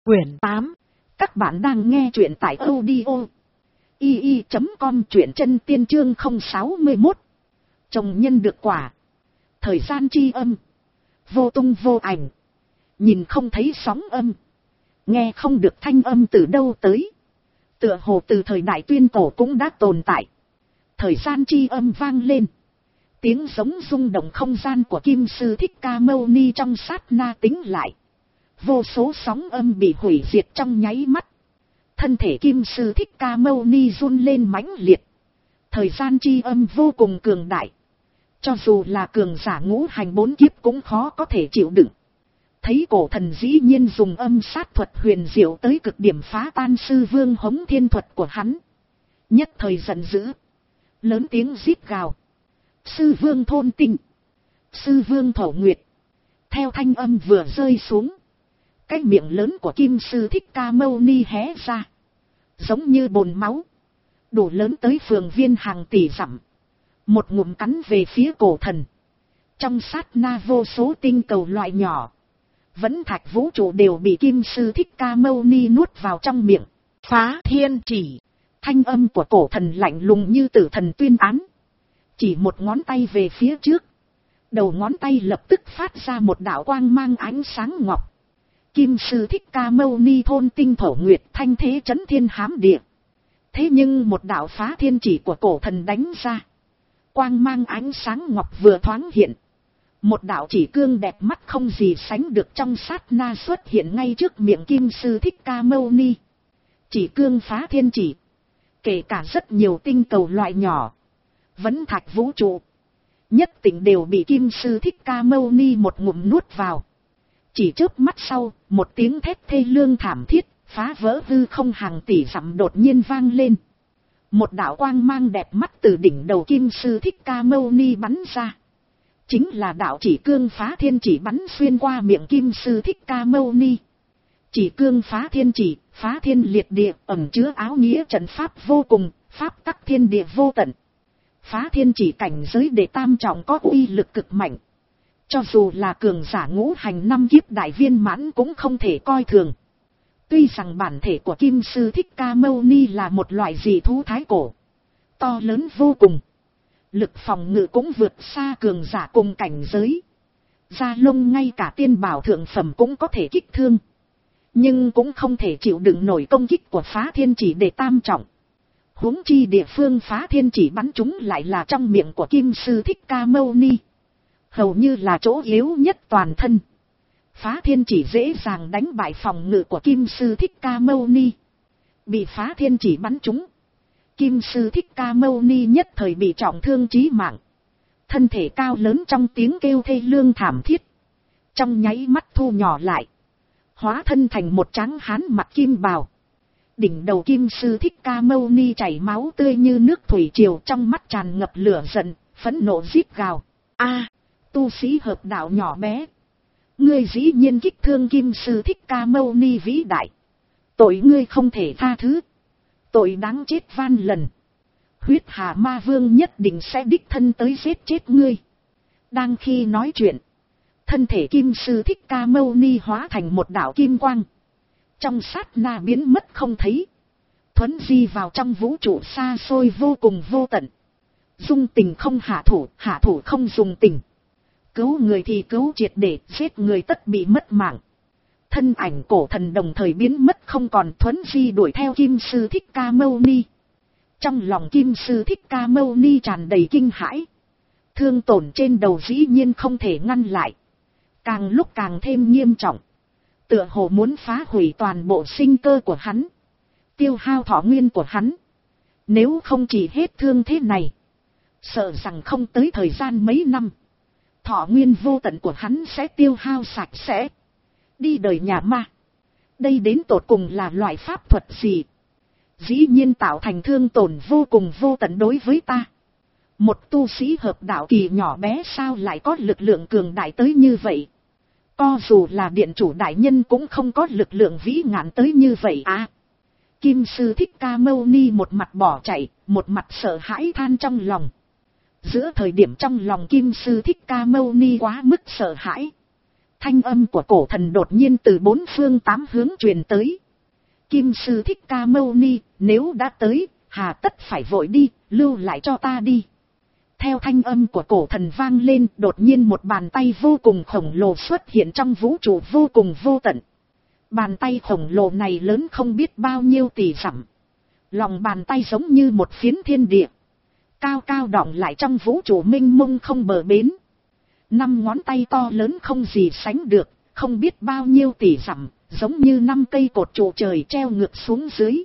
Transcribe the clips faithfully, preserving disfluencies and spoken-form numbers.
Quyển tám. Các bạn đang nghe truyện tại audio i i chấm com, truyện chân tiên chương không sáu mốt. Trồng nhân được quả. Thời gian chi âm. Vô tung vô ảnh. Nhìn không thấy sóng âm. Nghe không được thanh âm từ đâu tới. Tựa hồ từ thời đại tuyên cổ cũng đã tồn tại. Thời gian chi âm vang lên. Tiếng giống rung động không gian của Kim Sư Thích Ca Mâu Ni trong sát na tính lại. Vô số sóng âm bị hủy diệt trong nháy mắt. Thân thể Kim Sư Thích Ca Mâu Ni run lên mãnh liệt. Thời gian chi âm vô cùng cường đại. Cho dù là cường giả ngũ hành bốn kiếp cũng khó có thể chịu đựng. Thấy cổ thần dĩ nhiên dùng âm sát thuật huyền diệu tới cực điểm phá tan sư vương hống thiên thuật của hắn. Nhất thời giận dữ. Lớn tiếng rít gào. Sư vương thôn tinh. Sư vương thổ nguyệt. Theo thanh âm vừa rơi xuống. Cái miệng lớn của Kim Sư Thích Ca Mâu Ni hé ra. Giống như bồn máu. Đủ lớn tới phường viên hàng tỷ dặm. Một ngụm cắn về phía cổ thần. Trong sát na vô số tinh cầu loại nhỏ. Vẫn thạch vũ trụ đều bị Kim Sư Thích Ca Mâu Ni nuốt vào trong miệng. Phá thiên chỉ. Thanh âm của cổ thần lạnh lùng như tử thần tuyên án. Chỉ một ngón tay về phía trước. Đầu ngón tay lập tức phát ra một đạo quang mang ánh sáng ngọc. Kim Sư Thích Ca Mâu Ni thôn tinh thổ nguyệt, thanh thế chấn thiên hám địa. Thế nhưng một đạo phá thiên chỉ của cổ thần đánh ra. Quang mang ánh sáng ngọc vừa thoáng hiện. Một đạo chỉ cương đẹp mắt không gì sánh được trong sát na xuất hiện ngay trước miệng Kim Sư Thích Ca Mâu Ni. Chỉ cương phá thiên chỉ. Kể cả rất nhiều tinh cầu loại nhỏ. Vẫn thạch vũ trụ. Nhất tỉnh đều bị Kim Sư Thích Ca Mâu Ni một ngụm nuốt vào. Chỉ chớp mắt sau, một tiếng thét thê lương thảm thiết, phá vỡ hư không hàng tỷ dặm đột nhiên vang lên. Một đạo quang mang đẹp mắt từ đỉnh đầu Kim Sư Thích Ca Mâu Ni bắn ra. Chính là đạo chỉ cương phá thiên chỉ bắn xuyên qua miệng Kim Sư Thích Ca Mâu Ni. Chỉ cương phá thiên chỉ, phá thiên liệt địa, ẩn chứa áo nghĩa trận pháp vô cùng, pháp tắc thiên địa vô tận. Phá thiên chỉ cảnh giới đệ tam trọng có uy lực cực mạnh. Cho dù là cường giả ngũ hành năm kiếp đại viên mãn cũng không thể coi thường. Tuy rằng bản thể của Kim Sư Thích Ca Mâu Ni là một loại dị thú thái cổ. To lớn vô cùng. Lực phòng ngự cũng vượt xa cường giả cùng cảnh giới. Da lông ngay cả tiên bảo thượng phẩm cũng có thể kích thương. Nhưng cũng không thể chịu đựng nổi công kích của phá thiên chỉ đệ tam trọng. Huống chi địa phương phá thiên chỉ bắn chúng lại là trong miệng của Kim Sư Thích Ca Mâu Ni. Hầu như là chỗ yếu nhất toàn thân. Phá thiên chỉ dễ dàng đánh bại phòng ngự của Kim Sư Thích Ca Mâu Ni. Bị phá thiên chỉ bắn trúng. Kim Sư Thích Ca Mâu Ni nhất thời bị trọng thương chí mạng. Thân thể cao lớn trong tiếng kêu thê lương thảm thiết. Trong nháy mắt thu nhỏ lại. Hóa thân thành một tráng hán mặc kim bào. Đỉnh đầu Kim Sư Thích Ca Mâu Ni chảy máu tươi như nước thủy triều, trong mắt tràn ngập lửa giận, phẫn nộ rít gào. A, tu sĩ hợp đạo nhỏ bé. Ngươi dĩ nhiên kích thương Kim Sư Thích Ca Mâu Ni vĩ đại. Tội ngươi không thể tha thứ. Tội đáng chết van lần. Huyết Hà Ma Vương nhất định sẽ đích thân tới giết chết ngươi. Đang khi nói chuyện, thân thể Kim Sư Thích Ca Mâu Ni hóa thành một đạo kim quang. Trong sát na biến mất không thấy. Thuấn di vào trong vũ trụ xa xôi vô cùng vô tận. Dung tình không hạ thủ, hạ thủ không dùng tình. Cứu người thì cứu triệt để, giết người tất bị mất mạng. Thân ảnh cổ thần đồng thời biến mất không còn, thuấn di đuổi theo Kim Sư Thích Ca Mâu Ni. Trong lòng Kim Sư Thích Ca Mâu Ni tràn đầy kinh hãi. Thương tổn trên đầu dĩ nhiên không thể ngăn lại. Càng lúc càng thêm nghiêm trọng. Tựa hồ muốn phá hủy toàn bộ sinh cơ của hắn. Tiêu hao thọ nguyên của hắn. Nếu không chỉ hết thương thế này. Sợ rằng không tới thời gian mấy năm. Thọ nguyên vô tận của hắn sẽ tiêu hao sạch sẽ. Đi đời nhà ma. Đây đến tột cùng là loại pháp thuật gì? Dĩ nhiên tạo thành thương tổn vô cùng vô tận đối với ta. Một tu sĩ hợp đạo kỳ nhỏ bé sao lại có lực lượng cường đại tới như vậy? Co dù là điện chủ đại nhân cũng không có lực lượng vĩ ngạn tới như vậy à. Kim Sư Thích Ca Mâu Ni một mặt bỏ chạy, một mặt sợ hãi than trong lòng. Giữa thời điểm trong lòng Kim Sư Thích Ca Mâu Ni quá mức sợ hãi. Thanh âm của cổ thần đột nhiên từ bốn phương tám hướng truyền tới. Kim sư Thích Ca Mâu Ni, nếu đã tới, hà tất phải vội đi, lưu lại cho ta đi. Theo thanh âm của cổ thần vang lên, đột nhiên một bàn tay vô cùng khổng lồ xuất hiện trong vũ trụ vô cùng vô tận. Bàn tay khổng lồ này lớn không biết bao nhiêu tỷ dặm. Lòng bàn tay giống như một phiến thiên địa. Cao cao đọng lại trong vũ trụ mênh mông không bờ bến. Năm ngón tay to lớn không gì sánh được, không biết bao nhiêu tỷ dặm, giống như năm cây cột trụ trời treo ngược xuống dưới.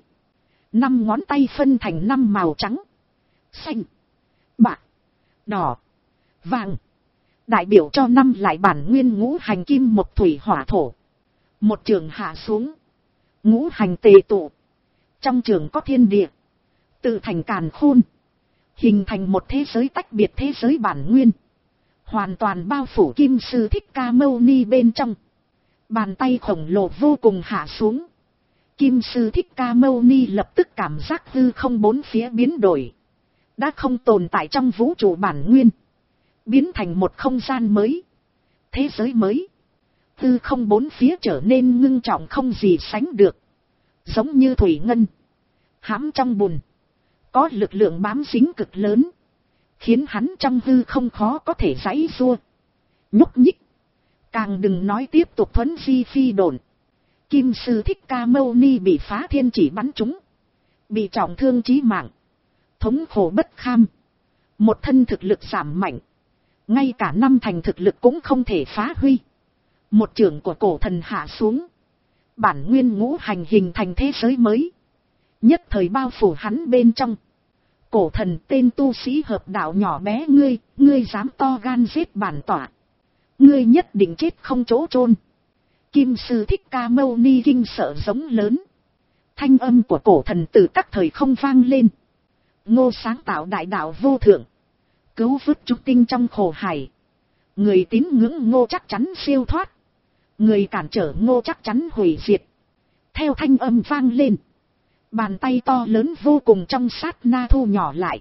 Năm ngón tay phân thành năm màu trắng, xanh, bạc, đỏ, vàng. Đại biểu cho năm lại bản nguyên ngũ hành kim mộc thủy hỏa thổ. Một trường hạ xuống, ngũ hành tề tụ. Trong trường có thiên địa, tự thành càn khôn, hình thành một thế giới tách biệt thế giới bản nguyên. Hoàn toàn bao phủ Kim sư Thích Ca Mâu Ni bên trong. Bàn tay khổng lồ vô cùng hạ xuống. Kim sư Thích Ca Mâu Ni lập tức cảm giác hư không bốn phía biến đổi. Đã không tồn tại trong vũ trụ bản nguyên. Biến thành một không gian mới. Thế giới mới. Hư không bốn phía trở nên ngưng trọng không gì sánh được. Giống như thủy ngân. Hãm trong bùn. Có lực lượng bám dính cực lớn. Khiến hắn trong hư không khó có thể giãy giụa, nhúc nhích. Càng đừng nói tiếp tục thuấn di phi độn. Kim sư Thích Ca Mâu Ni bị phá thiên chỉ bắn trúng. Bị trọng thương chí mạng. Thống khổ bất kham. Một thân thực lực giảm mạnh. Ngay cả năm thành thực lực cũng không thể phá huy. Một chưởng của cổ thần hạ xuống. Bản nguyên ngũ hành hình thành thế giới mới. Nhất thời bao phủ hắn bên trong. Cổ thần tên tu sĩ hợp đạo nhỏ bé ngươi, ngươi dám to gan giết bản tọa. Ngươi nhất định chết không chỗ chôn. Kim sư Thích Ca Mâu Ni kinh sợ giống lớn. Thanh âm của cổ thần từ các thời không vang lên. Ngô sáng tạo đại đạo vô thượng. Cứu vớt chúng tinh trong khổ hải. Người tín ngưỡng Ngô chắc chắn siêu thoát. Người cản trở Ngô chắc chắn hủy diệt. Theo thanh âm vang lên. Bàn tay to lớn vô cùng trong sát na thu nhỏ lại.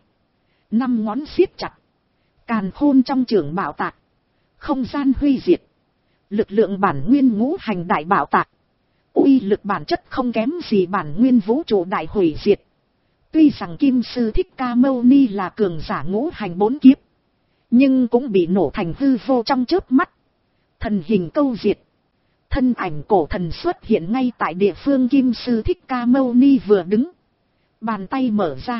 Năm ngón siết chặt. Càn khôn trong trường bảo tạc. Không gian huy diệt. Lực lượng bản nguyên ngũ hành đại bảo tạc. Uy lực bản chất không kém gì bản nguyên vũ trụ đại hủy diệt. Tuy rằng Kim sư Thích Ca Mâu Ni là cường giả ngũ hành bốn kiếp. Nhưng cũng bị nổ thành hư vô trong chớp mắt. Thần hình câu diệt. Thân ảnh cổ thần xuất hiện ngay tại địa phương Kim sư Thích Ca Mâu Ni vừa đứng. Bàn tay mở ra.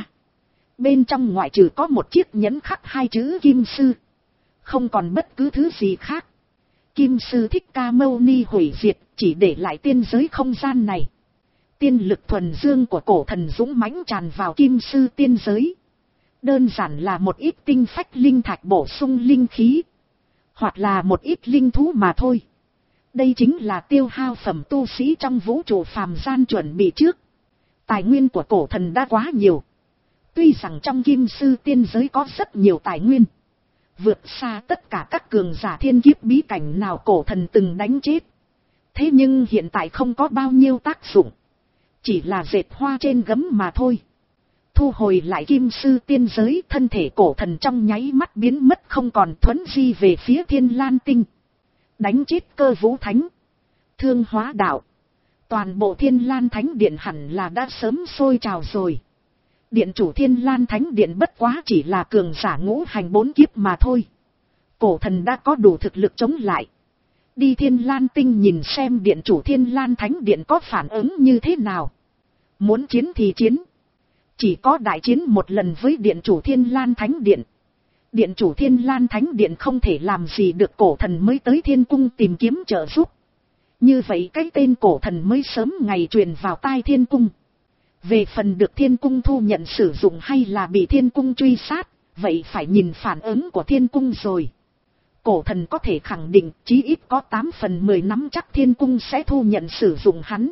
Bên trong ngoại trừ có một chiếc nhẫn khắc hai chữ Kim sư. Không còn bất cứ thứ gì khác. Kim sư Thích Ca Mâu Ni hủy diệt chỉ để lại tiên giới không gian này. Tiên lực thuần dương của cổ thần dũng mãnh tràn vào Kim sư tiên giới. Đơn giản là một ít tinh phách linh thạch bổ sung linh khí. Hoặc là một ít linh thú mà thôi. Đây chính là tiêu hao phẩm tu sĩ trong vũ trụ phàm gian chuẩn bị trước. Tài nguyên của cổ thần đã quá nhiều. Tuy rằng trong Kim sư tiên giới có rất nhiều tài nguyên. Vượt xa tất cả các cường giả thiên kiếp bí cảnh nào cổ thần từng đánh chết. Thế nhưng hiện tại không có bao nhiêu tác dụng. Chỉ là dệt hoa trên gấm mà thôi. Thu hồi lại Kim sư tiên giới, thân thể cổ thần trong nháy mắt biến mất không còn, thuấn di về phía Thiên Lan Tinh. Đánh chết Cơ Vũ Thánh, Thương Hóa Đạo. Toàn bộ Thiên Lan Thánh Điện hẳn là đã sớm sôi trào rồi. Điện chủ Thiên Lan Thánh Điện bất quá chỉ là cường giả ngũ hành bốn kiếp mà thôi. Cổ thần đã có đủ thực lực chống lại. Đi Thiên Lan Tinh nhìn xem điện chủ Thiên Lan Thánh Điện có phản ứng như thế nào. Muốn chiến thì chiến. Chỉ có đại chiến một lần với điện chủ Thiên Lan Thánh Điện. Điện chủ Thiên Lan Thánh Điện không thể làm gì được, cổ thần mới tới Thiên Cung tìm kiếm trợ giúp. Như vậy cái tên cổ thần mới sớm ngày truyền vào tai Thiên Cung. Về phần được Thiên Cung thu nhận sử dụng hay là bị Thiên Cung truy sát, vậy phải nhìn phản ứng của Thiên Cung rồi. Cổ thần có thể khẳng định chí ít có tám phần mười nắm chắc Thiên Cung sẽ thu nhận sử dụng hắn.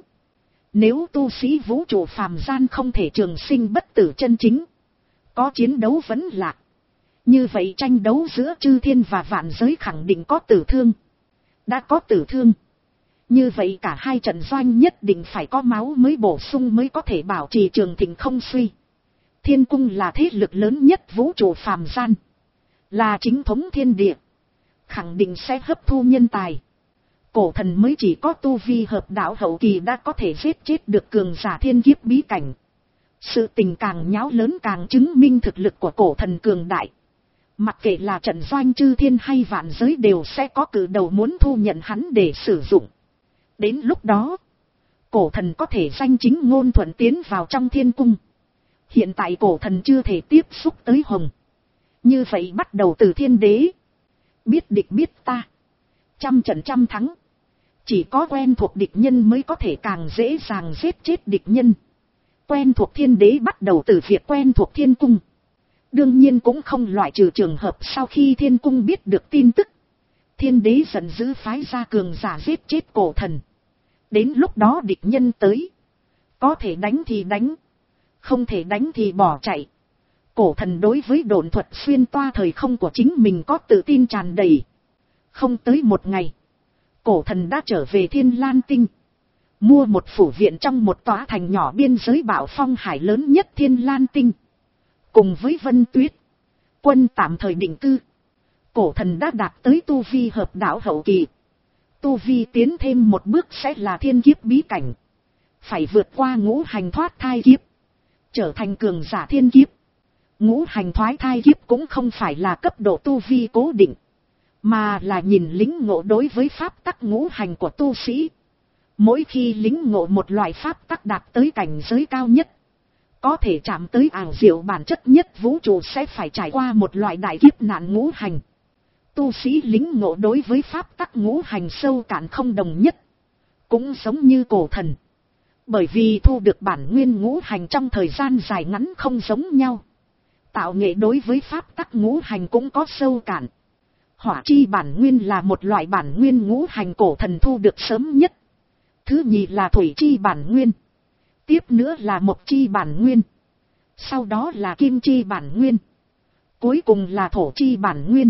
Nếu tu sĩ vũ trụ phàm gian không thể trường sinh bất tử chân chính, có chiến đấu vẫn lạc. Như vậy tranh đấu giữa chư thiên và vạn giới khẳng định có tử thương. Đã có tử thương. Như vậy cả hai trận doanh nhất định phải có máu mới bổ sung mới có thể bảo trì trường thịnh không suy. Thiên Cung là thế lực lớn nhất vũ trụ phàm gian. Là chính thống thiên địa. Khẳng định sẽ hấp thu nhân tài. Cổ thần mới chỉ có tu vi hợp đạo hậu kỳ đã có thể giết chết được cường giả thiên kiếp bí cảnh. Sự tình càng nháo lớn càng chứng minh thực lực của cổ thần cường đại. Mặc kệ là trận doanh chư thiên hay vạn giới đều sẽ có cử đầu muốn thu nhận hắn để sử dụng. Đến lúc đó, cổ thần có thể danh chính ngôn thuận tiến vào trong thiên cung. Hiện tại cổ thần chưa thể tiếp xúc tới hồng. Như vậy bắt đầu từ thiên đế. Biết địch biết ta. Trăm trận trăm thắng. Chỉ có quen thuộc địch nhân mới có thể càng dễ dàng giết chết địch nhân. Quen thuộc thiên đế bắt đầu từ việc quen thuộc thiên cung. Đương nhiên cũng không loại trừ trường hợp sau khi thiên cung biết được tin tức. Thiên đế giận dữ phái ra cường giả giết chết cổ thần. Đến lúc đó địch nhân tới. Có thể đánh thì đánh. Không thể đánh thì bỏ chạy. Cổ thần đối với độn thuật xuyên toa thời không của chính mình có tự tin tràn đầy. Không tới một ngày. Cổ thần đã trở về Thiên Lan Tinh. Mua một phủ viện trong một tòa thành nhỏ biên giới Bảo Phong Hải lớn nhất Thiên Lan Tinh. Cùng với Vân Tuyết. Quân tạm thời định cư. Cổ thần đã đạt tới tu vi hợp đạo hậu kỳ. Tu vi tiến thêm một bước sẽ là thiên kiếp bí cảnh. Phải vượt qua ngũ hành thoát thai kiếp. Trở thành cường giả thiên kiếp. Ngũ hành thoái thai kiếp cũng không phải là cấp độ tu vi cố định. Mà là nhìn lính ngộ đối với pháp tắc ngũ hành của tu sĩ. Mỗi khi lính ngộ một loại pháp tắc đạt tới cảnh giới cao nhất. Có thể chạm tới ảo diệu bản chất nhất vũ trụ sẽ phải trải qua một loại đại kiếp nạn ngũ hành. Tu sĩ lính ngộ đối với pháp tắc ngũ hành sâu cạn không đồng nhất. Cũng giống như cổ thần. Bởi vì thu được bản nguyên ngũ hành trong thời gian dài ngắn không giống nhau. Tạo nghệ đối với pháp tắc ngũ hành cũng có sâu cạn. Hỏa chi bản nguyên là một loại bản nguyên ngũ hành cổ thần thu được sớm nhất. Thứ nhì là thủy chi bản nguyên. Tiếp nữa là mộc chi bản nguyên. Sau đó là kim chi bản nguyên. Cuối cùng là thổ chi bản nguyên.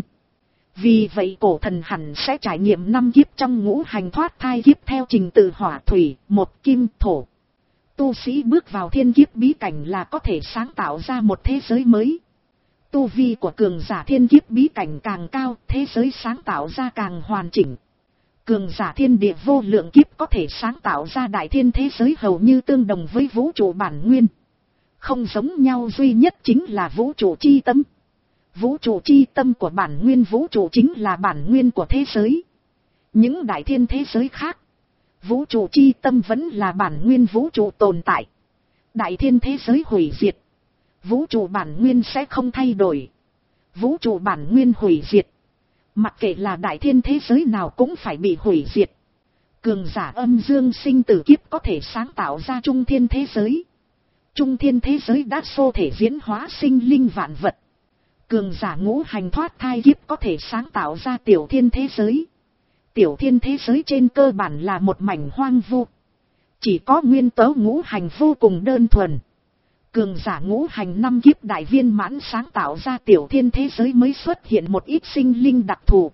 Vì vậy cổ thần hẳn sẽ trải nghiệm năm kiếp trong ngũ hành thoát thai kiếp theo trình tự hỏa thủy, một kim, thổ. Tu sĩ bước vào thiên kiếp bí cảnh là có thể sáng tạo ra một thế giới mới. Tu vi của cường giả thiên kiếp bí cảnh càng cao, thế giới sáng tạo ra càng hoàn chỉnh. Cường giả thiên địa vô lượng kiếp có thể sáng tạo ra đại thiên thế giới hầu như tương đồng với vũ trụ bản nguyên. Không giống nhau duy nhất chính là vũ trụ chi tâm. Vũ trụ chi tâm của bản nguyên vũ trụ chính là bản nguyên của thế giới. Những đại thiên thế giới khác, vũ trụ chi tâm vẫn là bản nguyên vũ trụ tồn tại. Đại thiên thế giới hủy diệt, vũ trụ bản nguyên sẽ không thay đổi. Vũ trụ bản nguyên hủy diệt, mặc kệ là đại thiên thế giới nào cũng phải bị hủy diệt. Cường giả âm dương sinh tử kiếp có thể sáng tạo ra trung thiên thế giới. Trung thiên thế giới đã xô thể diễn hóa sinh linh vạn vật. Cường giả ngũ hành thoát thai kiếp có thể sáng tạo ra tiểu thiên thế giới. Tiểu thiên thế giới trên cơ bản là một mảnh hoang vu. Chỉ có nguyên tố ngũ hành vô cùng đơn thuần. Cường giả ngũ hành năm kiếp đại viên mãn sáng tạo ra tiểu thiên thế giới mới xuất hiện một ít sinh linh đặc thù.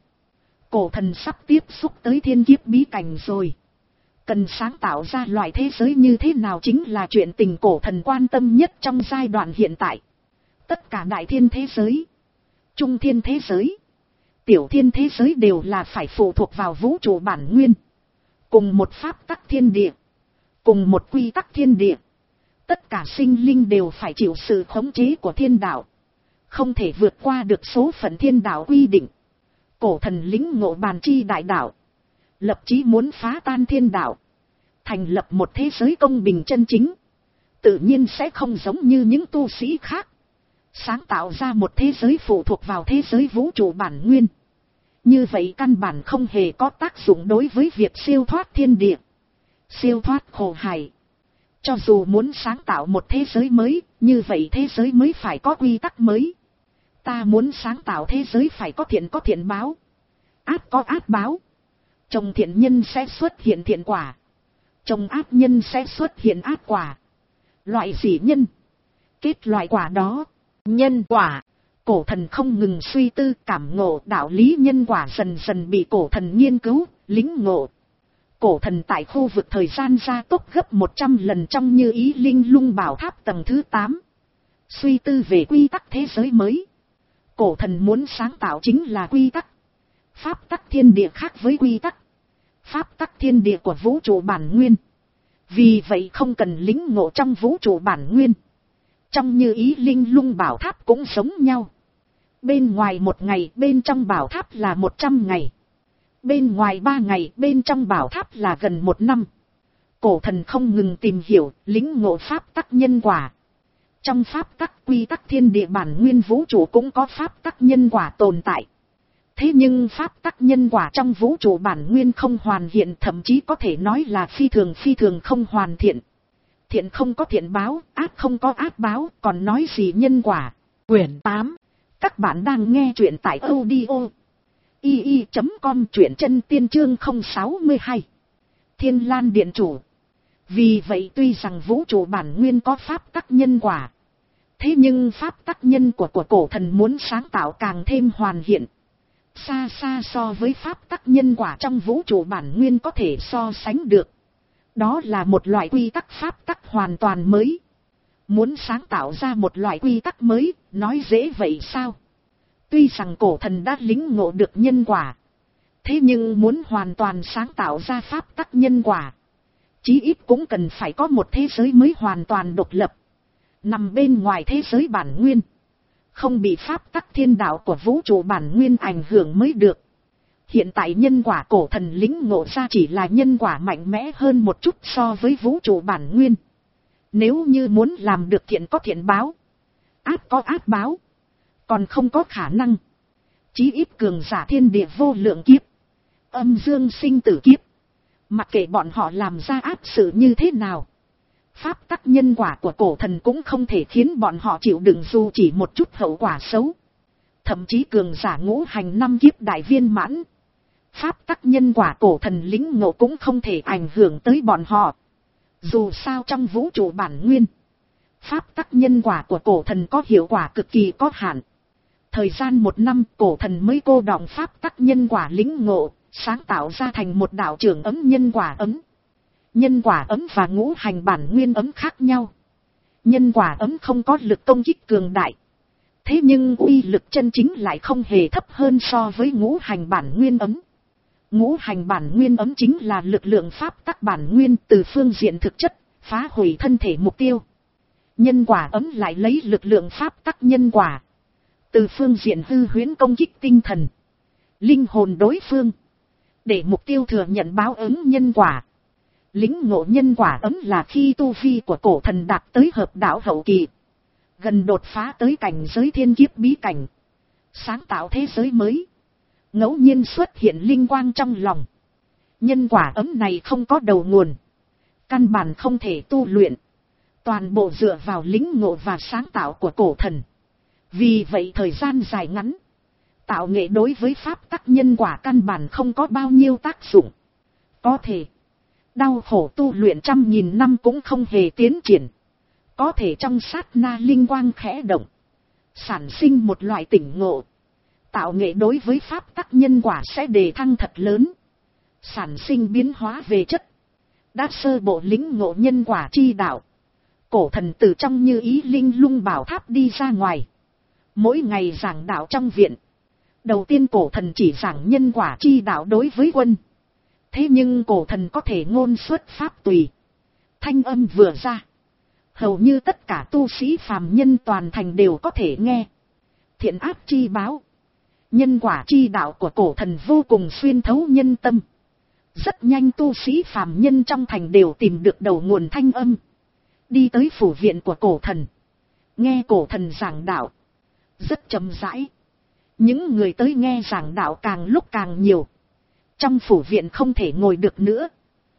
Cổ thần sắp tiếp xúc tới thiên kiếp bí cảnh rồi. Cần sáng tạo ra loại thế giới như thế nào chính là chuyện tình cổ thần quan tâm nhất trong giai đoạn hiện tại. Tất cả đại thiên thế giới, trung thiên thế giới, tiểu thiên thế giới đều là phải phụ thuộc vào vũ trụ bản nguyên. Cùng một pháp tắc thiên địa, cùng một quy tắc thiên địa. Tất cả sinh linh đều phải chịu sự khống chế của thiên đạo. Không thể vượt qua được số phận thiên đạo quy định. Cổ thần lĩnh ngộ bàn chi đại đạo. Lập chí muốn phá tan thiên đạo. Thành lập một thế giới công bình chân chính. Tự nhiên sẽ không giống như những tu sĩ khác. Sáng tạo ra một thế giới phụ thuộc vào thế giới vũ trụ bản nguyên. Như vậy căn bản không hề có tác dụng đối với việc siêu thoát thiên địa. Siêu thoát khổ hải. Cho dù muốn sáng tạo một thế giới mới, như vậy thế giới mới phải có quy tắc mới. Ta muốn sáng tạo thế giới phải có thiện có thiện báo. Ác có ác báo. Trồng thiện nhân sẽ xuất hiện thiện quả. Trồng ác nhân sẽ xuất hiện ác quả. Loại gì nhân? Kết loại quả đó. Nhân quả. Cổ thần không ngừng suy tư cảm ngộ đạo lý nhân quả dần dần bị cổ thần nghiên cứu, lĩnh ngộ. Cổ thần tại khu vực thời gian gia tốc gấp một trăm lần trong như ý linh lung bảo tháp tầng thứ tám. Suy tư về quy tắc thế giới mới. Cổ thần muốn sáng tạo chính là quy tắc. Pháp tắc thiên địa khác với quy tắc. pháp tắc thiên địa của vũ trụ bản nguyên. Vì vậy không cần lĩnh ngộ trong vũ trụ bản nguyên. Trong như ý linh lung bảo tháp cũng giống nhau. Bên ngoài một ngày, bên trong bảo tháp là một trăm ngày. Bên ngoài ba ngày, bên trong bảo tháp là gần một năm. Cổ thần không ngừng tìm hiểu, lĩnh ngộ pháp tắc nhân quả. Trong pháp tắc quy tắc thiên địa bản nguyên vũ trụ cũng có pháp tắc nhân quả tồn tại. Thế nhưng pháp tắc nhân quả trong vũ trụ bản nguyên không hoàn hiện, thậm chí có thể nói là phi thường phi thường không hoàn thiện. Thiện không có thiện báo, ác không có ác báo, còn nói gì nhân quả. Quyển tám. Các bạn đang nghe truyện tại audio i i chấm com, truyện chân tiên chương không sáu hai. Thiên Lan Điện Chủ. Vì vậy tuy rằng vũ trụ bản nguyên có pháp tắc nhân quả, thế nhưng pháp tắc nhân của của cổ thần muốn sáng tạo càng thêm hoàn hiện. Xa xa so với pháp tắc nhân quả trong vũ trụ bản nguyên có thể so sánh được. Đó là một loại quy tắc pháp tắc hoàn toàn mới. Muốn sáng tạo ra một loại quy tắc mới, nói dễ vậy sao? Tuy rằng cổ thần đã lĩnh ngộ được nhân quả, thế nhưng muốn hoàn toàn sáng tạo ra pháp tắc nhân quả, chí ít cũng cần phải có một thế giới mới hoàn toàn độc lập, nằm bên ngoài thế giới bản nguyên, không bị pháp tắc thiên đạo của vũ trụ bản nguyên ảnh hưởng mới được. Hiện tại nhân quả cổ thần lĩnh ngộ ra chỉ là nhân quả mạnh mẽ hơn một chút so với vũ trụ bản nguyên. Nếu như muốn làm được thiện có thiện báo, ác có ác báo, còn không có khả năng. Chí ít cường giả thiên địa vô lượng kiếp, âm dương sinh tử kiếp, mặc kệ bọn họ làm ra ác sự như thế nào, pháp tắc nhân quả của cổ thần cũng không thể khiến bọn họ chịu đựng dù chỉ một chút hậu quả xấu. Thậm chí cường giả ngũ hành năm kiếp đại viên mãn, pháp tắc nhân quả cổ thần lĩnh ngộ cũng không thể ảnh hưởng tới bọn họ. Dù sao trong vũ trụ bản nguyên, pháp tắc nhân quả của cổ thần có hiệu quả cực kỳ có hạn. Thời gian một năm cổ thần mới cô đọng pháp tắc nhân quả lĩnh ngộ, sáng tạo ra thành một đạo trưởng ấm nhân quả ấm. Nhân quả ấm và ngũ hành bản nguyên ấm khác nhau. Nhân quả ấm không có lực công kích cường đại, thế nhưng uy lực chân chính lại không hề thấp hơn so với ngũ hành bản nguyên ấm. Ngũ hành bản nguyên ấm chính là lực lượng pháp tắc bản nguyên từ phương diện thực chất, phá hủy thân thể mục tiêu. Nhân quả ấm lại lấy lực lượng pháp tắc nhân quả, từ phương diện hư huyễn công kích tinh thần, linh hồn đối phương, để mục tiêu thừa nhận báo ứng nhân quả. Lĩnh ngộ nhân quả ấm là khi tu vi của cổ thần đạt tới hợp đạo hậu kỳ, gần đột phá tới cảnh giới thiên kiếp bí cảnh, sáng tạo thế giới mới. Ngẫu nhiên xuất hiện linh quang trong lòng. Nhân quả ấm này không có đầu nguồn, căn bản không thể tu luyện, toàn bộ dựa vào lĩnh ngộ và sáng tạo của cổ thần. Vì vậy thời gian dài ngắn, tạo nghệ đối với pháp tắc nhân quả căn bản không có bao nhiêu tác dụng. Có thể đau khổ tu luyện trăm nghìn năm cũng không hề tiến triển. Có thể trong sát na linh quang khẽ động, sản sinh một loại tỉnh ngộ. Tạo nghệ đối với pháp tắc nhân quả sẽ đề thăng thật lớn, sản sinh biến hóa về chất. Đã sơ bộ lĩnh ngộ nhân quả chi đạo, cổ thần từ trong như ý linh lung bảo tháp đi ra ngoài, mỗi ngày giảng đạo trong viện. Đầu tiên cổ thần chỉ giảng nhân quả chi đạo đối với quân, thế nhưng cổ thần có thể ngôn xuất pháp tùy, thanh âm vừa ra, hầu như tất cả tu sĩ phàm nhân toàn thành đều có thể nghe. Thiện ác chi báo, nhân quả chi đạo của cổ thần vô cùng xuyên thấu nhân tâm. Rất nhanh tu sĩ phàm nhân trong thành đều tìm được đầu nguồn thanh âm, đi tới phủ viện của cổ thần, nghe cổ thần giảng đạo. Rất chậm rãi, những người tới nghe giảng đạo càng lúc càng nhiều. Trong phủ viện không thể ngồi được nữa,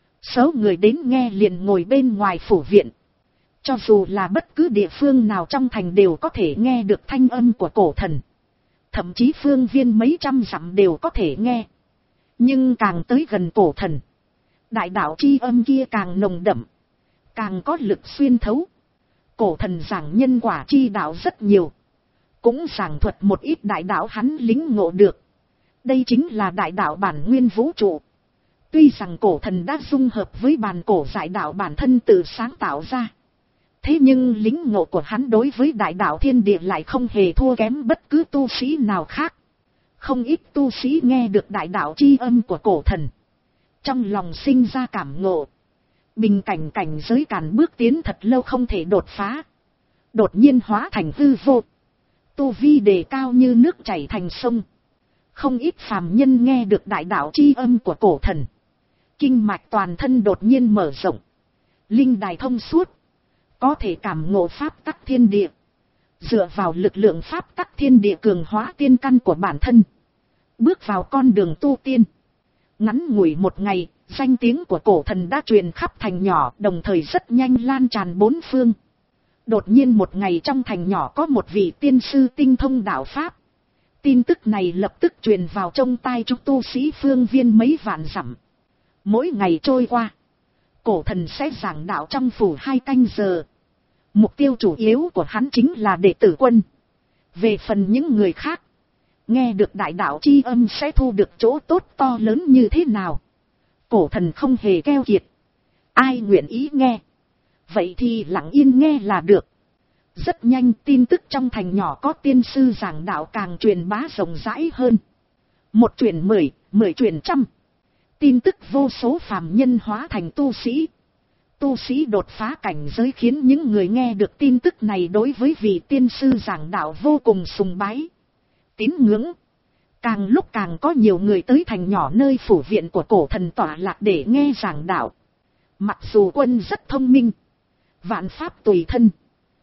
số người đến nghe liền ngồi bên ngoài phủ viện. Cho dù là bất cứ địa phương nào trong thành đều có thể nghe được thanh âm của cổ thần. Thậm chí phương viên mấy trăm dặm đều có thể nghe. Nhưng càng tới gần cổ thần, đại đạo chi âm kia càng nồng đậm, càng có lực xuyên thấu. Cổ thần giảng nhân quả chi đạo rất nhiều, cũng giảng thuật một ít đại đạo hắn lĩnh ngộ được. Đây chính là đại đạo bản nguyên vũ trụ. Tuy rằng cổ thần đã dung hợp với bàn cổ giải đạo bản thân tự sáng tạo ra, thế nhưng lĩnh ngộ của hắn đối với đại đạo thiên địa lại không hề thua kém bất cứ tu sĩ nào khác. Không ít tu sĩ nghe được đại đạo chi âm của cổ thần, Trong lòng sinh ra cảm ngộ. Bình cảnh cảnh giới càn bước tiến thật lâu không thể đột phá. Đột nhiên hóa thành hư vô. Tu vi đề cao như nước chảy thành sông. Không ít phàm nhân nghe được đại đạo chi âm của cổ thần. Kinh mạch toàn thân đột nhiên mở rộng. Linh đài thông suốt. Có thể cảm ngộ pháp tắc thiên địa. Dựa vào lực lượng pháp tắc thiên địa cường hóa tiên căn của bản thân. Bước vào con đường tu tiên. Ngắn ngủi một ngày, danh tiếng của cổ thần đã truyền khắp thành nhỏ, đồng thời rất nhanh lan tràn bốn phương. Đột nhiên một ngày trong thành nhỏ có một vị tiên sư tinh thông đạo pháp. Tin tức này lập tức truyền vào trong tai chúng tu sĩ phương viên mấy vạn dặm. Mỗi ngày trôi qua, cổ thần sẽ giảng đạo trong phủ hai canh giờ. Mục tiêu chủ yếu của hắn chính là đệ tử quân. Về phần những người khác, nghe được đại đạo chi âm sẽ thu được chỗ tốt to lớn như thế nào. Cổ thần không hề keo kiệt. Ai nguyện ý nghe, vậy thì lặng yên nghe là được. Rất nhanh tin tức trong thành nhỏ có tiên sư giảng đạo càng truyền bá rộng rãi hơn. Một truyền mười, mười truyền trăm. Tin tức vô số phàm nhân hóa thành tu sĩ. Tu sĩ đột phá cảnh giới khiến những người nghe được tin tức này đối với vị tiên sư giảng đạo vô cùng sùng bái. Tín ngưỡng. Càng lúc càng có nhiều người tới thành nhỏ nơi phủ viện của cổ thần tọa lạc để nghe giảng đạo. Mặc dù quân rất thông minh, vạn pháp tùy thân,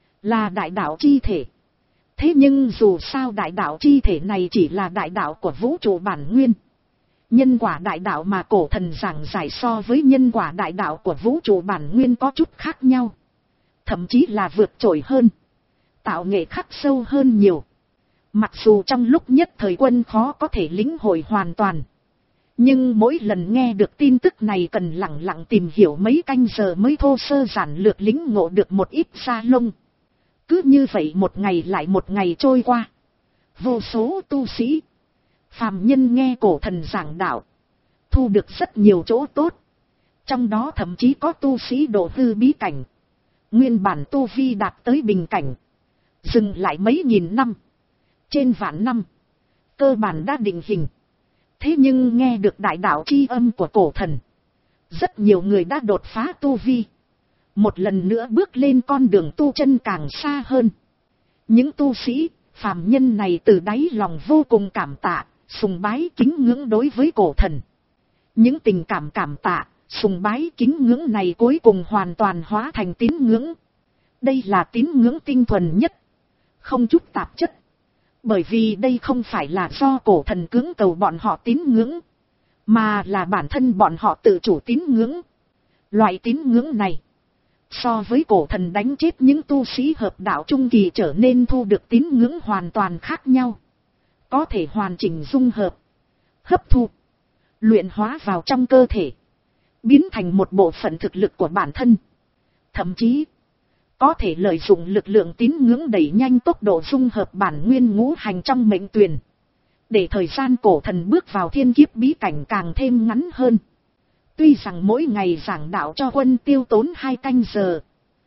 là đại đạo chi thể. Thế nhưng dù sao đại đạo chi thể này chỉ là đại đạo của vũ trụ bản nguyên. Nhân quả đại đạo mà cổ thần giảng giải so với nhân quả đại đạo của vũ trụ bản nguyên có chút khác nhau. Thậm chí là vượt trội hơn. Tạo nghệ khắc sâu hơn nhiều. Mặc dù trong lúc nhất thời quân khó có thể lĩnh hội hoàn toàn. Nhưng mỗi lần nghe được tin tức này cần lặng lặng tìm hiểu mấy canh giờ mới thô sơ giản lược lĩnh ngộ được một ít sa lông. Cứ như vậy một ngày lại một ngày trôi qua. Vô số tu sĩ, phàm nhân nghe cổ thần giảng đạo, thu được rất nhiều chỗ tốt. Trong đó thậm chí có tu sĩ độ hư bí cảnh. Nguyên bản tu vi đạt tới bình cảnh. Dừng lại mấy nghìn năm. Trên vạn năm. Cơ bản đã định hình. Thế nhưng nghe được đại đạo chi âm của cổ thần. Rất nhiều người đã đột phá tu vi. Một lần nữa bước lên con đường tu chân càng xa hơn. Những tu sĩ, phàm nhân này từ đáy lòng vô cùng cảm tạ, sùng bái kính ngưỡng đối với cổ thần. Những tình cảm cảm tạ, sùng bái kính ngưỡng này cuối cùng hoàn toàn hóa thành tín ngưỡng. Đây là tín ngưỡng tinh thuần nhất. Không chút tạp chất. Bởi vì đây không phải là do cổ thần cưỡng cầu bọn họ tín ngưỡng, mà là bản thân bọn họ tự chủ tín ngưỡng. Loại tín ngưỡng này, so với cổ thần đánh chết những tu sĩ hợp đạo trung kỳ trở nên thu được tín ngưỡng hoàn toàn khác nhau. Có thể hoàn chỉnh dung hợp, hấp thu, luyện hóa vào trong cơ thể, biến thành một bộ phận thực lực của bản thân. Thậm chí, có thể lợi dụng lực lượng tín ngưỡng đẩy nhanh tốc độ dung hợp bản nguyên ngũ hành trong mệnh tuyền. Để thời gian cổ thần bước vào thiên kiếp bí cảnh càng thêm ngắn hơn. Tuy rằng mỗi ngày giảng đạo cho quân tiêu tốn hai canh giờ.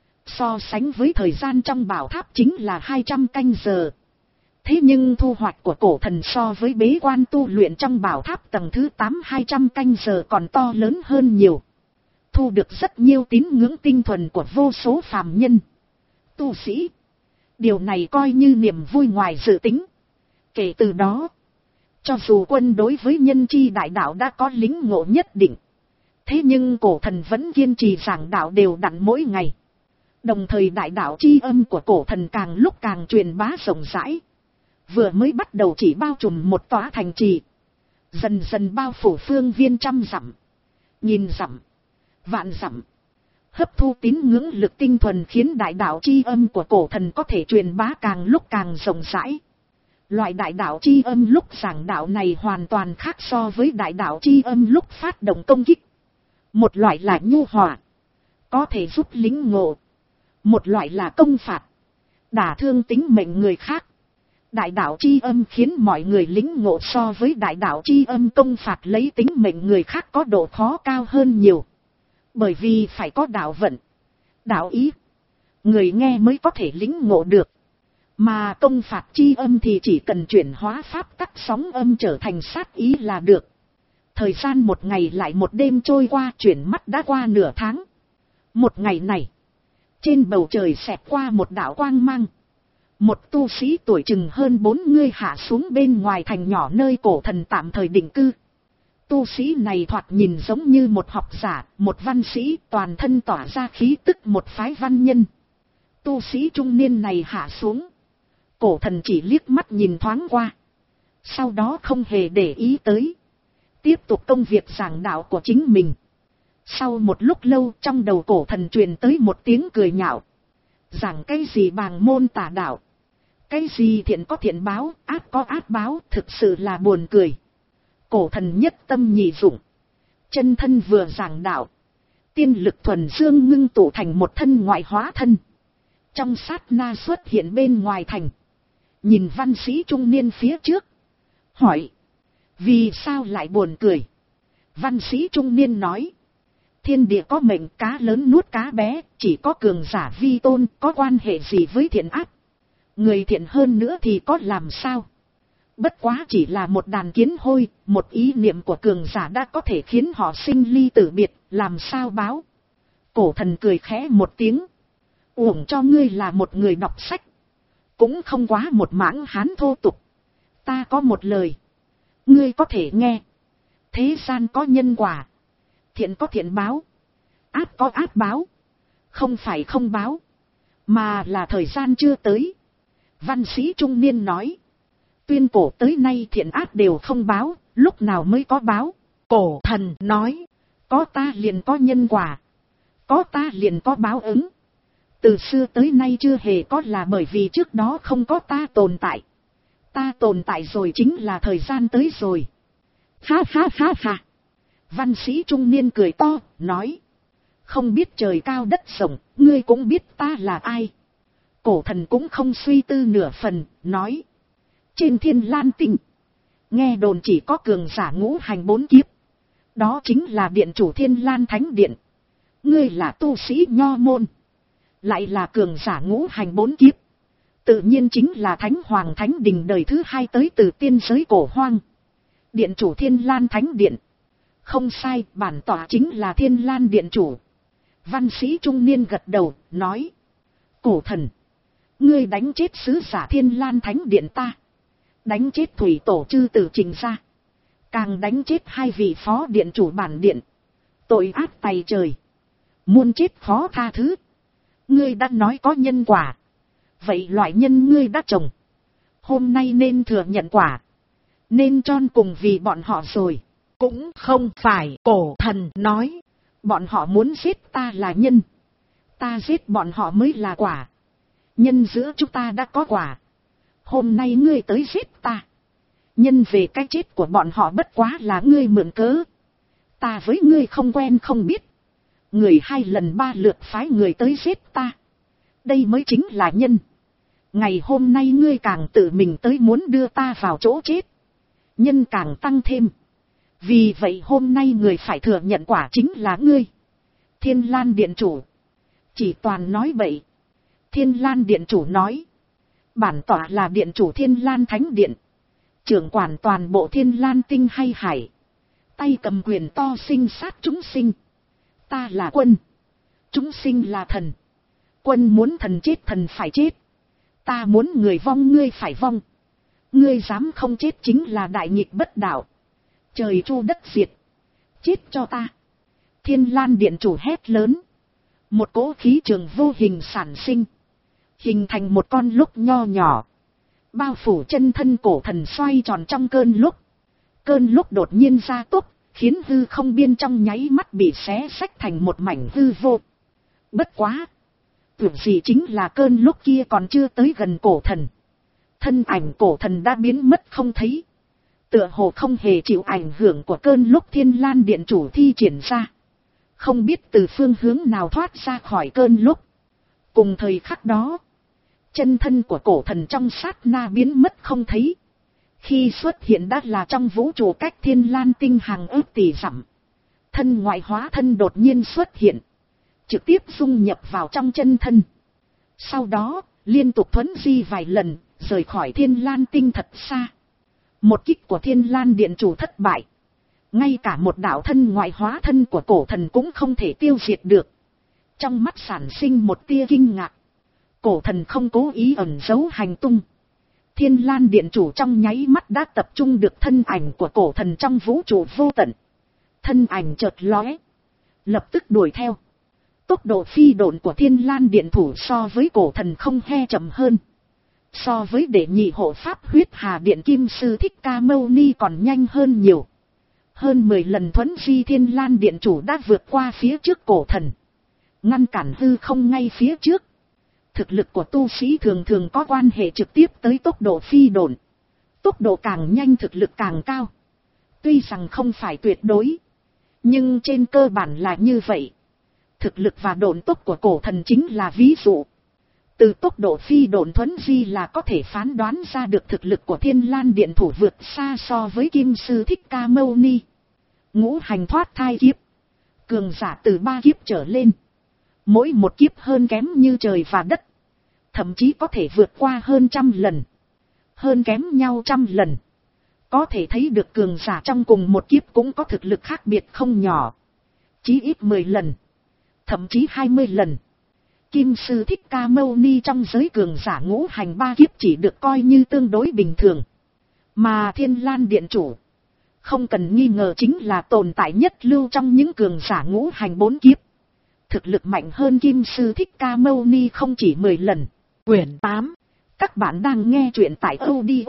So sánh với thời gian trong bảo tháp chính là hai trăm canh giờ. Thế nhưng thu hoạch của cổ thần so với bế quan tu luyện trong bảo tháp tầng thứ tám hai trăm canh giờ còn to lớn hơn nhiều. Thu được rất nhiều tín ngưỡng tinh thuần của vô số phàm nhân, tu sĩ. Điều này coi như niềm vui ngoài dự tính. Kể từ đó, cho dù quân đối với nhân chi đại đạo đã có lĩnh ngộ nhất định, thế nhưng cổ thần vẫn kiên trì giảng đạo đều đặn mỗi ngày. Đồng thời đại đạo chi âm của cổ thần càng lúc càng truyền bá rộng rãi. Vừa mới bắt đầu chỉ bao trùm một tòa thành trì, dần dần bao phủ phương viên trăm dặm, nghìn dặm, vạn dặm. Hấp thu tín ngưỡng lực tinh thuần khiến đại đạo chi âm của cổ thần có thể truyền bá càng lúc càng rộng rãi. Loại đại đạo chi âm lúc giảng đạo này hoàn toàn khác so với đại đạo chi âm lúc phát động công kích. Một loại là nhu hòa, có thể giúp lính ngộ. Một loại là công phạt, đả thương tính mệnh người khác. Đại đạo chi âm khiến mọi người lính ngộ so với đại đạo chi âm công phạt lấy tính mệnh người khác có độ khó cao hơn nhiều. Bởi vì phải có đạo vận, đạo ý, người nghe mới có thể lính ngộ được. Mà công phạt chi âm thì chỉ cần chuyển hóa pháp tắc sóng âm trở thành sát ý là được. Thời gian một ngày lại một đêm trôi qua, chuyển mắt đã qua nửa tháng. Một ngày này, trên bầu trời xẹt qua một đạo quang mang. Một tu sĩ tuổi chừng hơn bốn mươi hạ xuống bên ngoài thành nhỏ nơi cổ thần tạm thời định cư. Tu sĩ này thoạt nhìn giống như một học giả, một văn sĩ, toàn thân tỏa ra khí tức một phái văn nhân. Tu sĩ trung niên này hạ xuống. Cổ thần chỉ liếc mắt nhìn thoáng qua. Sau đó không hề để ý tới. Tiếp tục công việc giảng đạo của chính mình. Sau một lúc lâu trong đầu cổ thần truyền tới một tiếng cười nhạo. Giảng cái gì bàng môn tà đạo. Cái gì thiện có thiện báo, ác có ác báo, thực sự là buồn cười. Cổ thần nhất tâm nhị dụng. Chân thân vừa giảng đạo. Tiên lực thuần dương ngưng tụ thành một thân ngoại hóa thân. Trong sát na xuất hiện bên ngoài thành. Nhìn văn sĩ trung niên phía trước. Hỏi. Vì sao lại buồn cười? Văn sĩ trung niên nói. Thiên địa có mệnh, cá lớn nuốt cá bé, chỉ có cường giả vi tôn, có quan hệ gì với thiện ác? Người thiện hơn nữa thì có làm sao? Bất quá chỉ là một đàn kiến hôi, một ý niệm của cường giả đã có thể khiến họ sinh ly tử biệt, làm sao báo? Cổ thần cười khẽ một tiếng. Uổng cho ngươi là một người đọc sách. Cũng không quá một mãng hán thô tục. Ta có một lời. Ngươi có thể nghe. Thế gian có nhân quả. Thiện có thiện báo. Ác có ác báo. Không phải không báo. Mà là thời gian chưa tới. Văn sĩ trung niên nói. Tuyên cổ tới nay thiện ác đều không báo. Lúc nào mới có báo? Cổ thần nói. Có ta liền có nhân quả. Có ta liền có báo ứng. Từ xưa tới nay chưa hề có là bởi vì trước đó không có ta tồn tại. Ta tồn tại rồi chính là thời gian tới rồi. Ha ha ha ha. Văn sĩ trung niên cười to, nói. Không biết trời cao đất rộng, ngươi cũng biết ta là ai. Cổ thần cũng không suy tư nửa phần, nói. Trên Thiên Lan Tinh, nghe đồn chỉ có cường giả ngũ hành bốn kiếp. Đó chính là điện chủ Thiên Lan Thánh Điện. Ngươi là tu sĩ nho môn. Lại là cường giả ngũ hành bốn kiếp. Tự nhiên chính là Thánh Hoàng Thánh Đình đời thứ hai tới từ tiên giới cổ hoang. Điện chủ Thiên Lan Thánh Điện. Không sai, bản tọa chính là Thiên Lan Điện chủ. Văn sĩ trung niên gật đầu, nói. Cổ thần, ngươi đánh chết sứ giả Thiên Lan Thánh Điện ta. Đánh chết thủy tổ chư tử Trình gia. Càng đánh chết hai vị phó điện chủ bản điện. Tội ác tày trời. Muôn chết khó tha thứ. Ngươi đã nói có nhân quả. Vậy loại nhân ngươi đã trồng. Hôm nay nên thừa nhận quả. Nên tròn cùng vì bọn họ rồi. Cũng không phải, cổ thần nói. Bọn họ muốn giết ta là nhân. Ta giết bọn họ mới là quả. Nhân giữa chúng ta đã có quả. Hôm nay ngươi tới giết ta. Nhân về cái chết của bọn họ bất quá là ngươi mượn cớ. Ta với ngươi không quen không biết. Người hai lần ba lượt phái người tới giết ta. Đây mới chính là nhân. Ngày hôm nay ngươi càng tự mình tới muốn đưa ta vào chỗ chết. Nhân càng tăng thêm. Vì vậy hôm nay người phải thừa nhận quả chính là ngươi. Thiên Lan Điện chủ. Chỉ toàn nói bậy. Thiên Lan Điện chủ nói. Bản tọa là Điện chủ Thiên Lan Thánh Điện. Trưởng quản toàn bộ Thiên Lan Tinh hay hải. Tay cầm quyền to sinh sát chúng sinh. Ta là quân. Chúng sinh là thần. Quân muốn thần chết thần phải chết. Ta muốn người vong ngươi phải vong. Ngươi dám không chết chính là đại nghịch bất đạo. Trời chu đất diệt. Chết cho ta. Thiên Lan Điện chủ hét lớn. Một cỗ khí trường vô hình sản sinh. Hình thành một con lúc nho nhỏ. Bao phủ chân thân cổ thần xoay tròn trong cơn lúc. Cơn lúc đột nhiên gia tốc. Khiến hư không biên trong nháy mắt bị xé xách thành một mảnh hư vô. Bất quá. Tưởng gì chính là cơn lúc kia còn chưa tới gần cổ thần. Thân ảnh cổ thần đã biến mất không thấy. Tựa hồ không hề chịu ảnh hưởng của cơn lúc Thiên Lan Điện chủ thi triển ra. Không biết từ phương hướng nào thoát ra khỏi cơn lúc. Cùng thời khắc đó. Chân thân của cổ thần trong sát na biến mất không thấy. Khi xuất hiện đã là trong vũ trụ cách Thiên Lan Tinh hàng ước tỷ dặm. Thân ngoại hóa thân đột nhiên xuất hiện. Trực tiếp dung nhập vào trong chân thân. Sau đó, liên tục thuấn di vài lần, rời khỏi Thiên Lan Tinh thật xa. Một kích của Thiên Lan Điện chủ thất bại. Ngay cả một đạo thân ngoại hóa thân của cổ thần cũng không thể tiêu diệt được. Trong mắt sản sinh một tia kinh ngạc. Cổ thần không cố ý ẩn giấu hành tung. Thiên Lan Điện Chủ trong nháy mắt đã tập trung được thân ảnh của cổ thần trong vũ trụ vô tận. Thân ảnh chợt lóe, lập tức đuổi theo. Tốc độ phi độn của Thiên Lan Điện Thủ so với cổ thần không he chậm hơn. So với đệ nhị hộ pháp huyết hà điện Kim Sư Thích Ca Mâu Ni còn nhanh hơn nhiều. Hơn mười lần thuấn di Thiên Lan Điện Chủ đã vượt qua phía trước cổ thần, ngăn cản hư không ngay phía trước. Thực lực của tu sĩ thường thường có quan hệ trực tiếp tới tốc độ phi độn. Tốc độ càng nhanh thực lực càng cao. Tuy rằng không phải tuyệt đối, nhưng trên cơ bản là như vậy. Thực lực và độn tốc của cổ thần chính là ví dụ. Từ tốc độ phi độn thuấn di là có thể phán đoán ra được thực lực của Thiên Lan Điện Thủ vượt xa so với Kim Sư Thích Ca Mâu Ni. Ngũ hành thoát thai kiếp, cường giả từ ba kiếp trở lên. Mỗi một kiếp hơn kém như trời và đất. Thậm chí có thể vượt qua hơn trăm lần. Hơn kém nhau trăm lần. Có thể thấy được cường giả trong cùng một kiếp cũng có thực lực khác biệt không nhỏ. Chí ít mười lần. Thậm chí hai mươi lần. Kim Sư Thích Ca Mâu Ni trong giới cường giả ngũ hành ba kiếp chỉ được coi như tương đối bình thường. Mà Thiên Lan Điện Chủ, không cần nghi ngờ chính là tồn tại nhất lưu trong những cường giả ngũ hành bốn kiếp. Thực lực mạnh hơn Kim Sư Thích Ca Mâu Ni không chỉ mười lần. Quyển tám. Các bạn đang nghe truyện tại audio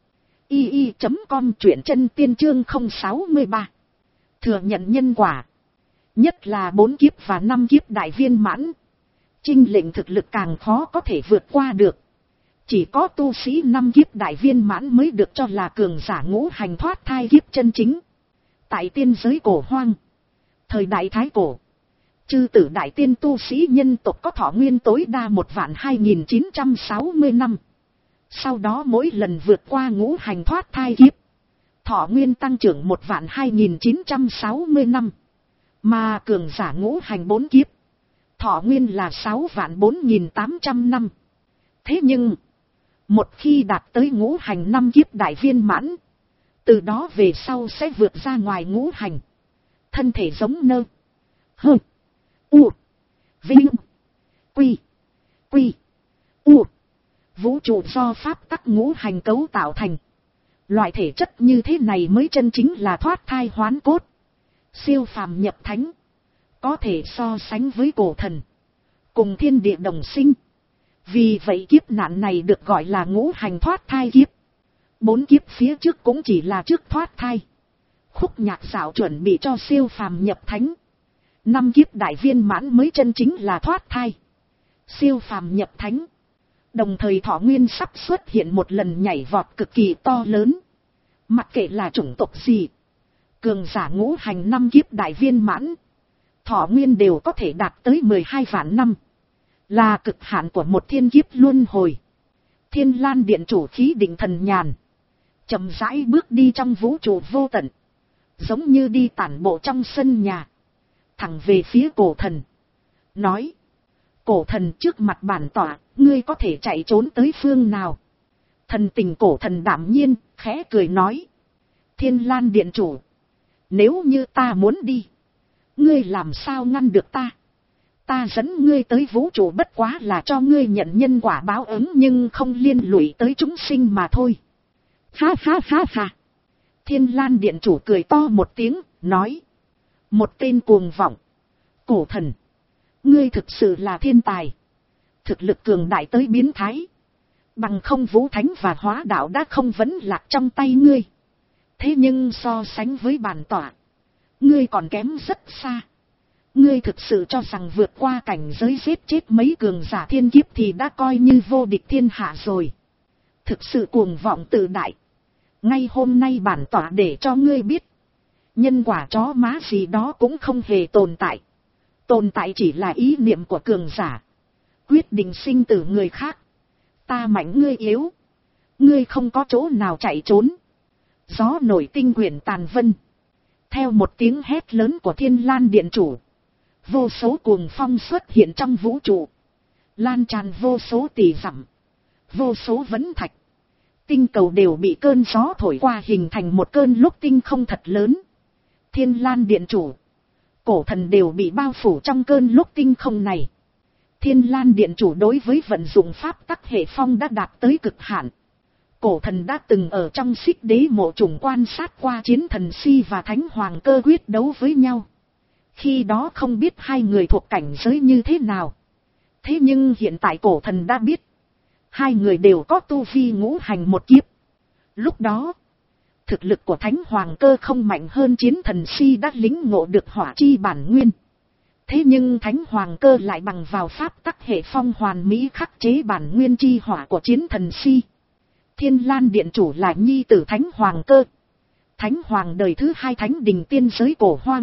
i i chấm com, truyện chân tiên chương không sáu ba. Thừa nhận nhân quả. Nhất là bốn kiếp và năm kiếp đại viên mãn. Chinh lệnh thực lực càng khó có thể vượt qua được. Chỉ có tu sĩ năm kiếp đại viên mãn mới được cho là cường giả ngũ hành thoát thai kiếp chân chính. Tại tiên giới cổ hoang, thời đại thái cổ, chư tử đại tiên tu sĩ nhân tộc có thọ nguyên tối đa một vạn hai nghìn chín trăm sáu mươi năm. Sau đó mỗi lần vượt qua ngũ hành thoát thai kiếp, thọ nguyên tăng trưởng một vạn hai nghìn chín trăm sáu mươi năm. Mà cường giả ngũ hành bốn kiếp, thọ nguyên là sáu vạn bốn nghìn tám trăm năm. Thế nhưng, một khi đạt tới ngũ hành năm kiếp đại viên mãn, từ đó về sau sẽ vượt ra ngoài ngũ hành. Thân thể giống nơ, hơ, u, vinh, quy, quy, u. Vũ trụ do pháp tắc ngũ hành cấu tạo thành. Loại thể chất như thế này mới chân chính là thoát thai hoán cốt, siêu phàm nhập thánh. Có thể so sánh với cổ thần, cùng thiên địa đồng sinh. Vì vậy kiếp nạn này được gọi là ngũ hành thoát thai kiếp. Bốn kiếp phía trước cũng chỉ là trước thoát thai. Khúc nhạc dạo chuẩn bị cho siêu phàm nhập thánh. Năm kiếp đại viên mãn mới chân chính là thoát thai, siêu phàm nhập thánh. Đồng thời thọ nguyên sắp xuất hiện một lần nhảy vọt cực kỳ to lớn. Mặc kệ là chủng tộc gì, cường giả ngũ hành năm kiếp đại viên mãn, thọ nguyên đều có thể đạt tới mười hai vạn năm. Là cực hạn của một thiên kiếp luân hồi. Thiên Lan Điện Chủ khí định thần nhàn, chậm rãi bước đi trong vũ trụ vô tận, giống như đi tản bộ trong sân nhà, thẳng về phía cổ thần. Nói: cổ thần, trước mặt bản tọa, ngươi có thể chạy trốn tới phương nào? Thần tình cổ thần đảm nhiên, khẽ cười nói: Thiên Lan Điện Chủ, nếu như ta muốn đi, ngươi làm sao ngăn được ta? Ta dẫn ngươi tới vũ trụ bất quá là cho ngươi nhận nhân quả báo ứng, nhưng không liên lụy tới chúng sinh mà thôi. Ha ha ha ha. Thiên Lan Điện Chủ cười to một tiếng, nói: một tên cuồng vọng. Cổ thần, ngươi thực sự là thiên tài. Thực lực cường đại tới biến thái. Bằng không vũ thánh và hóa đạo đã không vấn lạc trong tay ngươi. Thế nhưng so sánh với bản tọa, ngươi còn kém rất xa. Ngươi thực sự cho rằng vượt qua cảnh giới giết chết mấy cường giả thiên kiếp thì đã coi như vô địch thiên hạ rồi. Thực sự cuồng vọng tự đại. Ngay hôm nay bản tọa để cho ngươi biết, nhân quả chó má gì đó cũng không hề tồn tại. Tồn tại chỉ là ý niệm của cường giả, quyết định sinh tử người khác. Ta mạnh ngươi yếu, ngươi không có chỗ nào chạy trốn. Gió nổi tinh quyển tàn vân. Theo một tiếng hét lớn của Thiên Lan Điện Chủ, vô số cuồng phong xuất hiện trong vũ trụ, lan tràn vô số tỷ dặm. Vô số vấn thạch, tinh cầu đều bị cơn gió thổi qua, hình thành một cơn lốc tinh không thật lớn. Thiên Lan Điện Chủ, cổ thần đều bị bao phủ trong cơn lúc tinh không này. Thiên Lan Điện Chủ đối với vận dụng pháp tắc hệ phong đã đạt tới cực hạn. Cổ thần đã từng ở trong Xích Đế mộ trùng quan sát qua chiến thần Si và Thánh Hoàng Cơ quyết đấu với nhau. Khi đó không biết hai người thuộc cảnh giới như thế nào. Thế nhưng hiện tại cổ thần đã biết. Hai người đều có tu vi ngũ hành một kiếp. Lúc đó, thực lực của Thánh Hoàng Cơ không mạnh hơn chiến thần Si đã lĩnh ngộ được hỏa chi bản nguyên. Thế nhưng Thánh Hoàng Cơ lại bằng vào pháp tắc hệ phong hoàn mỹ khắc chế bản nguyên chi hỏa của chiến thần Si. Thiên Lan Điện Chủ là nhi tử Thánh Hoàng Cơ. Thánh Hoàng đời thứ hai Thánh Đình tiên giới cổ hoang.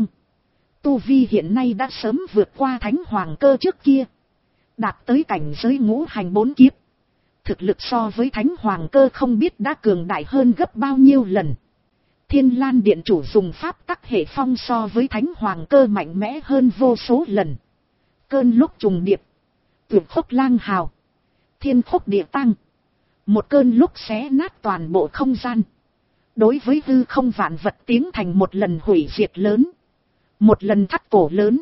Tu vi hiện nay đã sớm vượt qua Thánh Hoàng Cơ trước kia. Đạt tới cảnh giới ngũ hành bốn kiếp. Thực lực so với Thánh Hoàng Cơ không biết đã cường đại hơn gấp bao nhiêu lần. Thiên Lan Điện Chủ dùng pháp tắc hệ phong so với Thánh Hoàng Cơ mạnh mẽ hơn vô số lần. Cơn lúc trùng điệp. Tuyệt khốc lang hào. Thiên khốc địa tăng. Một cơn lúc xé nát toàn bộ không gian. Đối với hư không vạn vật tiến thành một lần hủy diệt lớn. Một lần thắt cổ lớn.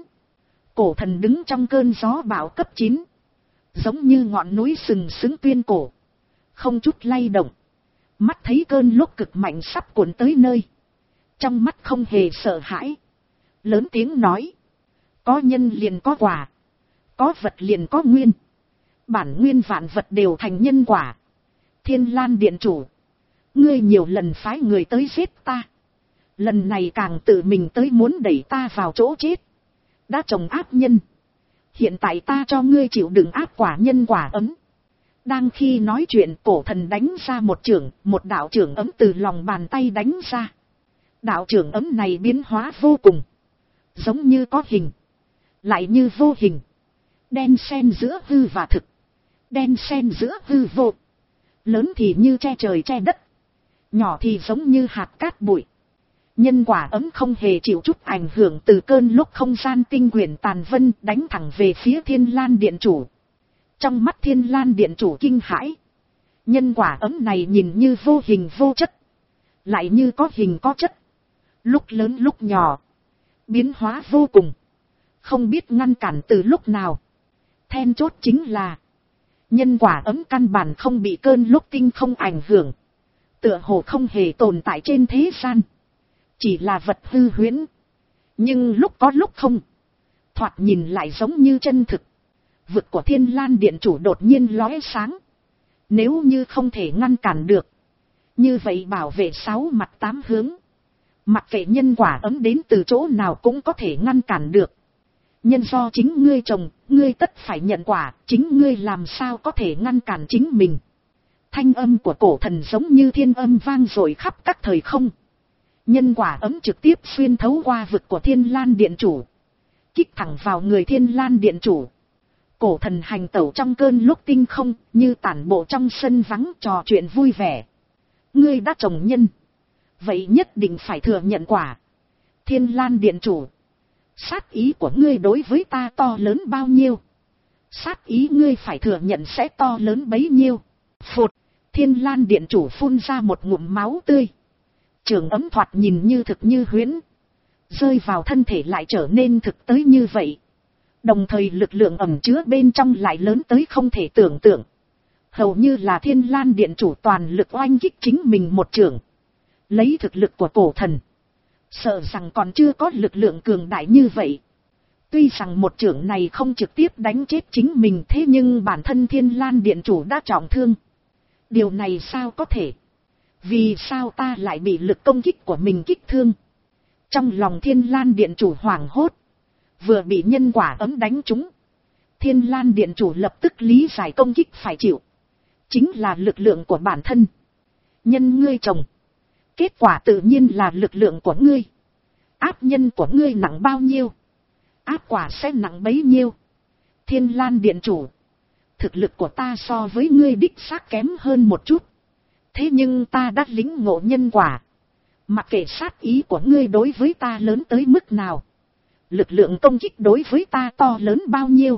Cổ thần đứng trong cơn gió bão cấp chín. Giống như ngọn núi sừng sững tuyên cổ. Không chút lay động. Mắt thấy cơn lúc cực mạnh sắp cuốn tới nơi. Trong mắt không hề sợ hãi. Lớn tiếng nói. Có nhân liền có quả. Có vật liền có nguyên. Bản nguyên vạn vật đều thành nhân quả. Thiên Lan Điện Chủ. Ngươi nhiều lần phái người tới giết ta. Lần này càng tự mình tới muốn đẩy ta vào chỗ chết. Đã trồng ác nhân. Hiện tại ta cho ngươi chịu đựng ác quả nhân quả ấm. Đang khi nói chuyện cổ thần đánh ra một chưởng, một đạo chưởng ấm từ lòng bàn tay đánh ra. Đạo chưởng ấm này biến hóa vô cùng. Giống như có hình. Lại như vô hình. Đen xen giữa hư và thực. Đen xen giữa hư vô. Lớn thì như che trời che đất. Nhỏ thì giống như hạt cát bụi. Nhân quả ấm không hề chịu chút ảnh hưởng từ cơn lúc không gian tinh quyển tàn vân đánh thẳng về phía Thiên Lan Điện Chủ. Trong mắt Thiên Lan Điện Chủ kinh hãi. Nhân quả ấm này nhìn như vô hình vô chất. Lại như có hình có chất. Lúc lớn lúc nhỏ. Biến hóa vô cùng. Không biết ngăn cản từ lúc nào. Then chốt chính là. Nhân quả ấm căn bản không bị cơn lúc tinh không ảnh hưởng. Tựa hồ không hề tồn tại trên thế gian. Chỉ là vật hư huyễn. Nhưng lúc có lúc không. Thoạt nhìn lại giống như chân thực. Vực của Thiên Lan Điện Chủ đột nhiên lóe sáng. Nếu như không thể ngăn cản được. Như vậy bảo vệ sáu mặt tám hướng. Mặc kệ nhân quả ấm đến từ chỗ nào cũng có thể ngăn cản được. Nhân do chính ngươi trồng, ngươi tất phải nhận quả, chính ngươi làm sao có thể ngăn cản chính mình. Thanh âm của cổ thần giống như thiên âm vang dội khắp các thời không. Nhân quả ấm trực tiếp xuyên thấu qua vực của Thiên Lan Điện Chủ. Kích thẳng vào người Thiên Lan Điện Chủ. Cổ thần hành tẩu trong cơn lúc tinh không, như tản bộ trong sân vắng trò chuyện vui vẻ. Ngươi đã trồng nhân. Vậy nhất định phải thừa nhận quả. Thiên Lan Điện Chủ. Sát ý của ngươi đối với ta to lớn bao nhiêu? Sát ý ngươi phải thừa nhận sẽ to lớn bấy nhiêu? Phụt, Thiên Lan Điện Chủ phun ra một ngụm máu tươi. Trường ấm thoạt nhìn như thực như huyễn. Rơi vào thân thể lại trở nên thực tới như vậy. Đồng thời lực lượng ẩn chứa bên trong lại lớn tới không thể tưởng tượng. Hầu như là Thiên Lan Điện Chủ toàn lực oanh kích chính mình một trường. Lấy thực lực của cổ thần. Sợ rằng còn chưa có lực lượng cường đại như vậy. Tuy rằng một trưởng này không trực tiếp đánh chết chính mình thế nhưng bản thân Thiên Lan Điện Chủ đã trọng thương. Điều này sao có thể? Vì sao ta lại bị lực công kích của mình kích thương? Trong lòng Thiên Lan Điện Chủ hoảng hốt. Vừa bị nhân quả ấm đánh trúng. Thiên Lan Điện Chủ lập tức lý giải công kích phải chịu. Chính là lực lượng của bản thân. Nhân ngươi trồng. Kết quả tự nhiên là lực lượng của ngươi. Áp nhân của ngươi nặng bao nhiêu. Áp quả sẽ nặng bấy nhiêu. Thiên Lan Điện Chủ. Thực lực của ta so với ngươi đích xác kém hơn một chút. Thế nhưng ta đã lĩnh ngộ nhân quả. Mặc kệ sát ý của ngươi đối với ta lớn tới mức nào. Lực lượng công kích đối với ta to lớn bao nhiêu.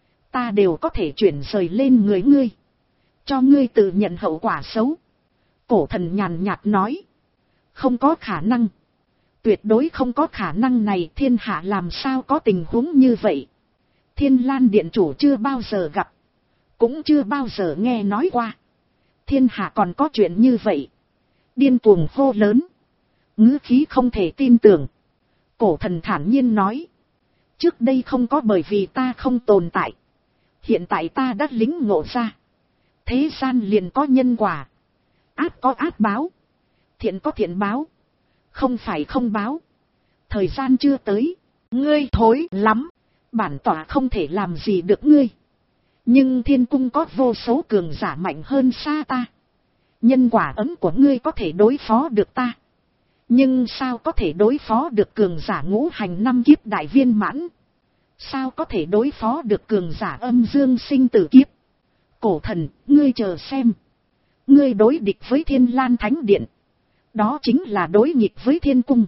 Ta đều có thể chuyển rời lên người ngươi. Cho ngươi tự nhận hậu quả xấu. Cổ thần nhàn nhạt nói. Không có khả năng. Tuyệt đối không có khả năng này, thiên hạ làm sao có tình huống như vậy. Thiên Lan điện chủ chưa bao giờ gặp, cũng chưa bao giờ nghe nói qua. Thiên hạ còn có chuyện như vậy. Điên cuồng hô lớn, ngữ khí không thể tin tưởng. Cổ thần thản nhiên nói, trước đây không có, bởi vì ta không tồn tại. Hiện tại ta đã lĩnh ngộ ra. Thế gian liền có nhân quả. Ác có ác báo. Thiện có thiện báo. Không phải không báo. Thời gian chưa tới. Ngươi thối lắm. Bản tỏa không thể làm gì được ngươi. Nhưng thiên cung có vô số cường giả mạnh hơn xa ta. Nhân quả ấm của ngươi có thể đối phó được ta. Nhưng sao có thể đối phó được cường giả ngũ hành năm kiếp đại viên mãn? Sao có thể đối phó được cường giả âm dương sinh tử kiếp? Cổ thần, ngươi chờ xem. Ngươi đối địch với Thiên Lan Thánh Điện. Đó chính là đối nghịch với thiên cung.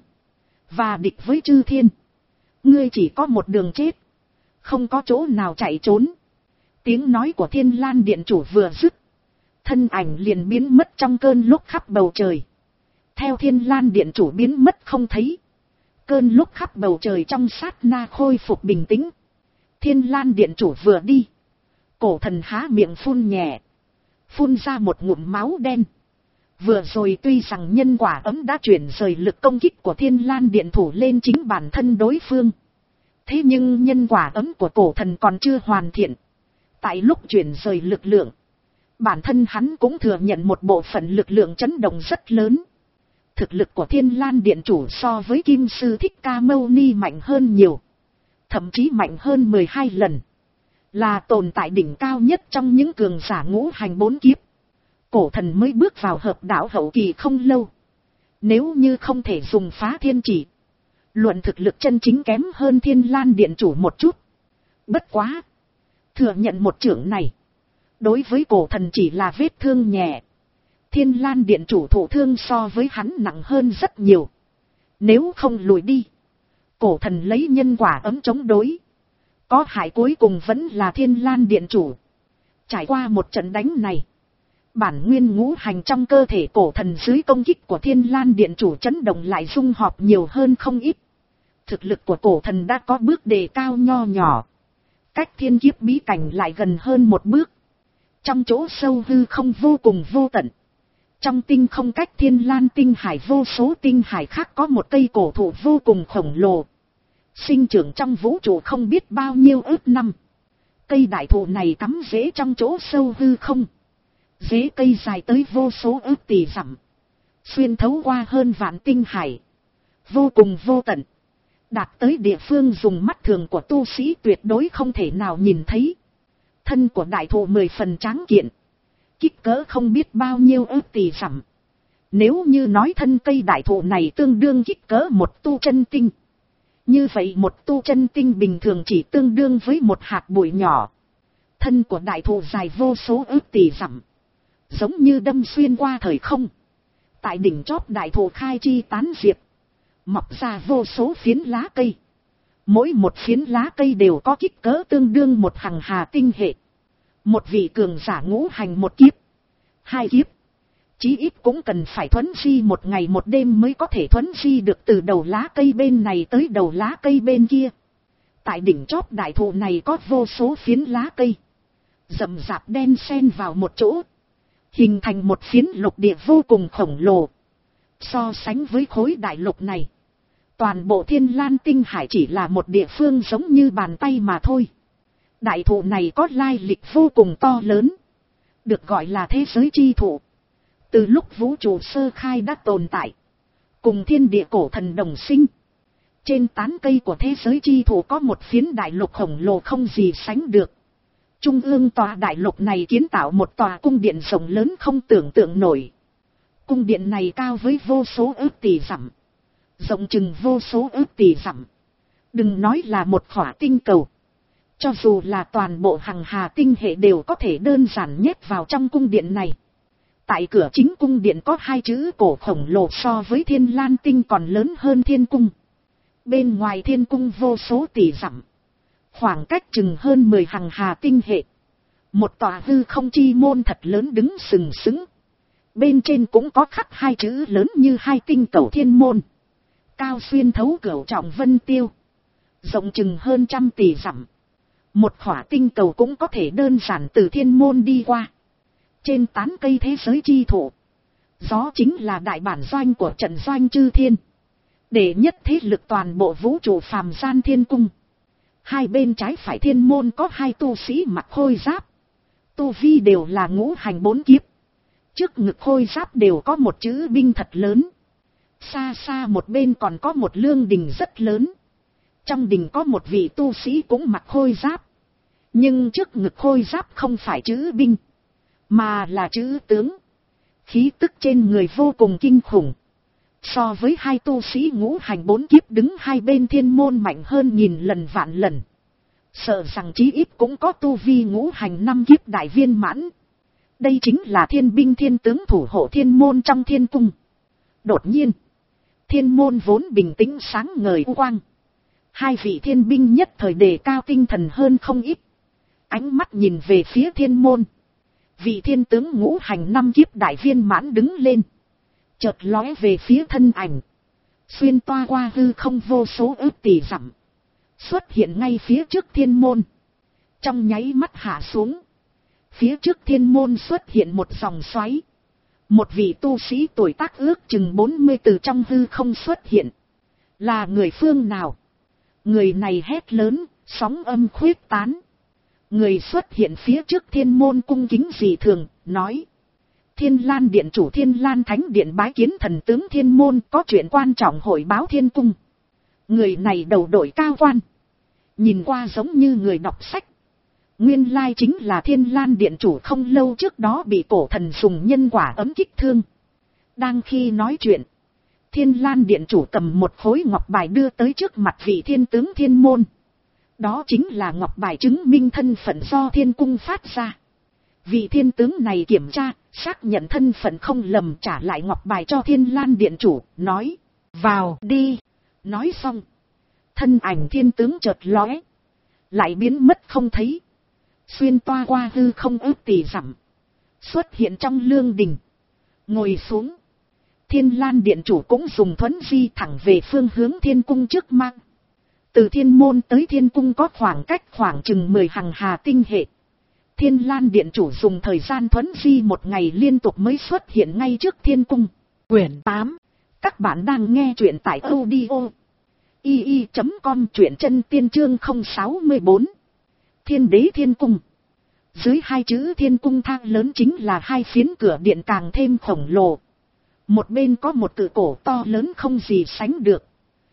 Và địch với chư thiên. Ngươi chỉ có một đường chết. Không có chỗ nào chạy trốn. Tiếng nói của Thiên Lan Điện chủ vừa dứt. Thân ảnh liền biến mất trong cơn lúc khắp bầu trời. Theo Thiên Lan Điện chủ biến mất không thấy. Cơn lúc khắp bầu trời trong sát na khôi phục bình tĩnh. Thiên Lan Điện chủ vừa đi. Cổ thần há miệng phun nhẹ. Phun ra một ngụm máu đen. Vừa rồi tuy rằng nhân quả ấm đã chuyển rời lực công kích của Thiên Lan Điện thủ lên chính bản thân đối phương. Thế nhưng nhân quả ấm của cổ thần còn chưa hoàn thiện. Tại lúc chuyển rời lực lượng, bản thân hắn cũng thừa nhận một bộ phận lực lượng chấn động rất lớn. Thực lực của Thiên Lan Điện chủ so với Kim Sư Thích Ca Mâu Ni mạnh hơn nhiều. Thậm chí mạnh hơn mười hai lần. Là tồn tại đỉnh cao nhất trong những cường giả ngũ hành bốn kiếp. Cổ thần mới bước vào hợp đạo hậu kỳ không lâu. Nếu như không thể dùng phá thiên chỉ, luận thực lực chân chính kém hơn Thiên Lan Điện chủ một chút. Bất quá, thừa nhận một chưởng này, đối với cổ thần chỉ là vết thương nhẹ. Thiên Lan Điện chủ thụ thương so với hắn nặng hơn rất nhiều. Nếu không lùi đi, cổ thần lấy nhân quả ấm chống đối. Có hại cuối cùng vẫn là Thiên Lan Điện chủ. Trải qua một trận đánh này, bản nguyên ngũ hành trong cơ thể cổ thần dưới công kích của Thiên Lan Điện chủ chấn động lại dung họp nhiều hơn không ít. Thực lực của cổ thần đã có bước đề cao nho nhỏ. Cách thiên kiếp bí cảnh lại gần hơn một bước. Trong chỗ sâu hư không vô cùng vô tận. Trong tinh không cách Thiên Lan tinh hải vô số tinh hải khác có một cây cổ thụ vô cùng khổng lồ. Sinh trưởng trong vũ trụ không biết bao nhiêu ước năm. Cây đại thụ này cắm rễ trong chỗ sâu hư không. Rễ cây dài tới vô số ước tỷ dặm. Xuyên thấu qua hơn vạn tinh hải. Vô cùng vô tận. Đạt tới địa phương dùng mắt thường của tu sĩ tuyệt đối không thể nào nhìn thấy. Thân của đại thụ mười phần tráng kiện. Kích cỡ không biết bao nhiêu ước tỷ dặm. Nếu như nói thân cây đại thụ này tương đương kích cỡ một tu chân tinh. Như vậy một tu chân tinh bình thường chỉ tương đương với một hạt bụi nhỏ. Thân của đại thụ dài vô số ước tỷ dặm. Giống như đâm xuyên qua thời không. Tại đỉnh chóp đại thụ khai chi tán diệp. Mọc ra vô số phiến lá cây. Mỗi một phiến lá cây đều có kích cỡ tương đương một hằng hà tinh hệ. Một vị cường giả ngũ hành một kiếp. Hai kiếp. Chí ít cũng cần phải thuấn di một ngày một đêm mới có thể thuấn di được từ đầu lá cây bên này tới đầu lá cây bên kia. Tại đỉnh chóp đại thụ này có vô số phiến lá cây. Rậm rạp đen xen vào một chỗ. Hình thành một phiến lục địa vô cùng khổng lồ. So sánh với khối đại lục này, toàn bộ Thiên Lan tinh hải chỉ là một địa phương giống như bàn tay mà thôi. Đại thụ này có lai lịch vô cùng to lớn. Được gọi là thế giới chi thụ. Từ lúc vũ trụ sơ khai đã tồn tại. Cùng thiên địa cổ thần đồng sinh. Trên tán cây của thế giới chi thụ có một phiến đại lục khổng lồ không gì sánh được. Trung ương tòa đại lục này kiến tạo một tòa cung điện rộng lớn không tưởng tượng nổi. Cung điện này cao với vô số ước tỷ dặm. Rộng chừng vô số ước tỷ dặm. Đừng nói là một khỏa tinh cầu. Cho dù là toàn bộ hằng hà tinh hệ đều có thể đơn giản nhét vào trong cung điện này. Tại cửa chính cung điện có hai chữ cổ khổng lồ so với Thiên Lan tinh còn lớn hơn thiên cung. Bên ngoài thiên cung vô số tỷ dặm. Khoảng cách chừng hơn mười hằng hà tinh hệ. Một tòa hư không chi môn thật lớn đứng sừng sững. Bên trên cũng có khắc hai chữ lớn như hai tinh cầu thiên môn. cao xuyên thấu cửu trọng vân tiêu, rộng chừng hơn trăm tỷ dặm. Một khỏa tinh cầu cũng có thể đơn giản từ thiên môn đi qua. Trên tán cây thế giới chi thụ, gió chính là đại bản doanh của trận doanh chư thiên, để nhất thế lực toàn bộ vũ trụ phàm gian thiên cung. Hai bên trái phải thiên môn có hai tu sĩ mặc khôi giáp, tu vi đều là ngũ hành bốn kiếp. Trước ngực khôi giáp đều có một chữ binh thật lớn. Xa xa một bên còn có một lương đình rất lớn. Trong đình có một vị tu sĩ cũng mặc khôi giáp. Nhưng trước ngực khôi giáp không phải chữ binh, mà là chữ tướng. Khí tức trên người vô cùng kinh khủng. So với hai tu sĩ ngũ hành bốn kiếp đứng hai bên thiên môn mạnh hơn nghìn lần vạn lần. Sợ rằng chí ít cũng có tu vi ngũ hành năm kiếp đại viên mãn. Đây chính là thiên binh thiên tướng thủ hộ thiên môn trong thiên cung. Đột nhiên, thiên môn vốn bình tĩnh sáng ngời u quang. Hai vị thiên binh nhất thời đề cao tinh thần hơn không ít. Ánh mắt nhìn về phía thiên môn. Vị thiên tướng ngũ hành năm kiếp đại viên mãn đứng lên. Chợt lóe về phía thân ảnh. Xuyên toa qua hư không vô số ước tỷ dặm. Xuất hiện ngay phía trước thiên môn. Trong nháy mắt hạ xuống. Phía trước thiên môn xuất hiện một dòng xoáy. Một vị tu sĩ tuổi tác ước chừng bốn mươi từ trong hư không xuất hiện. Là người phương nào? Người này hét lớn, sóng âm khuyết tán. Người xuất hiện phía trước thiên môn cung kính dị thường, nói. Thiên Lan Điện chủ Thiên Lan Thánh Điện bái kiến thần tướng thiên môn, có chuyện quan trọng hội báo thiên cung. Người này đầu đội cao quan. Nhìn qua giống như người đọc sách. Nguyên lai chính là Thiên Lan Điện chủ không lâu trước đó bị cổ thần dùng nhân quả ấm kích thương. Đang khi nói chuyện, Thiên Lan Điện chủ cầm một khối ngọc bài đưa tới trước mặt vị thiên tướng thiên môn. Đó chính là ngọc bài chứng minh thân phận do thiên cung phát ra. Vị thiên tướng này kiểm tra, xác nhận thân phận không lầm, trả lại ngọc bài cho Thiên Lan Điện chủ, nói, vào đi. Nói xong, thân ảnh thiên tướng chợt lóe, lại biến mất không thấy. Xuyên toa qua hư không ước tỷ dặm, xuất hiện trong lương đình, ngồi xuống. Thiên Lan Điện chủ cũng dùng thuấn di thẳng về phương hướng thiên cung trước mang. Từ thiên môn tới thiên cung có khoảng cách khoảng chừng mười hằng hà tinh hệ. Thiên Lan Điện chủ dùng thời gian thuấn di một ngày liên tục mới xuất hiện ngay trước thiên cung. Quyển tám. Các bạn đang nghe truyện tại audio i i chấm com, truyện chân tiên chương không sáu bốn. Thiên đế thiên cung. Dưới hai chữ thiên cung thang lớn chính là hai phiến cửa điện càng thêm khổng lồ. Một bên có một cự cổ to lớn không gì sánh được.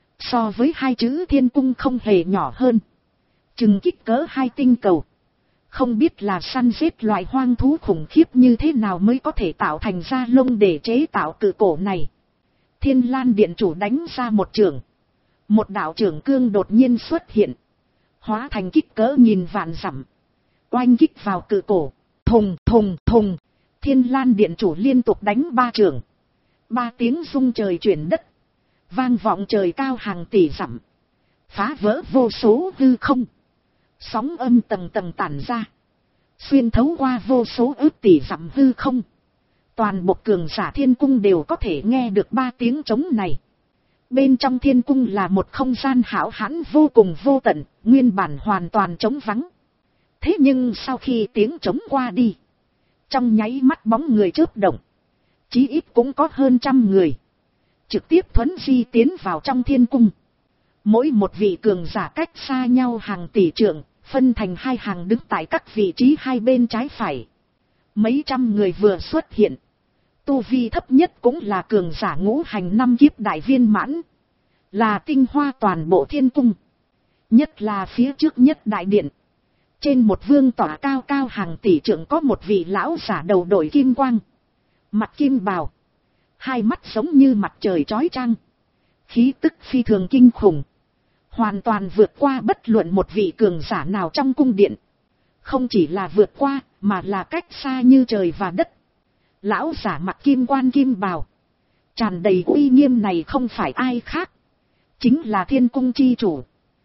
So với hai chữ thiên cung không hề nhỏ hơn. Chừng kích cỡ hai tinh cầu. Không biết là săn giết loại hoang thú khủng khiếp như thế nào mới có thể tạo thành da lông để chế tạo cự cổ này. Thiên Lan Điện chủ đánh ra một trường. Một đạo trưởng cương đột nhiên xuất hiện. Hóa thành kích cỡ nghìn vạn dặm. Oanh kích vào cự cổ. Thùng thùng thùng. Thiên Lan Điện chủ liên tục đánh ba trường. Ba tiếng rung trời chuyển đất. Vang vọng trời cao hàng tỷ dặm. Phá vỡ vô số hư không. Sóng âm tầng tầng tản ra. Xuyên thấu qua vô số ước tỷ dặm hư không. Toàn bộ cường giả thiên cung đều có thể nghe được ba tiếng trống này. Bên trong thiên cung là một không gian hão hãn vô cùng vô tận, nguyên bản hoàn toàn trống vắng. Thế nhưng sau khi tiếng trống qua đi, trong nháy mắt bóng người chớp động, chí ít cũng có hơn trăm người, trực tiếp thuấn di tiến vào trong thiên cung. Mỗi một vị cường giả cách xa nhau hàng tỷ trượng, phân thành hai hàng đứng tại các vị trí hai bên trái phải. Mấy trăm người vừa xuất hiện. Tu vi thấp nhất cũng là cường giả ngũ hành năm kiếp đại viên mãn. Là tinh hoa toàn bộ thiên cung. Nhất là phía trước nhất đại điện. Trên một vương tỏa cao cao hàng tỷ trượng có một vị lão giả đầu đội kim quang. Mặt kim bào. Hai mắt giống như mặt trời chói chang. Khí tức phi thường kinh khủng. Hoàn toàn vượt qua bất luận một vị cường giả nào trong cung điện. Không chỉ là vượt qua, mà là cách xa như trời và đất. Lão giả mặc kim quan kim bào. Tràn đầy uy nghiêm này không phải ai khác. Chính là thiên cung chi chủ.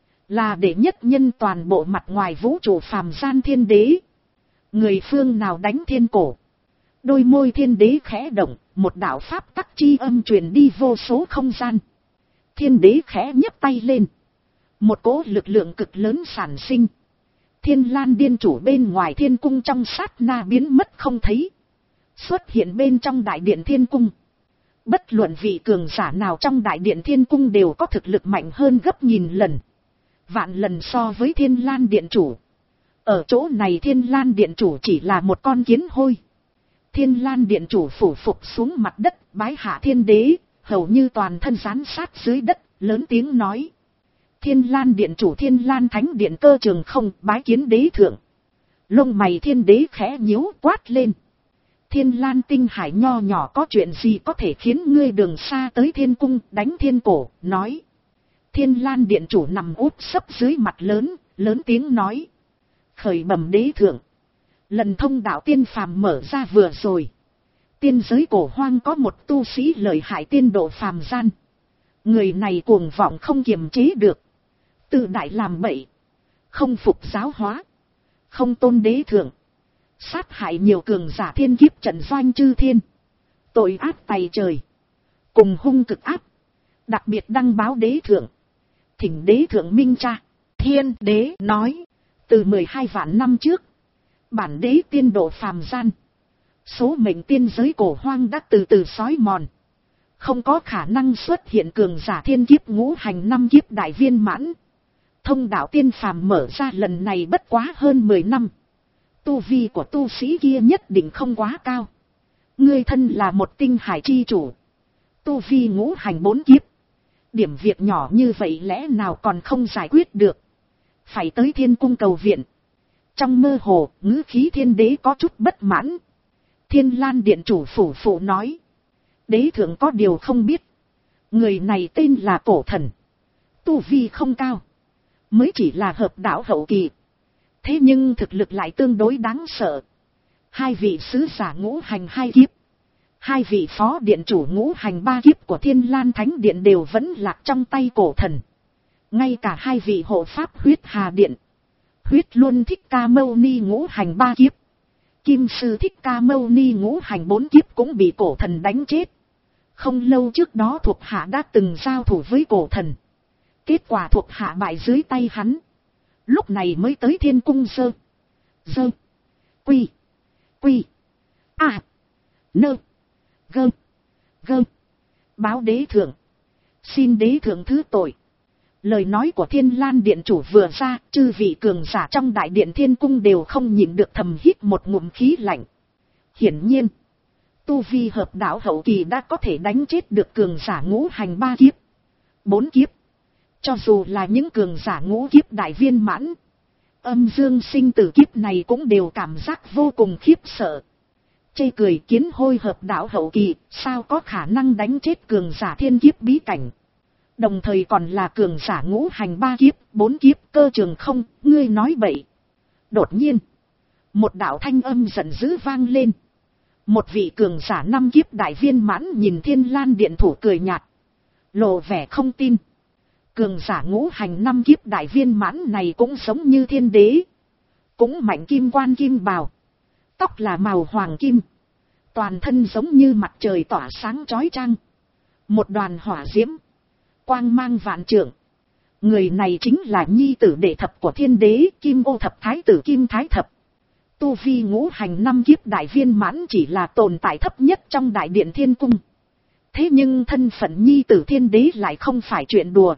Là đệ nhất nhân toàn bộ mặt ngoài vũ trụ phàm gian thiên đế. Người phương nào đánh thiên cổ. Đôi môi thiên đế khẽ động, một đạo pháp tắc chi âm truyền đi vô số không gian. Thiên đế khẽ nhấc tay lên. Một cỗ lực lượng cực lớn sản sinh. Thiên Lan Điên Chủ bên ngoài thiên cung trong sát na biến mất không thấy. Xuất hiện bên trong đại điện thiên cung. Bất luận vị cường giả nào trong đại điện thiên cung đều có thực lực mạnh hơn gấp nghìn lần. Vạn lần so với Thiên Lan Điện Chủ. Ở chỗ này Thiên Lan Điện Chủ chỉ là một con kiến hôi. Thiên Lan Điện Chủ phủ phục xuống mặt đất, bái hạ thiên đế, hầu như toàn thân gián sát dưới đất, lớn tiếng nói. Thiên Lan Điện Chủ Thiên Lan Thánh Điện Cơ Trường Không bái kiến đế thượng. Lông mày thiên đế khẽ nhíu quát lên. Thiên Lan Tinh Hải nho nhỏ có chuyện gì có thể khiến ngươi đường xa tới thiên cung đánh thiên cổ, nói. Thiên Lan Điện Chủ nằm úp sấp dưới mặt lớn, lớn tiếng nói. Khởi bẩm đế thượng. Lần thông đạo tiên phàm mở ra vừa rồi. Tiên giới cổ hoang có một tu sĩ lợi hại tiên độ phàm gian. Người này cuồng vọng không kiềm chế được. Tự đại làm bậy. Không phục giáo hóa. Không tôn đế thượng. Sát hại nhiều cường giả thiên kiếp trận doanh chư thiên. Tội ác tày trời. Cùng hung cực ác. Đặc biệt đăng báo đế thượng. Thỉnh đế thượng minh tra. Thiên đế nói. Từ mười hai vạn năm trước. Bản đế tiên độ phàm gian. Số mệnh tiên giới cổ hoang đã từ từ xói mòn. Không có khả năng xuất hiện cường giả thiên kiếp ngũ hành năm kiếp đại viên mãn. Thông đạo tiên phàm mở ra lần này bất quá hơn mười năm. Tu vi của tu sĩ kia nhất định không quá cao. Ngươi thân là một tinh hải chi chủ. Tu vi ngũ hành bốn kiếp. Điểm việc nhỏ như vậy lẽ nào còn không giải quyết được. Phải tới thiên cung cầu viện. Trong mơ hồ, ngữ khí thiên đế có chút bất mãn. Thiên Lan Điện Chủ phủ phụ nói. Đế thượng có điều không biết. Người này tên là Cổ Thần. Tu vi không cao. Mới chỉ là hợp đạo hậu kỳ. Thế nhưng thực lực lại tương đối đáng sợ. Hai vị sứ giả ngũ hành hai kiếp. Hai vị phó điện chủ ngũ hành ba kiếp của Thiên Lan Thánh Điện đều vẫn lạc trong tay Cổ Thần. Ngay cả hai vị hộ pháp huyết hà điện. Huyết Luân Thích Ca Mâu Ni ngũ hành ba kiếp. Kim Sư Thích Ca Mâu Ni ngũ hành bốn kiếp cũng bị Cổ Thần đánh chết. Không lâu trước đó thuộc hạ đã từng giao thủ với Cổ Thần. Kết quả thuộc hạ bại dưới tay hắn. Lúc này mới tới thiên cung sơ. Dơ. Quy. Quy. À. Nơ. Gơ. Gơ. Báo đế thượng. Xin đế thượng thứ tội. Lời nói của Thiên Lan Điện Chủ vừa ra, chư vị cường giả trong đại điện thiên cung đều không nhịn được thầm hít một ngụm khí lạnh. Hiển nhiên, tu vi hợp đạo hậu kỳ đã có thể đánh chết được cường giả ngũ hành ba kiếp, bốn kiếp. Cho dù là những cường giả ngũ kiếp đại viên mãn, âm dương sinh tử kiếp này cũng đều cảm giác vô cùng khiếp sợ. Chê cười kiến hôi hợp đạo hậu kỳ, sao có khả năng đánh chết cường giả thiên kiếp bí cảnh. Đồng thời còn là cường giả ngũ hành ba kiếp, bốn kiếp Cơ Trường Không, ngươi nói bậy. Đột nhiên, một đạo thanh âm giận dữ vang lên. Một vị cường giả năm kiếp đại viên mãn nhìn Thiên Lan Điện Thủ cười nhạt, lộ vẻ không tin. Cường giả ngũ hành năm kiếp đại viên mãn này cũng giống như thiên đế. Cũng mạnh kim quan kim bào. Tóc là màu hoàng kim. Toàn thân giống như mặt trời tỏa sáng chói chang. Một đoàn hỏa diễm. Quang mang vạn trượng. Người này chính là nhi tử đệ thập của thiên đế Kim Ô Thập Thái tử Kim Thái Thập. Tu vi ngũ hành năm kiếp đại viên mãn chỉ là tồn tại thấp nhất trong đại điện thiên cung. Thế nhưng thân phận nhi tử thiên đế lại không phải chuyện đùa.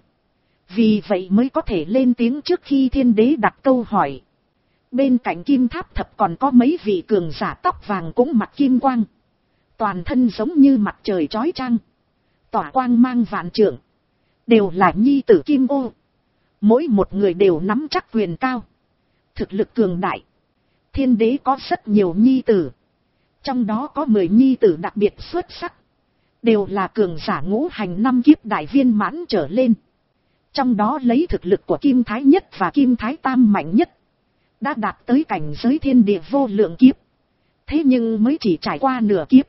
Vì vậy mới có thể lên tiếng trước khi thiên đế đặt câu hỏi. Bên cạnh Kim Tháp Thập còn có mấy vị cường giả tóc vàng cũng mặc kim quang. Toàn thân giống như mặt trời chói chang. Tỏa quang mang vạn trượng. Đều là nhi tử Kim Ô. Mỗi một người đều nắm chắc quyền cao. Thực lực cường đại. Thiên đế có rất nhiều nhi tử. Trong đó có mười nhi tử đặc biệt xuất sắc. Đều là cường giả ngũ hành năm kiếp đại viên mãn trở lên. Trong đó lấy thực lực của Kim Thái Nhất và Kim Thái Tam mạnh nhất. Đã đạt tới cảnh giới thiên địa vô lượng kiếp. Thế nhưng mới chỉ trải qua nửa kiếp.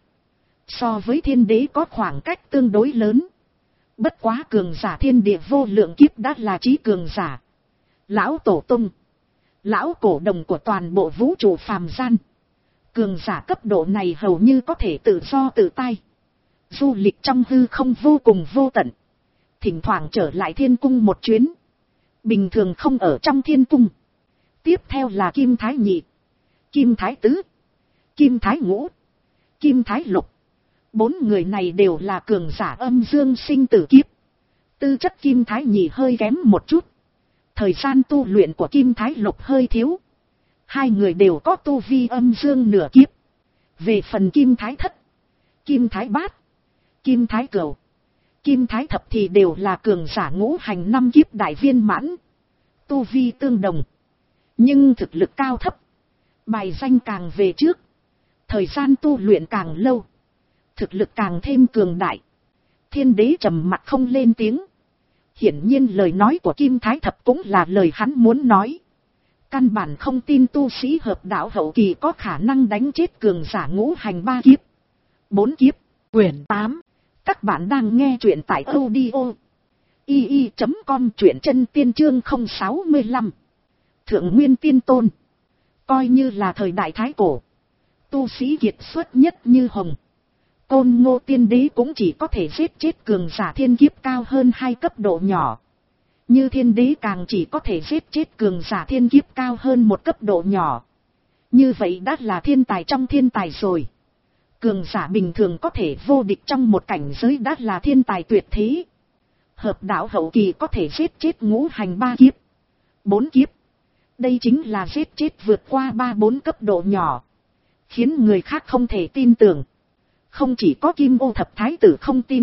So với thiên đế có khoảng cách tương đối lớn. Bất quá cường giả thiên địa vô lượng kiếp đã là trí cường giả. Lão Tổ Tung. Lão cổ đồng của toàn bộ vũ trụ phàm gian. Cường giả cấp độ này hầu như có thể tự do tự tay. Du lịch trong hư không vô cùng vô tận. thỉnh thoảng trở lại thiên cung một chuyến, bình thường không ở trong thiên cung. Tiếp theo là Kim Thái Nhị, Kim Thái Tứ, Kim Thái Ngũ, Kim Thái Lục. Bốn người này đều là cường giả âm dương sinh tử kiếp. Tư chất Kim Thái Nhị hơi kém một chút, thời gian tu luyện của Kim Thái Lục hơi thiếu. Hai người đều có tu vi âm dương nửa kiếp. Về phần Kim Thái Thất, Kim Thái Bát, Kim Thái Cửu, Kim Thái Thập thì đều là cường giả ngũ hành năm kiếp đại viên mãn. Tu vi tương đồng, nhưng thực lực cao thấp. Bài danh càng về trước, thời gian tu luyện càng lâu, thực lực càng thêm cường đại. Thiên đế trầm mặt không lên tiếng. Hiển nhiên lời nói của Kim Thái Thập cũng là lời hắn muốn nói. Căn bản không tin tu sĩ hợp đạo hậu kỳ có khả năng đánh chết cường giả ngũ hành ba kiếp, bốn kiếp. Quyển tám. Các bạn đang nghe truyện tại audio i i chấm com, truyện chân tiên chương không sáu lăm. Thượng Nguyên Tiên Tôn, coi như là thời đại thái cổ, tu sĩ kiệt xuất nhất như Hồng, Côn Ngô Tiên Đế cũng chỉ có thể giết chết cường giả thiên kiếp cao hơn hai cấp độ nhỏ. Như Thiên Đế càng chỉ có thể giết chết cường giả thiên kiếp cao hơn một cấp độ nhỏ. Như vậy đã là thiên tài trong thiên tài rồi. Cường giả bình thường có thể vô địch trong một cảnh giới đã là thiên tài tuyệt thế. Hợp đạo hậu kỳ có thể giết chết ngũ hành ba kiếp, bốn kiếp. Đây chính là giết chết vượt qua ba bốn cấp độ nhỏ, khiến người khác không thể tin tưởng. Không chỉ có Kim Ô Thập Thái Tử không tin,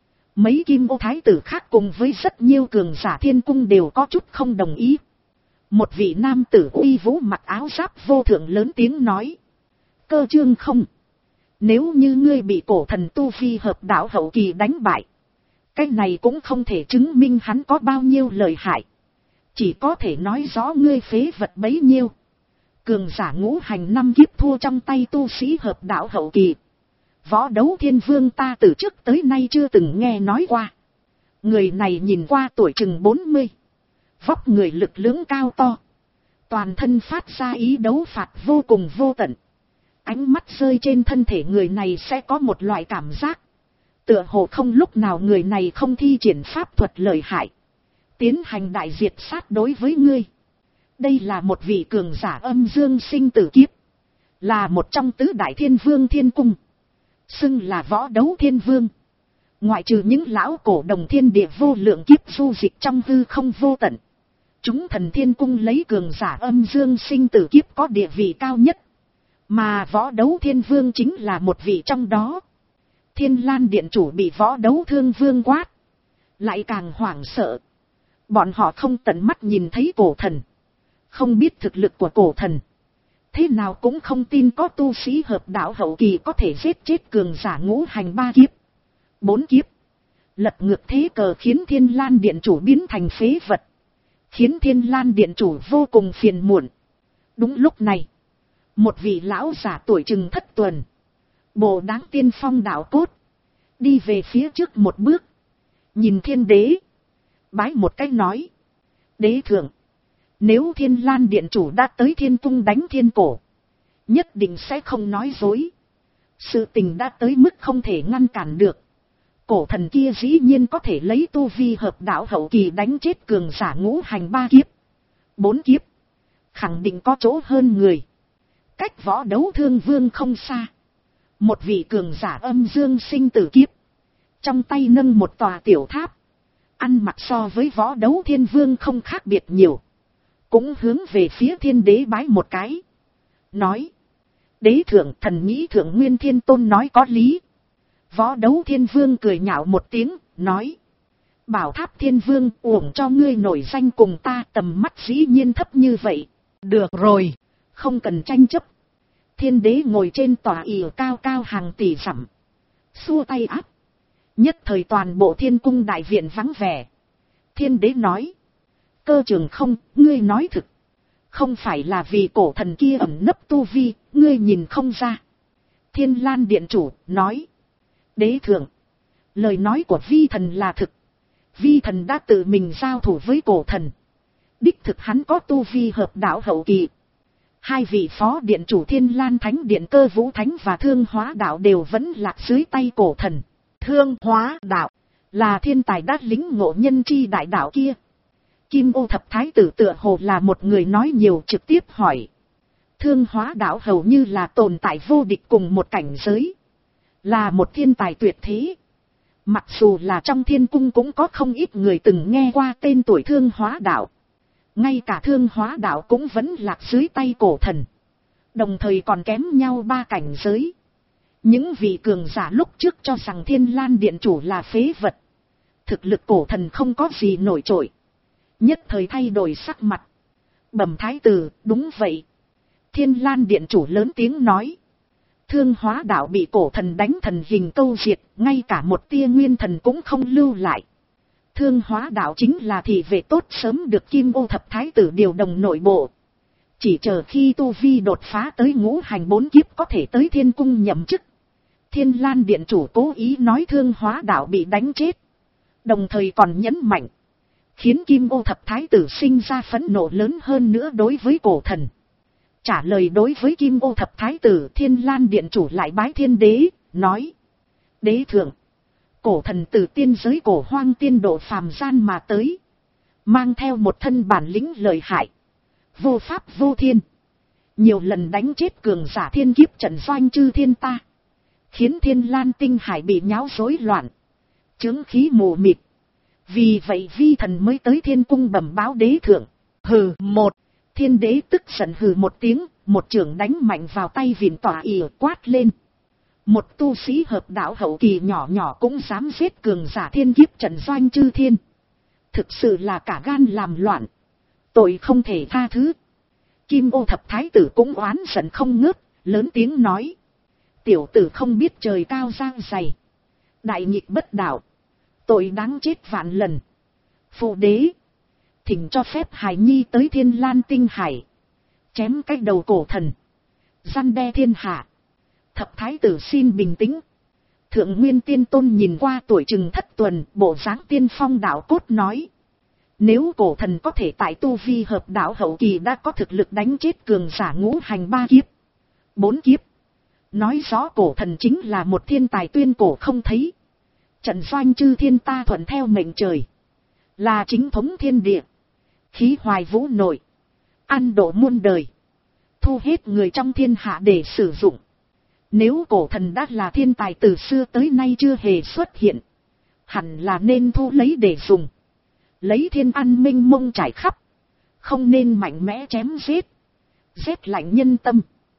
mấy Kim Ô Thái Tử khác cùng với rất nhiều cường giả thiên cung đều có chút không đồng ý. Một vị nam tử uy vũ mặc áo giáp vô thượng lớn tiếng nói: Cơ Trương không, nếu như ngươi bị cổ thần tu vi hợp đạo hậu kỳ đánh bại, cái này cũng không thể chứng minh hắn có bao nhiêu lợi hại, chỉ có thể nói rõ ngươi phế vật bấy nhiêu. Cường giả ngũ hành năm kiếp thua trong tay tu sĩ hợp đạo hậu kỳ, Võ Đấu Thiên Vương ta từ trước tới nay chưa từng nghe nói qua. Người này nhìn qua tuổi chừng bốn mươi, vóc người lực lưỡng cao to, toàn thân phát ra ý đấu phạt vô cùng vô tận. Ánh mắt rơi trên thân thể người này sẽ có một loại cảm giác, tựa hồ không lúc nào người này không thi triển pháp thuật lợi hại, tiến hành đại diệt sát đối với ngươi. Đây là một vị cường giả âm dương sinh tử kiếp, là một trong tứ đại thiên vương thiên cung, xưng là Võ Đấu Thiên Vương. Ngoại trừ những lão cổ đồng thiên địa vô lượng kiếp du dịch trong hư không vô tận, chúng thần thiên cung lấy cường giả âm dương sinh tử kiếp có địa vị cao nhất, mà Võ Đấu Thiên Vương chính là một vị trong đó. Thiên Lan Điện Chủ bị Võ Đấu Thương Vương quát, lại càng hoảng sợ. Bọn họ không tận mắt nhìn thấy cổ thần, không biết thực lực của cổ thần, thế nào cũng không tin có tu sĩ hợp đạo hậu kỳ có thể giết chết cường giả ngũ hành ba kiếp, bốn kiếp. Lật ngược thế cờ khiến Thiên Lan Điện Chủ biến thành phế vật, khiến Thiên Lan Điện Chủ vô cùng phiền muộn. Đúng lúc này, một vị lão giả tuổi chừng thất tuần, bộ đáng tiên phong đạo cốt, đi về phía trước một bước, nhìn Thiên Đế, bái một cái nói: Đế thượng, nếu Thiên Lan Điện Chủ đã tới thiên cung đánh thiên cổ, nhất định sẽ không nói dối. Sự tình đã tới mức không thể ngăn cản được. Cổ thần kia dĩ nhiên có thể lấy tu vi hợp đạo hậu kỳ đánh chết cường giả ngũ hành ba kiếp, bốn kiếp, khẳng định có chỗ hơn người. Cách Võ Đấu Thương Vương không xa, một vị cường giả âm dương sinh tử kiếp, trong tay nâng một tòa tiểu tháp, ăn mặc so với Võ Đấu Thiên Vương không khác biệt nhiều, cũng hướng về phía Thiên Đế bái một cái, nói: Đế thượng, thần nghĩ Thượng Nguyên Thiên Tôn nói có lý. Võ Đấu Thiên Vương cười nhạo một tiếng, nói: Bảo Tháp Thiên Vương, uổng cho ngươi nổi danh cùng ta, tầm mắt dĩ nhiên thấp như vậy. Được rồi, không cần tranh chấp. Thiên Đế ngồi trên tòa ỷ cao cao hàng tỷ dặm, xua tay áp, nhất thời toàn bộ thiên cung đại viện vắng vẻ. Thiên Đế nói: Cơ Trường không, ngươi nói thực, không phải là vì cổ thần kia ẩn nấp tu vi, ngươi nhìn không ra. Thiên Lan Điện Chủ nói: Đế thượng, lời nói của vi thần là thực, vi thần đã tự mình giao thủ với cổ thần, đích thực hắn có tu vi hợp đạo hậu kỳ. Hai vị phó điện chủ Thiên Lan Thánh Điện Cơ Vũ Thánh và Thương Hóa Đạo đều vẫn lạc dưới tay cổ thần. Thương Hóa Đạo Là thiên tài đã lĩnh ngộ nhân chi đại đạo kia. Kim ô thập thái tử tựa hồ là một người nói nhiều, trực tiếp hỏi. Thương hóa đạo hầu như là tồn tại vô địch cùng một cảnh giới. Là một thiên tài tuyệt thế. Mặc dù là trong thiên cung cũng có không ít người từng nghe qua tên tuổi thương hóa đạo. Ngay cả thương hóa đạo cũng vẫn lạc dưới tay cổ thần. Đồng thời còn kém nhau ba cảnh giới. Những vị cường giả lúc trước cho rằng Thiên Lan điện chủ là phế vật. Thực lực cổ thần không có gì nổi trội. Nhất thời thay đổi sắc mặt. Bẩm thái tử, đúng vậy. Thiên Lan điện chủ lớn tiếng nói. Thương hóa đạo bị cổ thần đánh thần hình câu diệt, ngay cả một tia nguyên thần cũng không lưu lại. Thương hóa đạo chính là thị vệ tốt sớm được Kim ô thập thái tử điều động nội bộ. Chỉ chờ khi tu vi đột phá tới ngũ hành bốn kiếp có thể tới thiên cung nhậm chức. Thiên Lan điện chủ cố ý nói thương hóa đạo bị đánh chết. Đồng thời còn nhấn mạnh. Khiến Kim ô thập thái tử sinh ra phẫn nộ lớn hơn nữa đối với cổ thần. Trả lời đối với Kim ô thập thái tử, Thiên Lan điện chủ lại bái thiên đế, nói. Đế thượng, cổ thần từ tiên giới cổ hoang tiên độ phàm gian mà tới. Mang theo một thân bản lĩnh lợi hại. Vô pháp vô thiên. Nhiều lần đánh chết cường giả thiên kiếp trận doanh chư thiên ta. Khiến Thiên Lan tinh hải bị nháo rối loạn. Chướng khí mù mịt. Vì vậy vi thần mới tới thiên cung bẩm báo đế thượng. Hừ một. Thiên đế tức giận hừ một tiếng. Một chưởng đánh mạnh vào tay vịn tỏa ỉa quát lên. Một tu sĩ hợp đạo hậu kỳ nhỏ nhỏ cũng dám giết cường giả thiên kiếp trận doanh chư thiên. Thực sự là cả gan làm loạn. Tội không thể tha thứ. Kim ô thập thái tử cũng oán giận không ngớt. Lớn tiếng nói. Tiểu tử không biết trời cao giang dày. Đại nghịch bất đạo. Tội đáng chết vạn lần. Phụ đế. Thỉnh cho phép hài nhi tới Thiên Lan tinh hải. Chém cách đầu cổ thần. Răn đe thiên hạ. Thập thái tử xin bình tĩnh. Thượng Nguyên Tiên Tôn nhìn qua tuổi chừng thất tuần, bộ dáng tiên phong đạo cốt nói. Nếu cổ thần có thể tại tu vi hợp đạo hậu kỳ đã có thực lực đánh chết cường giả ngũ hành ba kiếp, bốn kiếp. Nói rõ cổ thần chính là một thiên tài tuyên cổ không thấy. Trận doanh chư thiên ta thuận theo mệnh trời. Là chính thống thiên địa. Khí hoài vũ nội. Ăn độ muôn đời. Thu hết người trong thiên hạ để sử dụng. Nếu cổ thần đã là thiên tài từ xưa tới nay chưa hề xuất hiện. Hẳn là nên thu lấy để dùng. Lấy thiên an minh mông trải khắp. Không nên mạnh mẽ chém giết. Rét lạnh nhân tâm.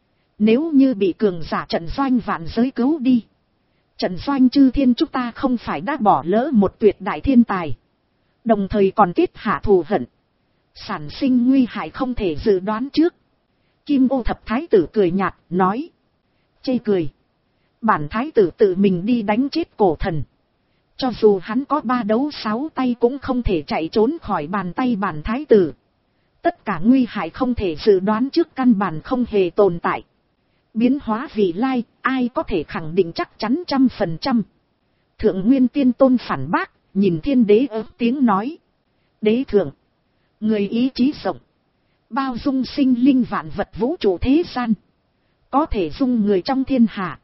Nếu như bị cường giả trận doanh vạn giới cứu đi. Trận doanh chư thiên chúng ta không phải đã bỏ lỡ một tuyệt đại thiên tài. Đồng thời còn kết hạ thù hận. Sản sinh nguy hại không thể dự đoán trước. Kim ô thập thái tử cười nhạt, nói. Chê cười. Bản thái tử tự mình đi đánh chết cổ thần. Cho dù hắn có ba đấu sáu tay cũng không thể chạy trốn khỏi bàn tay bản thái tử. Tất cả nguy hại không thể dự đoán trước căn bản không hề tồn tại. Biến hóa vị lai, ai có thể khẳng định chắc chắn trăm phần trăm. Thượng Nguyên Tiên Tôn phản bác, nhìn thiên đế ớt tiếng nói. Đế thượng, người ý chí rộng, bao dung sinh linh vạn vật vũ trụ thế gian. Có thể dung người trong thiên hạ.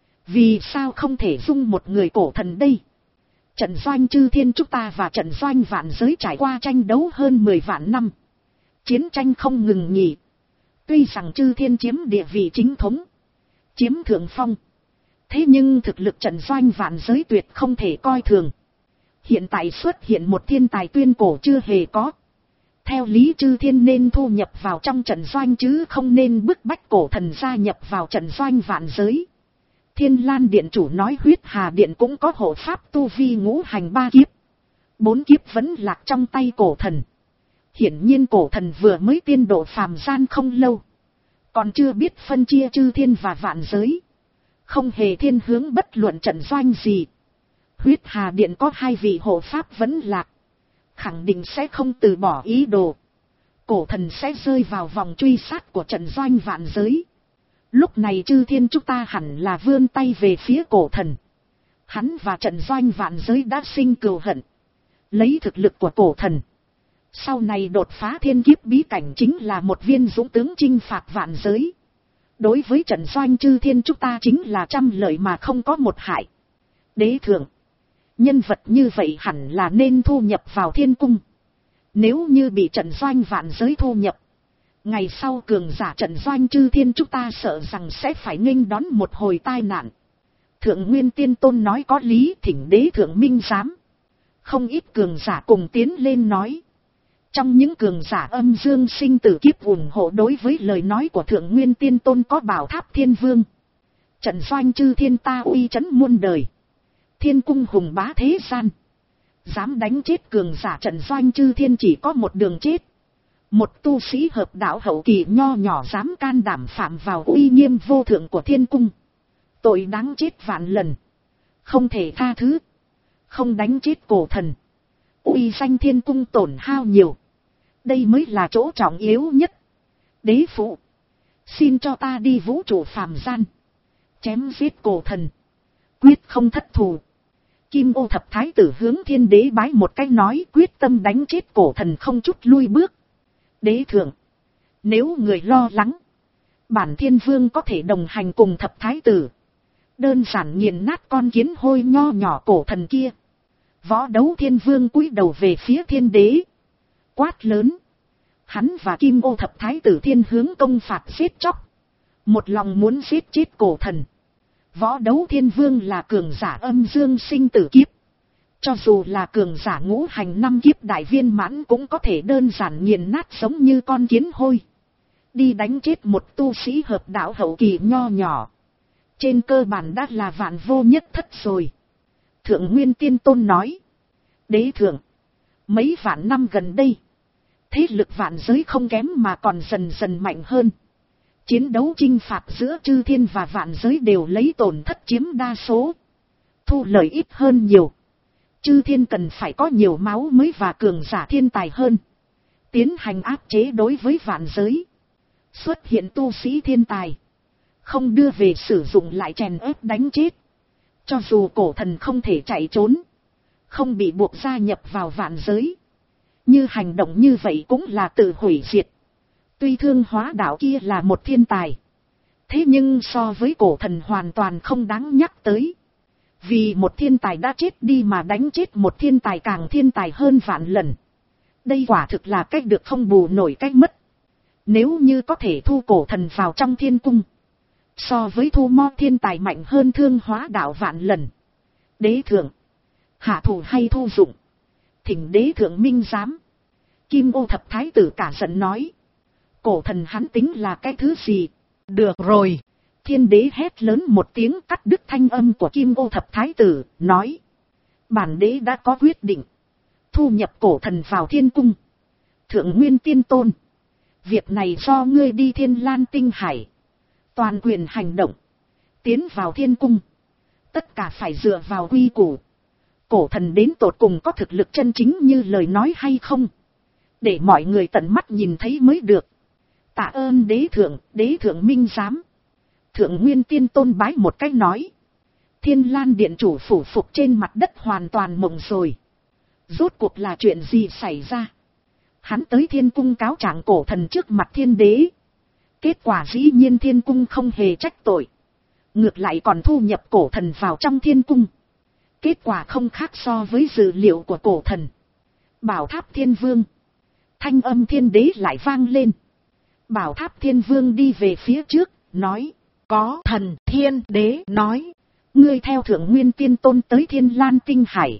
Vì sao không thể dung một người cổ thần đây? Trận doanh chư thiên chúng ta và trận doanh vạn giới trải qua tranh đấu hơn mười vạn năm. Chiến tranh không ngừng nghỉ. Tuy rằng chư thiên chiếm địa vị chính thống, chiếm thượng phong. Thế nhưng thực lực trận doanh vạn giới tuyệt không thể coi thường. Hiện tại xuất hiện một thiên tài tuyên cổ chưa hề có. Theo lý chư thiên nên thu nhập vào trong trận doanh chứ không nên bức bách cổ thần gia nhập vào trận doanh vạn giới. Thiên Lan điện chủ nói huyết hà điện cũng có hộ pháp tu vi ngũ hành ba kiếp. Bốn kiếp vẫn lạc trong tay cổ thần. Hiển nhiên cổ thần vừa mới tiên độ phàm gian không lâu. Còn chưa biết phân chia chư thiên và vạn giới. Không hề thiên hướng bất luận trận doanh gì. Huyết hà điện có hai vị hộ pháp vẫn lạc. Khẳng định sẽ không từ bỏ ý đồ. Cổ thần sẽ rơi vào vòng truy sát của trận doanh vạn giới. Lúc này chư thiên chúng ta hẳn là vươn tay về phía cổ thần. Hắn và trận doanh vạn giới đã sinh cừu hận. Lấy thực lực của cổ thần. Sau này đột phá thiên kiếp bí cảnh chính là một viên dũng tướng chinh phạt vạn giới. Đối với trận doanh chư thiên chúng ta chính là trăm lợi mà không có một hại. Đế thượng, Nhân vật như vậy hẳn là nên thu nhập vào thiên cung. Nếu như bị trận doanh vạn giới thu nhập, ngày sau cường giả trận doanh chư thiên chúng ta sợ rằng sẽ phải nghênh đón một hồi tai nạn. Thượng Nguyên Tiên Tôn nói có lý, thỉnh đế thượng minh giám. Không ít cường giả cùng tiến lên nói. Trong những cường giả âm dương sinh tử kiếp ủng hộ đối với lời nói của Thượng Nguyên Tiên Tôn có Bảo Tháp Thiên Vương. Trận doanh chư thiên ta uy chấn muôn đời. Thiên cung hùng bá thế gian. Dám đánh chết cường giả trận doanh chư thiên chỉ có một đường chết. Một tu sĩ hợp đạo hậu kỳ nho nhỏ dám can đảm phạm vào uy nghiêm vô thượng của thiên cung. Tội đáng chết vạn lần. Không thể tha thứ. Không đánh chết cổ thần. Uy danh thiên cung tổn hao nhiều. Đây mới là chỗ trọng yếu nhất. Đế phụ. Xin cho ta đi vũ trụ phàm gian. Chém giết cổ thần. Quyết không thất thù. Kim Ô Thập Thái tử hướng thiên đế bái một cái nói quyết tâm đánh chết cổ thần không chút lui bước. Đế thượng. Nếu người lo lắng. Bản thiên vương có thể đồng hành cùng thập thái tử. Đơn giản nghiền nát con kiến hôi nho nhỏ cổ thần kia. Võ Đấu Thiên Vương cúi đầu về phía thiên đế. Quát lớn. Hắn và Kim Ô Thập Thái tử thiên hướng công phạt giết chóc. Một lòng muốn giết chết cổ thần. Võ Đấu Thiên Vương là cường giả âm dương sinh tử kiếp. Cho dù là cường giả ngũ hành năm kiếp đại viên mãn cũng có thể đơn giản nghiền nát giống như con kiến hôi. Đi đánh chết một tu sĩ hợp đạo hậu kỳ nho nhỏ. Trên cơ bản đã là vạn vô nhất thất rồi. Thượng Nguyên Tiên Tôn nói. Đế thượng. Mấy vạn năm gần đây. Thế lực vạn giới không kém mà còn dần dần mạnh hơn. Chiến đấu chinh phạt giữa chư thiên và vạn giới đều lấy tổn thất chiếm đa số. Thu lợi ít hơn nhiều. Chư thiên cần phải có nhiều máu mới và cường giả thiên tài hơn. Tiến hành áp chế đối với vạn giới. Xuất hiện tu sĩ thiên tài. Không đưa về sử dụng lại chèn ép đánh chết. Cho dù cổ thần không thể chạy trốn. Không bị buộc gia nhập vào vạn giới. Như hành động như vậy cũng là tự hủy diệt. Tuy Thương Hóa Đạo kia là một thiên tài. Thế nhưng so với cổ thần hoàn toàn không đáng nhắc tới. Vì một thiên tài đã chết đi mà đánh chết một thiên tài càng thiên tài hơn vạn lần. Đây quả thực là cách được không bù nổi cách mất. Nếu như có thể thu cổ thần vào trong thiên cung. So với thu mo thiên tài mạnh hơn Thương Hóa Đạo vạn lần. Đế thượng. Hạ thủ hay thu dụng. Thỉnh đế thượng minh giám. Kim Ô Thập Thái tử cả giận nói. Cổ thần hắn tính là cái thứ gì? Được rồi. Thiên đế hét lớn một tiếng cắt đứt thanh âm của Kim Ô Thập Thái tử, nói. Bản đế đã có quyết định. Thu nhập cổ thần vào thiên cung. Thượng Nguyên Tiên Tôn. Việc này do ngươi đi Thiên Lan Tinh Hải. Toàn quyền hành động. Tiến vào thiên cung. Tất cả phải dựa vào quy củ. Cổ thần đến tột cùng có thực lực chân chính như lời nói hay không? Để mọi người tận mắt nhìn thấy mới được. Tạ ơn đế thượng, đế thượng minh giám. Thượng Nguyên Tiên Tôn bái một cách nói. Thiên Lan Điện chủ phủ phục trên mặt đất hoàn toàn mộng rồi. Rốt cuộc là chuyện gì xảy ra? Hắn tới thiên cung cáo trạng cổ thần trước mặt thiên đế. Kết quả dĩ nhiên thiên cung không hề trách tội. Ngược lại còn thu nhập cổ thần vào trong thiên cung. Kết quả không khác so với dự liệu của cổ thần. Bảo Tháp Thiên Vương. Thanh âm thiên đế lại vang lên. Bảo Tháp Thiên Vương đi về phía trước, nói. Có thần. Thiên đế nói. Ngươi theo Thượng Nguyên Tiên Tôn tới Thiên Lan Tinh Hải.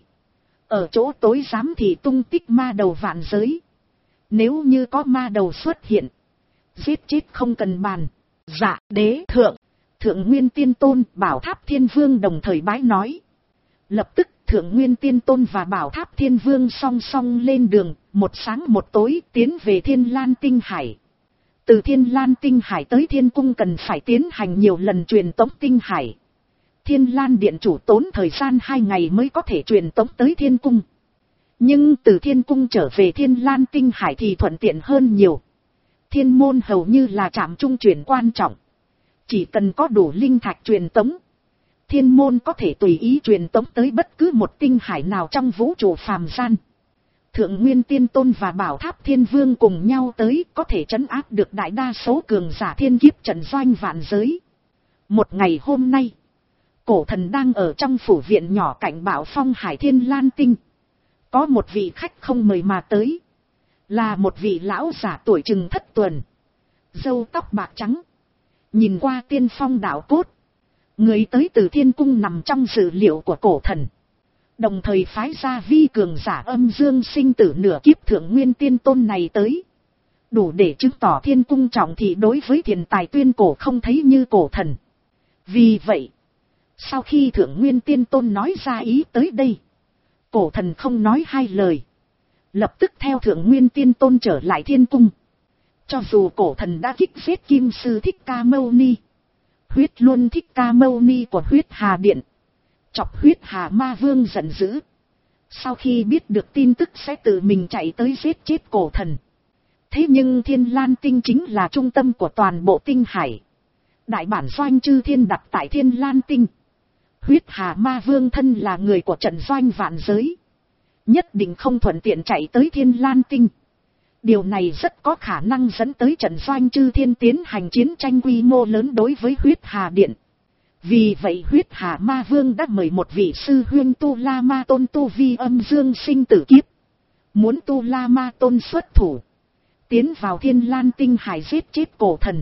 Ở chỗ tối giám thị tung tích ma đầu vạn giới. Nếu như có ma đầu xuất hiện. Giết chết không cần bàn. Dạ đế thượng. Thượng Nguyên Tiên Tôn, Bảo Tháp Thiên Vương đồng thời bái nói. Lập tức Thượng Nguyên Tiên Tôn và Bảo Tháp Thiên Vương song song lên đường, một sáng một tối tiến về Thiên Lan Tinh Hải. Từ Thiên Lan Tinh Hải tới Thiên Cung cần phải tiến hành nhiều lần truyền tống Tinh Hải. Thiên Lan Điện chủ tốn thời gian hai ngày mới có thể truyền tống tới Thiên Cung. Nhưng từ Thiên Cung trở về Thiên Lan Tinh Hải thì thuận tiện hơn nhiều. Thiên môn hầu như là trạm trung chuyển quan trọng. Chỉ cần có đủ linh thạch truyền tống. Thiên môn có thể tùy ý truyền tống tới bất cứ một tinh hải nào trong vũ trụ phàm gian. Thượng Nguyên Tiên Tôn và Bảo Tháp Thiên Vương cùng nhau tới có thể trấn áp được đại đa số cường giả thiên kiếp trận doanh vạn giới. Một ngày hôm nay, Cổ thần đang ở trong phủ viện nhỏ cạnh Bảo Phong Hải Thiên Lan Tinh. Có một vị khách không mời mà tới. Là một vị lão giả tuổi chừng thất tuần. Râu tóc bạc trắng. Nhìn qua tiên phong đạo cốt. Người tới từ thiên cung nằm trong dự liệu của cổ thần. Đồng thời phái ra vi cường giả âm dương sinh tử nửa kiếp thượng nguyên tiên tôn này tới. Đủ để chứng tỏ thiên cung trọng thị đối với thiền tài tuyên cổ không thấy như cổ thần. Vì vậy, sau khi thượng nguyên tiên tôn nói ra ý tới đây, cổ thần không nói hai lời. Lập tức theo thượng nguyên tiên tôn trở lại thiên cung. Cho dù cổ thần đã kích giết kim sư Thích Ca Mâu Ni, huyết luân Thích Ca Mâu Ni của huyết hà điện, chọc huyết hà ma vương giận dữ. Sau khi biết được tin tức sẽ tự mình chạy tới giết chết cổ thần. Thế nhưng Thiên Lan Tinh chính là trung tâm của toàn bộ tinh hải. Đại bản doanh chư thiên đặt tại Thiên Lan Tinh. Huyết hà ma vương thân là người của trận doanh vạn giới. Nhất định không thuận tiện chạy tới Thiên Lan Tinh. Điều này rất có khả năng dẫn tới trận doanh chư thiên tiến hành chiến tranh quy mô lớn đối với huyết hà điện. Vì vậy huyết hà ma vương đã mời một vị sư huynh Tu La Ma Tôn tu vi âm dương sinh tử kiếp. Muốn Tu La Ma Tôn xuất thủ, tiến vào Thiên Lan Tinh hải giết chết cổ thần.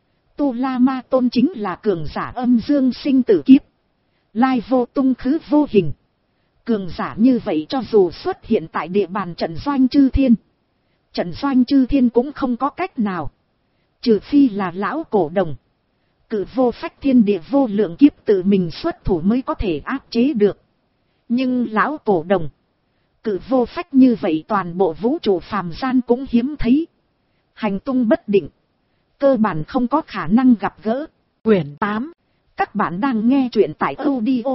Tu La Ma Tôn chính là cường giả âm dương sinh tử kiếp. Lai vô tung khứ vô hình. Cường giả như vậy cho dù xuất hiện tại địa bàn trận doanh chư thiên, trận doanh chư thiên cũng không có cách nào. Trừ phi là lão cổ đồng. Cự vô phách thiên địa vô lượng kiếp tự mình xuất thủ mới có thể áp chế được. Nhưng lão cổ đồng, cự vô phách như vậy toàn bộ vũ trụ phàm gian cũng hiếm thấy. Hành tung bất định. Cơ bản không có khả năng gặp gỡ. Quyển tám. Các bạn đang nghe truyện tại audio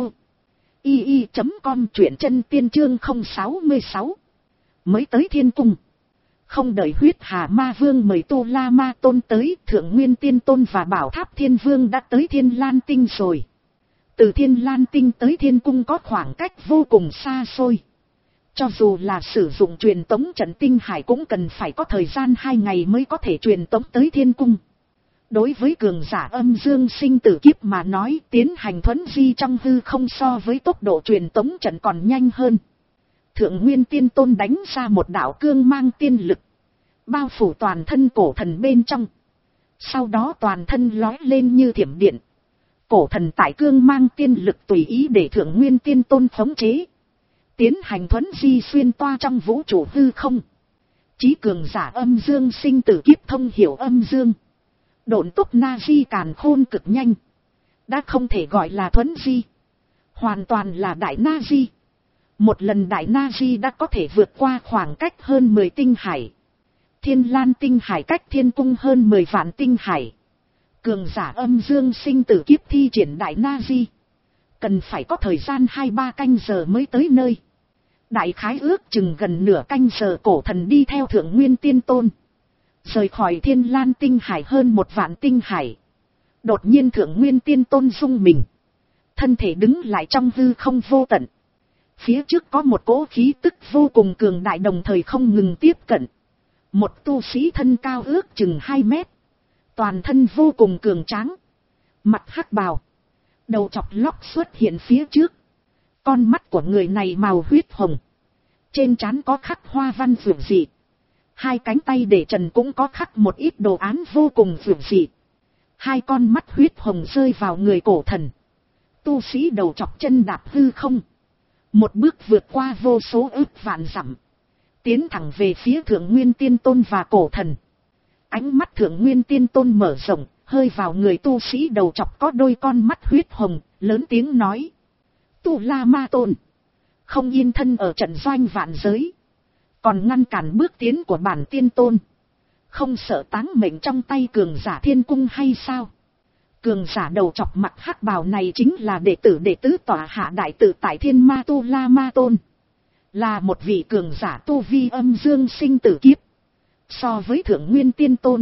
i i chấm com, truyện chân tiên chương không sáu sáu. Mới tới thiên cung. Không đợi huyết hà ma vương mời Tu La Ma Tôn tới, thượng nguyên tiên tôn và bảo tháp thiên vương đã tới Thiên Lan Tinh rồi. Từ Thiên Lan Tinh tới thiên cung có khoảng cách vô cùng xa xôi. Cho dù là sử dụng truyền tống trận tinh hải cũng cần phải có thời gian hai ngày mới có thể truyền tống tới thiên cung. Đối với cường giả âm dương sinh tử kiếp mà nói, tiến hành thuấn di trong hư không so với tốc độ truyền tống trận còn nhanh hơn. Thượng nguyên tiên tôn đánh ra một đạo cương mang tiên lực, bao phủ toàn thân cổ thần bên trong. Sau đó toàn thân lói lên như thiểm điện. Cổ thần tại cương mang tiên lực tùy ý để thượng nguyên tiên tôn khống chế, tiến hành thuấn di xuyên toa trong vũ trụ hư không. Chí cường giả âm dương sinh tử kiếp thông hiểu âm dương, độn túc na di càn khôn cực nhanh. Đã không thể gọi là thuấn di, hoàn toàn là đại na di. Một lần đại na di đã có thể vượt qua khoảng cách hơn mười tinh hải. Thiên Lan Tinh hải cách thiên cung hơn mười vạn tinh hải. Cường giả âm dương sinh tử kiếp thi triển đại na di, cần phải có thời gian hai ba canh giờ mới tới nơi. Đại khái ước chừng gần nửa canh giờ cổ thần đi theo thượng nguyên tiên tôn, rời khỏi Thiên Lan Tinh hải hơn một vạn tinh hải. Đột nhiên thượng nguyên tiên tôn rung mình, thân thể đứng lại trong hư không vô tận. Phía trước có một cỗ khí tức vô cùng cường đại đồng thời không ngừng tiếp cận. Một tu sĩ thân cao ước chừng hai mét, toàn thân vô cùng cường tráng, mặt hắc bào, đầu chọc lóc xuất hiện phía trước. Con mắt của người này màu huyết hồng, trên trán có khắc hoa văn vượt dị. Hai cánh tay để trần cũng có khắc một ít đồ án vô cùng vượt dị. Hai con mắt huyết hồng rơi vào người cổ thần. Tu sĩ đầu chọc chân đạp hư không, một bước vượt qua vô số ức vạn dặm, tiến thẳng về phía thượng nguyên tiên tôn và cổ thần. Ánh mắt thượng nguyên tiên tôn mở rộng, hơi vào người tu sĩ đầu chọc có đôi con mắt huyết hồng, lớn tiếng nói: Tu La Ma Tôn, không yên thân ở trận doanh vạn giới, còn ngăn cản bước tiến của bản tiên tôn, không sợ táng mệnh trong tay cường giả thiên cung hay sao? Cường giả đầu chọc mặt hắc bào này chính là đệ tử đệ tứ tọa hạ đại tự tại Thiên Ma Tu La Ma Tôn, là một vị cường giả tu vi âm dương sinh tử kiếp. So với thượng nguyên tiên tôn,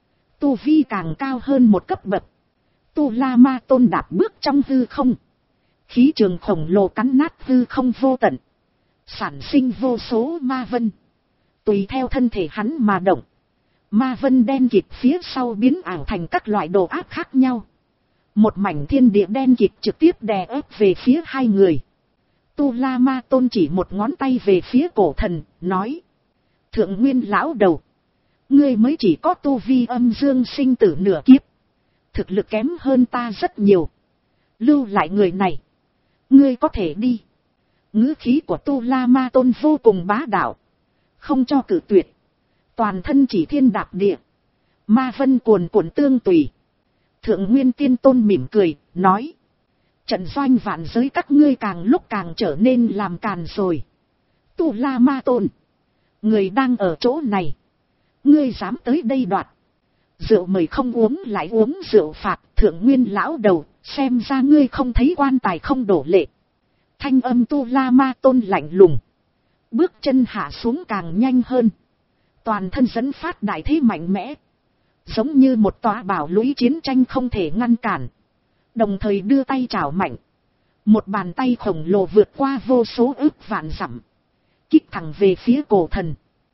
tu vi càng cao hơn một cấp bậc. Tu La Ma Tôn đạp bước trong hư không, khí trường khổng lồ cắn nát hư không vô tận, sản sinh vô số ma vân, tùy theo thân thể hắn mà động. Ma vân đen kịt phía sau biến ảo thành các loại đồ áp khác nhau. Một mảnh thiên địa đen kịt trực tiếp đè ép về phía hai người. Tu La Ma Tôn chỉ một ngón tay về phía cổ thần, nói. Thượng Nguyên lão đầu. Ngươi mới chỉ có tu vi âm dương sinh tử nửa kiếp. Thực lực kém hơn ta rất nhiều. Lưu lại người này. Ngươi có thể đi. Ngữ khí của Tu La Ma Tôn vô cùng bá đạo. Không cho cử tuyệt. Toàn thân chỉ thiên đạp địa. Ma vân cuồn cuộn tương tùy. Thượng Nguyên Tiên Tôn mỉm cười, nói. Trận doanh vạn giới các ngươi càng lúc càng trở nên làm càn rồi. Tu La Ma Tôn. Người đang ở chỗ này. Ngươi dám tới đây đoạt. Rượu mời không uống lại uống rượu phạt. Thượng Nguyên lão đầu, xem ra ngươi không thấy quan tài không đổ lệ. Thanh âm Tu La Ma Tôn lạnh lùng. Bước chân hạ xuống càng nhanh hơn. Toàn thân dẫn phát đại thế mạnh mẽ. Giống như một tòa bảo lũy chiến tranh không thể ngăn cản. Đồng thời đưa tay chảo mạnh. Một bàn tay khổng lồ vượt qua vô số ức vạn dặm. Kích thẳng về phía cổ thần.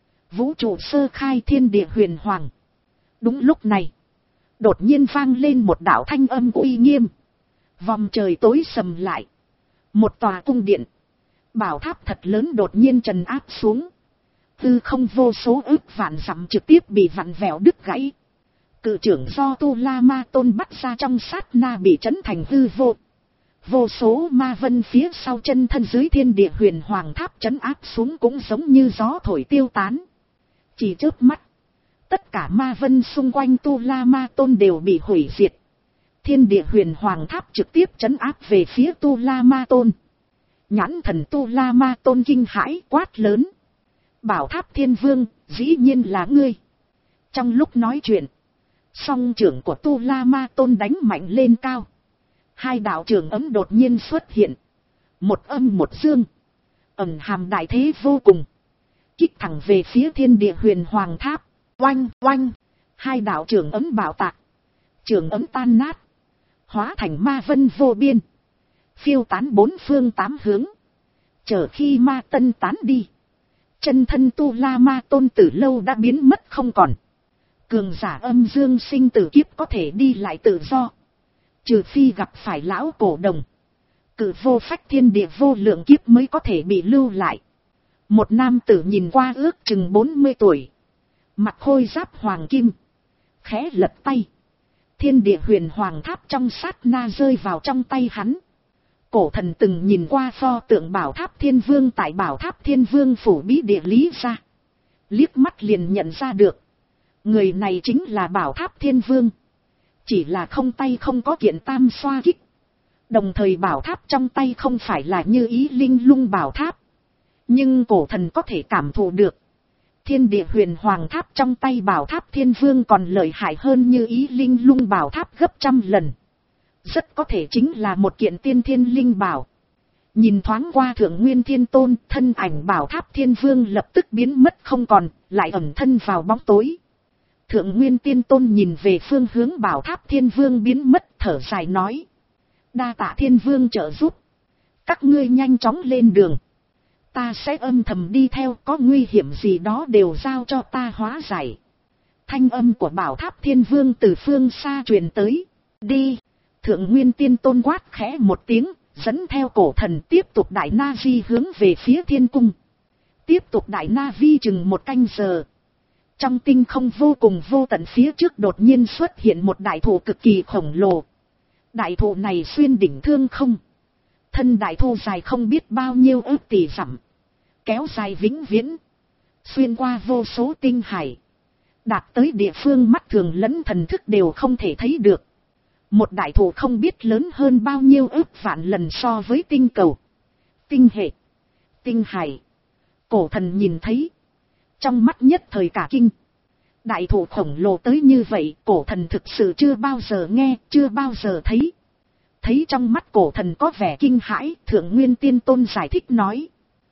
Vũ trụ sơ khai thiên địa huyền hoàng. Đúng lúc này. Đột nhiên vang lên một đạo thanh âm uy nghiêm. Vòng trời tối sầm lại. Một tòa cung điện. Bảo tháp thật lớn đột nhiên trần áp xuống. Tư không vô số ức vạn dặm trực tiếp bị vặn vẹo đứt gãy. Cự trưởng do Tu La Ma Tôn bắt ra trong sát na bị trấn thành hư vô. Vô số ma vân phía sau chân thân dưới thiên địa huyền hoàng tháp trấn áp xuống cũng giống như gió thổi tiêu tán. Chỉ chớp mắt. Tất cả ma vân xung quanh Tu La Ma Tôn đều bị hủy diệt. Thiên địa huyền hoàng tháp trực tiếp trấn áp về phía Tu La Ma Tôn. Nhãn thần Tu La Ma Tôn kinh hãi quát lớn. Bảo tháp thiên vương, dĩ nhiên là ngươi. Trong lúc nói chuyện. Song trưởng của Tu La Ma Tôn đánh mạnh lên cao. Hai đạo trưởng ấm đột nhiên xuất hiện. Một âm một dương. Ẩn hàm đại thế vô cùng. Kích thẳng về phía thiên địa huyền hoàng tháp. Oanh oanh. Hai đạo trưởng ấm bạo tạc. Trưởng ấm tan nát. Hóa thành ma vân vô biên. Phiêu tán bốn phương tám hướng. Chờ khi ma tân tán đi. Chân thân Tu La Ma Tôn từ lâu đã biến mất không còn. Cường giả âm dương sinh tử kiếp có thể đi lại tự do. Trừ phi gặp phải lão cổ đồng. Cự vô phách thiên địa vô lượng kiếp mới có thể bị lưu lại. Một nam tử nhìn qua ước chừng bốn mươi tuổi. Mặt khôi giáp hoàng kim. Khẽ lật tay. Thiên địa huyền hoàng tháp trong sát na rơi vào trong tay hắn. Cổ thần từng nhìn qua pho tượng bảo tháp thiên vương tại bảo tháp thiên vương phủ bí địa lý ra. Liếc mắt liền nhận ra được. Người này chính là bảo tháp thiên vương. Chỉ là không tay không có kiện tam xoa kích. Đồng thời bảo tháp trong tay không phải là như ý linh lung bảo tháp. Nhưng cổ thần có thể cảm thụ được. Thiên địa huyền hoàng tháp trong tay bảo tháp thiên vương còn lợi hại hơn như ý linh lung bảo tháp gấp trăm lần. Rất có thể chính là một kiện tiên thiên linh bảo. Nhìn thoáng qua Thượng Nguyên Thiên Tôn, thân ảnh bảo tháp thiên vương lập tức biến mất không còn, lại ẩn thân vào bóng tối. Thượng Nguyên Tiên Tôn nhìn về phương hướng bảo tháp thiên vương biến mất, thở dài nói. Đa tạ thiên vương trợ giúp. Các ngươi nhanh chóng lên đường. Ta sẽ âm thầm đi theo, có nguy hiểm gì đó đều giao cho ta hóa giải. Thanh âm của bảo tháp thiên vương từ phương xa truyền tới. Đi. Thượng Nguyên Tiên Tôn quát khẽ một tiếng, dẫn theo cổ thần tiếp tục đại na vi hướng về phía thiên cung. Tiếp tục đại na vi chừng một canh giờ. Trong tinh không vô cùng vô tận phía trước đột nhiên xuất hiện một đại thụ cực kỳ khổng lồ. Đại thụ này xuyên đỉnh thương không. Thân đại thụ dài không biết bao nhiêu ước tỷ dặm. Kéo dài vĩnh viễn. Xuyên qua vô số tinh hải. Đạt tới địa phương mắt thường lẫn thần thức đều không thể thấy được. Một đại thụ không biết lớn hơn bao nhiêu ước vạn lần so với tinh cầu. Tinh hệ. Tinh hải. Cổ thần nhìn thấy. Trong mắt nhất thời cả kinh. Đại thụ khổng lồ tới như vậy, cổ thần thực sự chưa bao giờ nghe, chưa bao giờ thấy. Thấy trong mắt cổ thần có vẻ kinh hãi, Thượng Nguyên Tiên Tôn giải thích nói.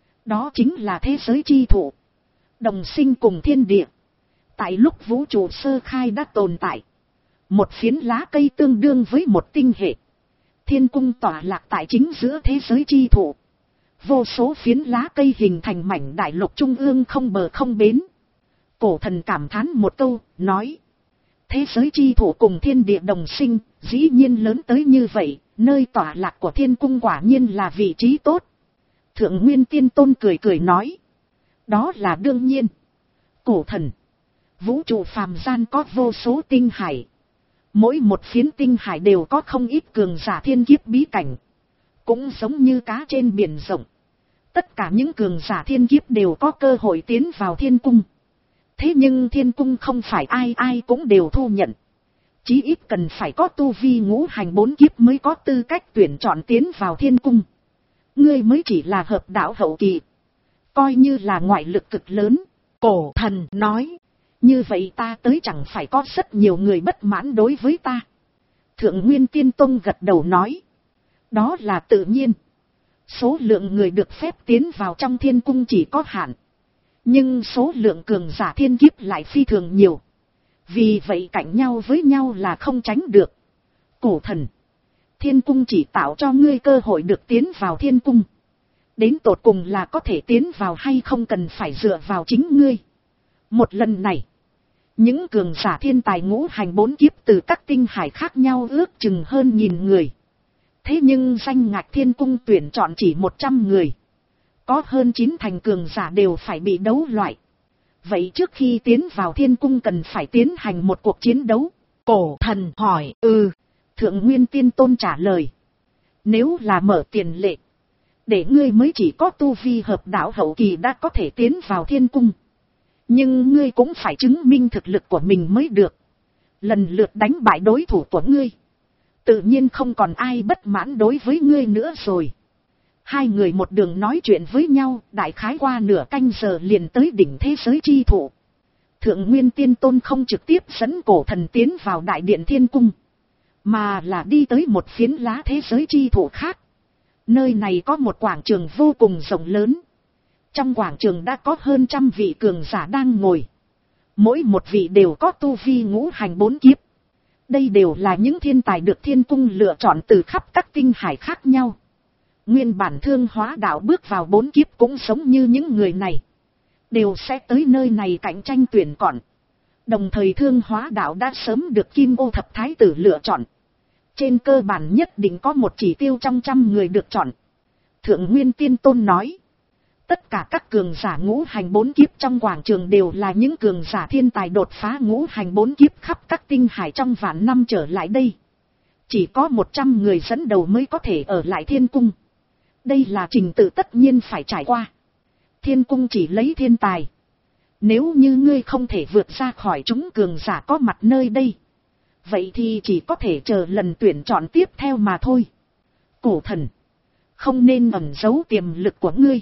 Đó chính là thế giới chi thụ. Đồng sinh cùng thiên địa. Tại lúc vũ trụ sơ khai đã tồn tại. Một phiến lá cây tương đương với một tinh hệ. Thiên cung tỏa lạc tại chính giữa thế giới chi thụ. Vô số phiến lá cây hình thành mảnh đại lục trung ương không bờ không bến. Cổ thần cảm thán một câu, nói. Thế giới chi thủ cùng thiên địa đồng sinh, dĩ nhiên lớn tới như vậy, nơi tọa lạc của thiên cung quả nhiên là vị trí tốt. Thượng Nguyên Tiên Tôn cười cười nói. Đó là đương nhiên. Cổ thần. Vũ trụ phàm gian có vô số tinh hải. Mỗi một phiến tinh hải đều có không ít cường giả thiên kiếp bí cảnh. Cũng giống như cá trên biển rộng. Tất cả những cường giả thiên kiếp đều có cơ hội tiến vào thiên cung. Thế nhưng thiên cung không phải ai ai cũng đều thu nhận. Chí ít cần phải có tu vi ngũ hành bốn kiếp mới có tư cách tuyển chọn tiến vào thiên cung. Ngươi mới chỉ là hợp đạo hậu kỳ. Coi như là ngoại lực cực lớn. Cổ thần nói. Như vậy ta tới chẳng phải có rất nhiều người bất mãn đối với ta. Thượng Nguyên Tiên Tông gật đầu nói. Đó là tự nhiên. Số lượng người được phép tiến vào trong thiên cung chỉ có hạn. Nhưng số lượng cường giả thiên kiếp lại phi thường nhiều. Vì vậy cạnh nhau với nhau là không tránh được. Cổ thần. Thiên cung chỉ tạo cho ngươi cơ hội được tiến vào thiên cung. Đến tột cùng là có thể tiến vào hay không cần phải dựa vào chính ngươi. Một lần này. Những cường giả thiên tài ngũ hành bốn kiếp từ các tinh hải khác nhau ước chừng hơn nghìn người. Thế nhưng danh ngạch thiên cung tuyển chọn chỉ một trăm người. Có hơn chín thành cường giả đều phải bị đấu loại. Vậy trước khi tiến vào thiên cung cần phải tiến hành một cuộc chiến đấu. Cổ thần hỏi. Ừ. Thượng Nguyên Tiên Tôn trả lời. Nếu là mở tiền lệ. Để ngươi mới chỉ có tu vi hợp đạo hậu kỳ đã có thể tiến vào thiên cung. Nhưng ngươi cũng phải chứng minh thực lực của mình mới được. Lần lượt đánh bại đối thủ của ngươi. Tự nhiên không còn ai bất mãn đối với ngươi nữa rồi. Hai người một đường nói chuyện với nhau, đại khái qua nửa canh giờ liền tới đỉnh thế giới chi thủ. Thượng Nguyên Tiên Tôn không trực tiếp dẫn cổ thần tiến vào đại điện thiên cung. Mà là đi tới một phiến lá thế giới chi thủ khác. Nơi này có một quảng trường vô cùng rộng lớn. Trong quảng trường đã có hơn trăm vị cường giả đang ngồi. Mỗi một vị đều có tu vi ngũ hành bốn kiếp. Đây đều là những thiên tài được thiên cung lựa chọn từ khắp các tinh hải khác nhau. Nguyên bản Thương Hóa Đạo bước vào bốn kiếp cũng giống như những người này. Đều sẽ tới nơi này cạnh tranh tuyển chọn. Đồng thời Thương Hóa Đạo đã sớm được Kim Ô Thập Thái Tử lựa chọn. Trên cơ bản nhất định có một chỉ tiêu trong trăm người được chọn. Thượng Nguyên Tiên Tôn nói. Tất cả các cường giả ngũ hành bốn kiếp trong quảng trường đều là những cường giả thiên tài đột phá ngũ hành bốn kiếp khắp các tinh hải trong vạn năm trở lại đây. Chỉ có một trăm người dẫn đầu mới có thể ở lại thiên cung. Đây là trình tự tất nhiên phải trải qua. Thiên cung chỉ lấy thiên tài. Nếu như ngươi không thể vượt ra khỏi chúng cường giả có mặt nơi đây. Vậy thì chỉ có thể chờ lần tuyển chọn tiếp theo mà thôi. Cổ thần. Không nên ẩn giấu tiềm lực của ngươi.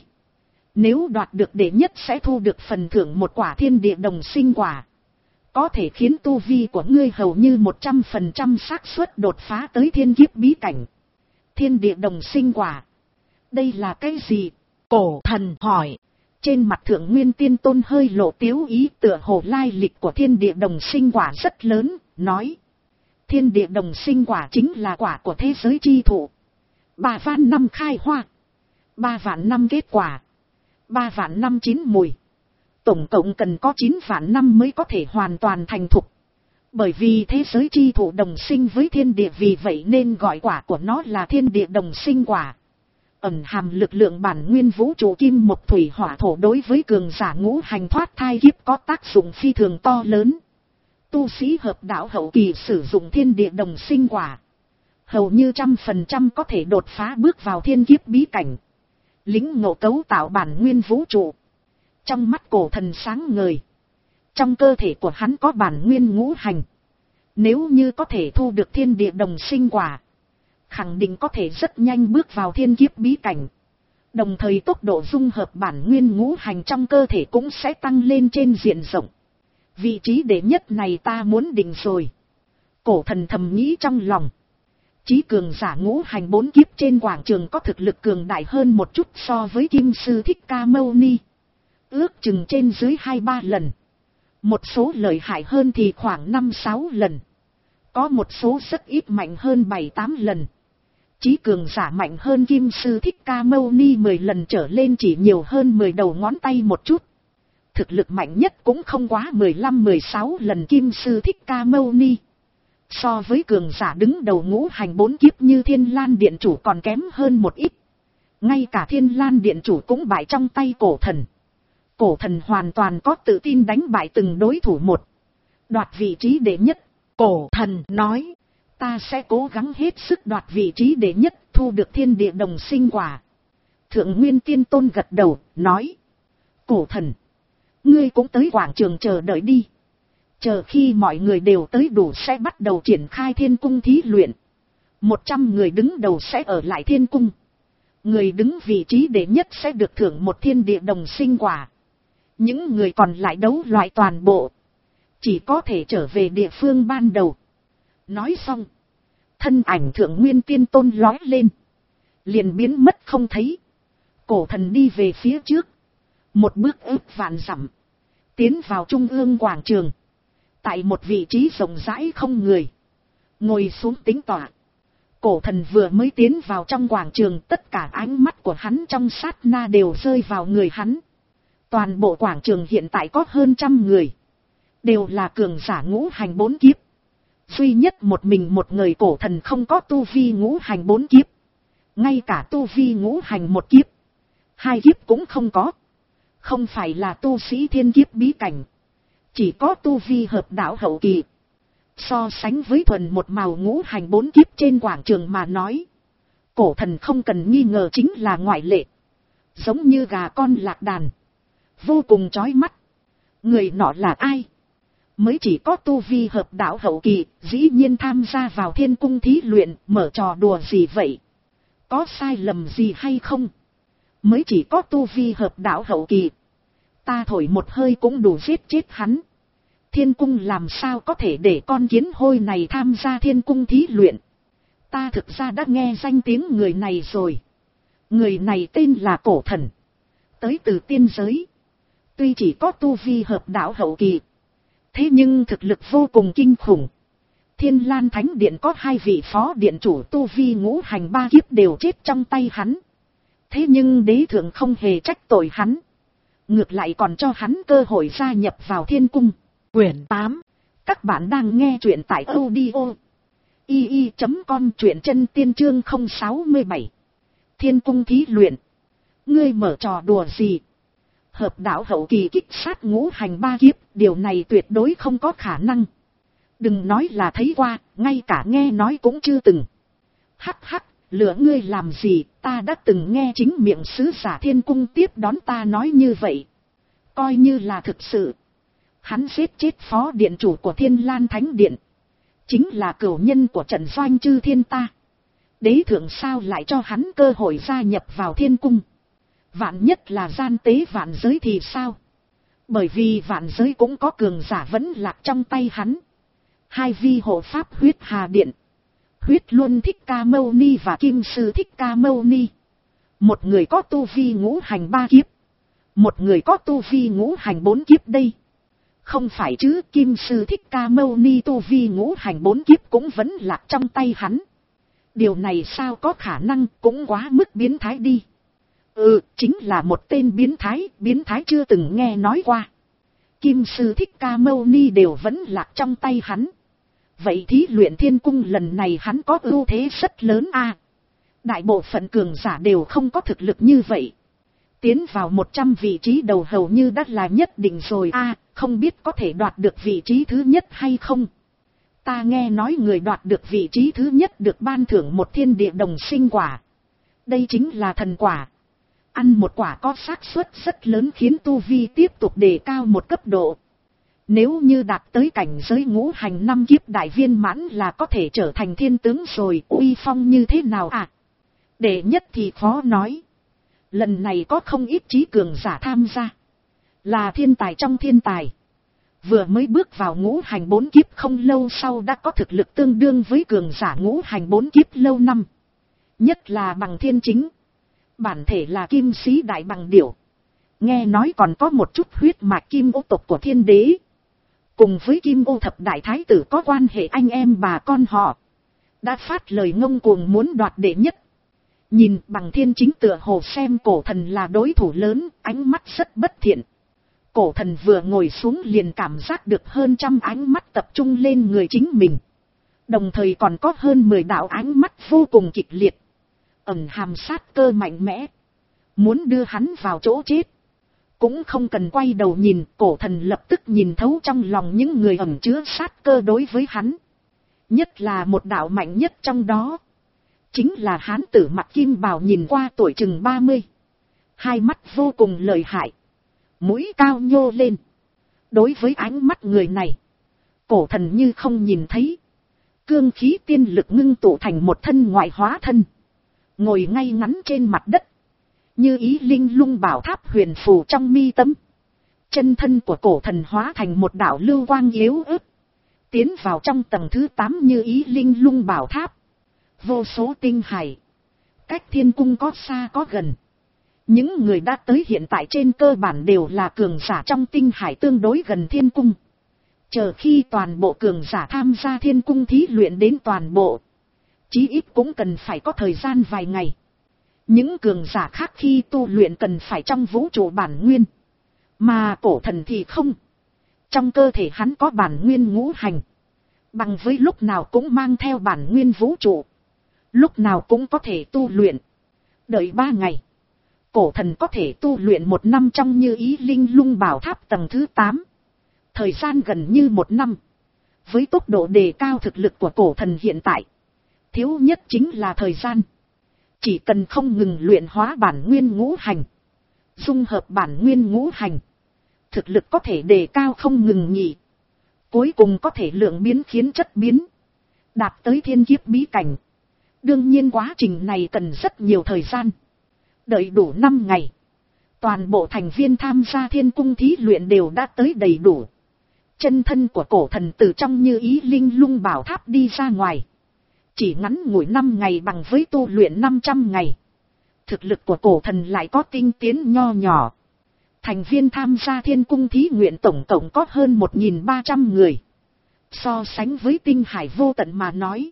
Nếu đoạt được đệ nhất sẽ thu được phần thưởng một quả thiên địa đồng sinh quả. Có thể khiến tu vi của ngươi hầu như một trăm phần trăm xác suất đột phá tới thiên kiếp bí cảnh. Thiên địa đồng sinh quả. Đây là cái gì? Cổ thần hỏi. Trên mặt Thượng Nguyên Tiên Tôn hơi lộ tiếu ý tựa hồ lai lịch của thiên địa đồng sinh quả rất lớn, nói. Thiên địa đồng sinh quả chính là quả của thế giới chi thụ. Ba vạn năm khai hoa. Ba vạn năm kết quả. Ba vạn năm chín mùi. Tổng cộng cần có chín vạn năm mới có thể hoàn toàn thành thục. Bởi vì thế giới chi thụ đồng sinh với thiên địa, vì vậy nên gọi quả của nó là thiên địa đồng sinh quả. Ẩn hàm lực lượng bản nguyên vũ trụ kim mộc thủy hỏa thổ, đối với cường giả ngũ hành thoát thai kiếp có tác dụng phi thường to lớn. Tu sĩ hợp đạo hậu kỳ sử dụng thiên địa đồng sinh quả. Hầu như trăm phần trăm có thể đột phá bước vào thiên kiếp bí cảnh. Lĩnh ngộ cấu tạo bản nguyên vũ trụ. Trong mắt cổ thần sáng ngời. Trong cơ thể của hắn có bản nguyên ngũ hành. Nếu như có thể thu được thiên địa đồng sinh quả, khẳng định có thể rất nhanh bước vào thiên kiếp bí cảnh. Đồng thời tốc độ dung hợp bản nguyên ngũ hành trong cơ thể cũng sẽ tăng lên trên diện rộng. Vị trí đệ nhất này ta muốn định rồi. Cổ thần thầm nghĩ trong lòng. Chí cường giả ngũ hành bốn kiếp trên quảng trường có thực lực cường đại hơn một chút so với Kim Sư Thích Ca Mâu Ni. Ước chừng trên dưới hai ba lần. Một số lợi hại hơn thì khoảng năm sáu lần. Có một số rất ít mạnh hơn bảy tám lần. Chí cường giả mạnh hơn Kim Sư Thích Ca Mâu Ni mười lần trở lên chỉ nhiều hơn mười đầu ngón tay một chút. thực lực mạnh nhất cũng không quá mười lăm mười sáu lần Kim Sư Thích Ca Mâu Ni. So với cường giả đứng đầu ngũ hành bốn kiếp như Thiên Lan Điện Chủ còn kém hơn một ít. Ngay cả Thiên Lan Điện Chủ cũng bại trong tay cổ thần. Cổ thần hoàn toàn có tự tin đánh bại từng đối thủ một, đoạt vị trí đệ nhất. Cổ thần nói, ta sẽ cố gắng hết sức đoạt vị trí đệ nhất, thu được thiên địa đồng sinh quả. Thượng Nguyên Tiên Tôn gật đầu, nói, cổ thần, ngươi cũng tới quảng trường chờ đợi đi. Chờ khi mọi người đều tới đủ sẽ bắt đầu triển khai thiên cung thí luyện. Một trăm người đứng đầu sẽ ở lại thiên cung. Người đứng vị trí đệ nhất sẽ được thưởng một thiên địa đồng sinh quả. Những người còn lại đấu loại toàn bộ, chỉ có thể trở về địa phương ban đầu. Nói xong, thân ảnh Thượng Nguyên Tiên Tôn lói lên, liền biến mất không thấy. Cổ thần đi về phía trước, một bước ước vạn dặm, tiến vào trung ương quảng trường. Tại một vị trí rộng rãi không người, ngồi xuống tính tọa. Cổ thần vừa mới tiến vào trong quảng trường, tất cả ánh mắt của hắn trong sát na đều rơi vào người hắn. Toàn bộ quảng trường hiện tại có hơn trăm người, đều là cường giả ngũ hành bốn kiếp. Duy nhất một mình một người cổ thần không có tu vi ngũ hành bốn kiếp. Ngay cả tu vi ngũ hành một kiếp, hai kiếp cũng không có. Không phải là tu sĩ thiên kiếp bí cảnh, chỉ có tu vi hợp đạo hậu kỳ. So sánh với thuần một màu ngũ hành bốn kiếp trên quảng trường mà nói, cổ thần không cần nghi ngờ chính là ngoại lệ. Giống như gà con lạc đàn, vô cùng chói mắt. Người nọ là ai? Mới chỉ có tu vi hợp đạo hậu kỳ, dĩ nhiên tham gia vào thiên cung thí luyện, mở trò đùa gì vậy? Có sai lầm gì hay không? Mới chỉ có tu vi hợp đạo hậu kỳ, ta thổi một hơi cũng đủ giết chết hắn. Thiên cung làm sao có thể để con kiến hôi này tham gia thiên cung thí luyện? Ta thực ra đã nghe danh tiếng người này rồi. Người này tên là cổ thần, tới từ tiên giới. Tuy chỉ có tu vi hợp đạo hậu kỳ, thế nhưng thực lực vô cùng kinh khủng. Thiên Lan Thánh Điện có hai vị phó điện chủ tu vi ngũ hành ba kiếp đều chết trong tay hắn. Thế nhưng đế thượng không hề trách tội hắn, ngược lại còn cho hắn cơ hội gia nhập vào thiên cung. Quyển tám. Các bạn đang nghe truyện tại audio i i chấm com, truyện chân tiên chương không sáu bảy. Thiên cung thí luyện. Ngươi mở trò đùa gì? Hợp đạo hậu kỳ kích sát ngũ hành ba kiếp, điều này tuyệt đối không có khả năng. Đừng nói là thấy qua, ngay cả nghe nói cũng chưa từng. Hắc hắc, lửa ngươi làm gì? Ta đã từng nghe chính miệng sứ giả thiên cung tiếp đón ta nói như vậy. Coi như là thực sự. Hắn giết chết phó điện chủ của Thiên Lan Thánh Điện, chính là cửu nhân của trận doanh chư thiên ta. Đế thượng sao lại cho hắn cơ hội gia nhập vào thiên cung? Vạn nhất là gian tế vạn giới thì sao? Bởi vì vạn giới cũng có cường giả vẫn lạc trong tay hắn. Hai vi hộ pháp Huyết Hà Điện, Huyết Luân Thích Ca Mâu Ni và Kim Sư Thích Ca Mâu Ni. Một người có tu vi ngũ hành ba kiếp, một người có tu vi ngũ hành bốn kiếp đây. Không phải chứ, Kim Sư Thích Ca Mâu Ni tu vi ngũ hành bốn kiếp cũng vẫn lạc trong tay hắn. Điều này sao có khả năng, cũng quá mức biến thái đi. Ừ, chính là một tên biến thái, biến thái chưa từng nghe nói qua. Kim Sư Thích Ca Mâu Ni đều vẫn lạc trong tay hắn. Vậy thí luyện thiên cung lần này hắn có ưu thế rất lớn a. À, đại bộ phận cường giả đều không có thực lực như vậy. Tiến vào một trăm vị trí đầu hầu như đã là nhất định rồi a. À, không biết có thể đoạt được vị trí thứ nhất hay không. Ta nghe nói người đoạt được vị trí thứ nhất được ban thưởng một thiên địa đồng sinh quả. Đây chính là thần quả. Ăn một quả có xác suất rất lớn khiến tu vi tiếp tục đề cao một cấp độ. Nếu như đạt tới cảnh giới ngũ hành năm kiếp đại viên mãn là có thể trở thành thiên tướng rồi. Uy phong như thế nào à? Đệ nhất thì khó nói. Lần này có không ít trí cường giả tham gia, là thiên tài trong thiên tài. Vừa mới bước vào ngũ hành bốn kiếp không lâu sau đã có thực lực tương đương với cường giả ngũ hành bốn kiếp lâu năm. Nhất là Bằng Thiên Chính, bản thể là kim sĩ đại bằng điểu. Nghe nói còn có một chút huyết mạch kim ô tộc của thiên đế. Cùng với kim ô thập đại thái tử có quan hệ anh em bà con họ. Đã phát lời ngông cuồng muốn đoạt đệ nhất. Nhìn Bằng Thiên Chính tựa hồ xem cổ thần là đối thủ lớn, ánh mắt rất bất thiện. Cổ thần vừa ngồi xuống liền cảm giác được hơn trăm ánh mắt tập trung lên người chính mình. Đồng thời còn có hơn mười đạo ánh mắt vô cùng kịch liệt. Ẩn hàm sát cơ mạnh mẽ. Muốn đưa hắn vào chỗ chết. Cũng không cần quay đầu nhìn, cổ thần lập tức nhìn thấu trong lòng những người ẩn chứa sát cơ đối với hắn. Nhất là một đạo mạnh nhất trong đó. Chính là hán tử mặc kim bào nhìn qua tuổi chừng ba mươi. Hai mắt vô cùng lợi hại. Mũi cao nhô lên. Đối với ánh mắt người này, cổ thần như không nhìn thấy. Cương khí tiên lực ngưng tụ thành một thân ngoại hóa thân. Ngồi ngay ngắn trên mặt đất. Như ý linh lung bảo tháp huyền phù trong mi tâm. Chân thân của cổ thần hóa thành một đạo lưu quang yếu ớt. Tiến vào trong tầng thứ tám như ý linh lung bảo tháp. Vô số tinh hải. Cách thiên cung có xa có gần. Những người đã tới hiện tại trên cơ bản đều là cường giả trong tinh hải tương đối gần thiên cung. Chờ khi toàn bộ cường giả tham gia thiên cung thí luyện đến toàn bộ. Chí ít cũng cần phải có thời gian vài ngày. Những cường giả khác khi tu luyện cần phải trong vũ trụ bản nguyên. Mà cổ thần thì không. Trong cơ thể hắn có bản nguyên ngũ hành. Bằng với lúc nào cũng mang theo bản nguyên vũ trụ. Lúc nào cũng có thể tu luyện. Đợi ba ngày. Cổ thần có thể tu luyện một năm trong như ý linh lung bảo tháp tầng thứ tám. Thời gian gần như một năm. Với tốc độ đề cao thực lực của cổ thần hiện tại. Thiếu nhất chính là thời gian. Chỉ cần không ngừng luyện hóa bản nguyên ngũ hành. Dung hợp bản nguyên ngũ hành. Thực lực có thể đề cao không ngừng nghỉ. Cuối cùng có thể lượng biến khiến chất biến. Đạt tới thiên kiếp bí cảnh. Đương nhiên quá trình này cần rất nhiều thời gian. Đợi đủ năm ngày. Toàn bộ thành viên tham gia thiên cung thí luyện đều đã tới đầy đủ. Chân thân của cổ thần từ trong như ý linh lung bảo tháp đi ra ngoài. Chỉ ngắn ngủi năm ngày bằng với tu luyện năm trăm ngày. Thực lực của cổ thần lại có tinh tiến nho nhỏ. Thành viên tham gia thiên cung thí nguyện tổng cộng có hơn một nghìn ba trăm người. So sánh với tinh hải vô tận mà nói.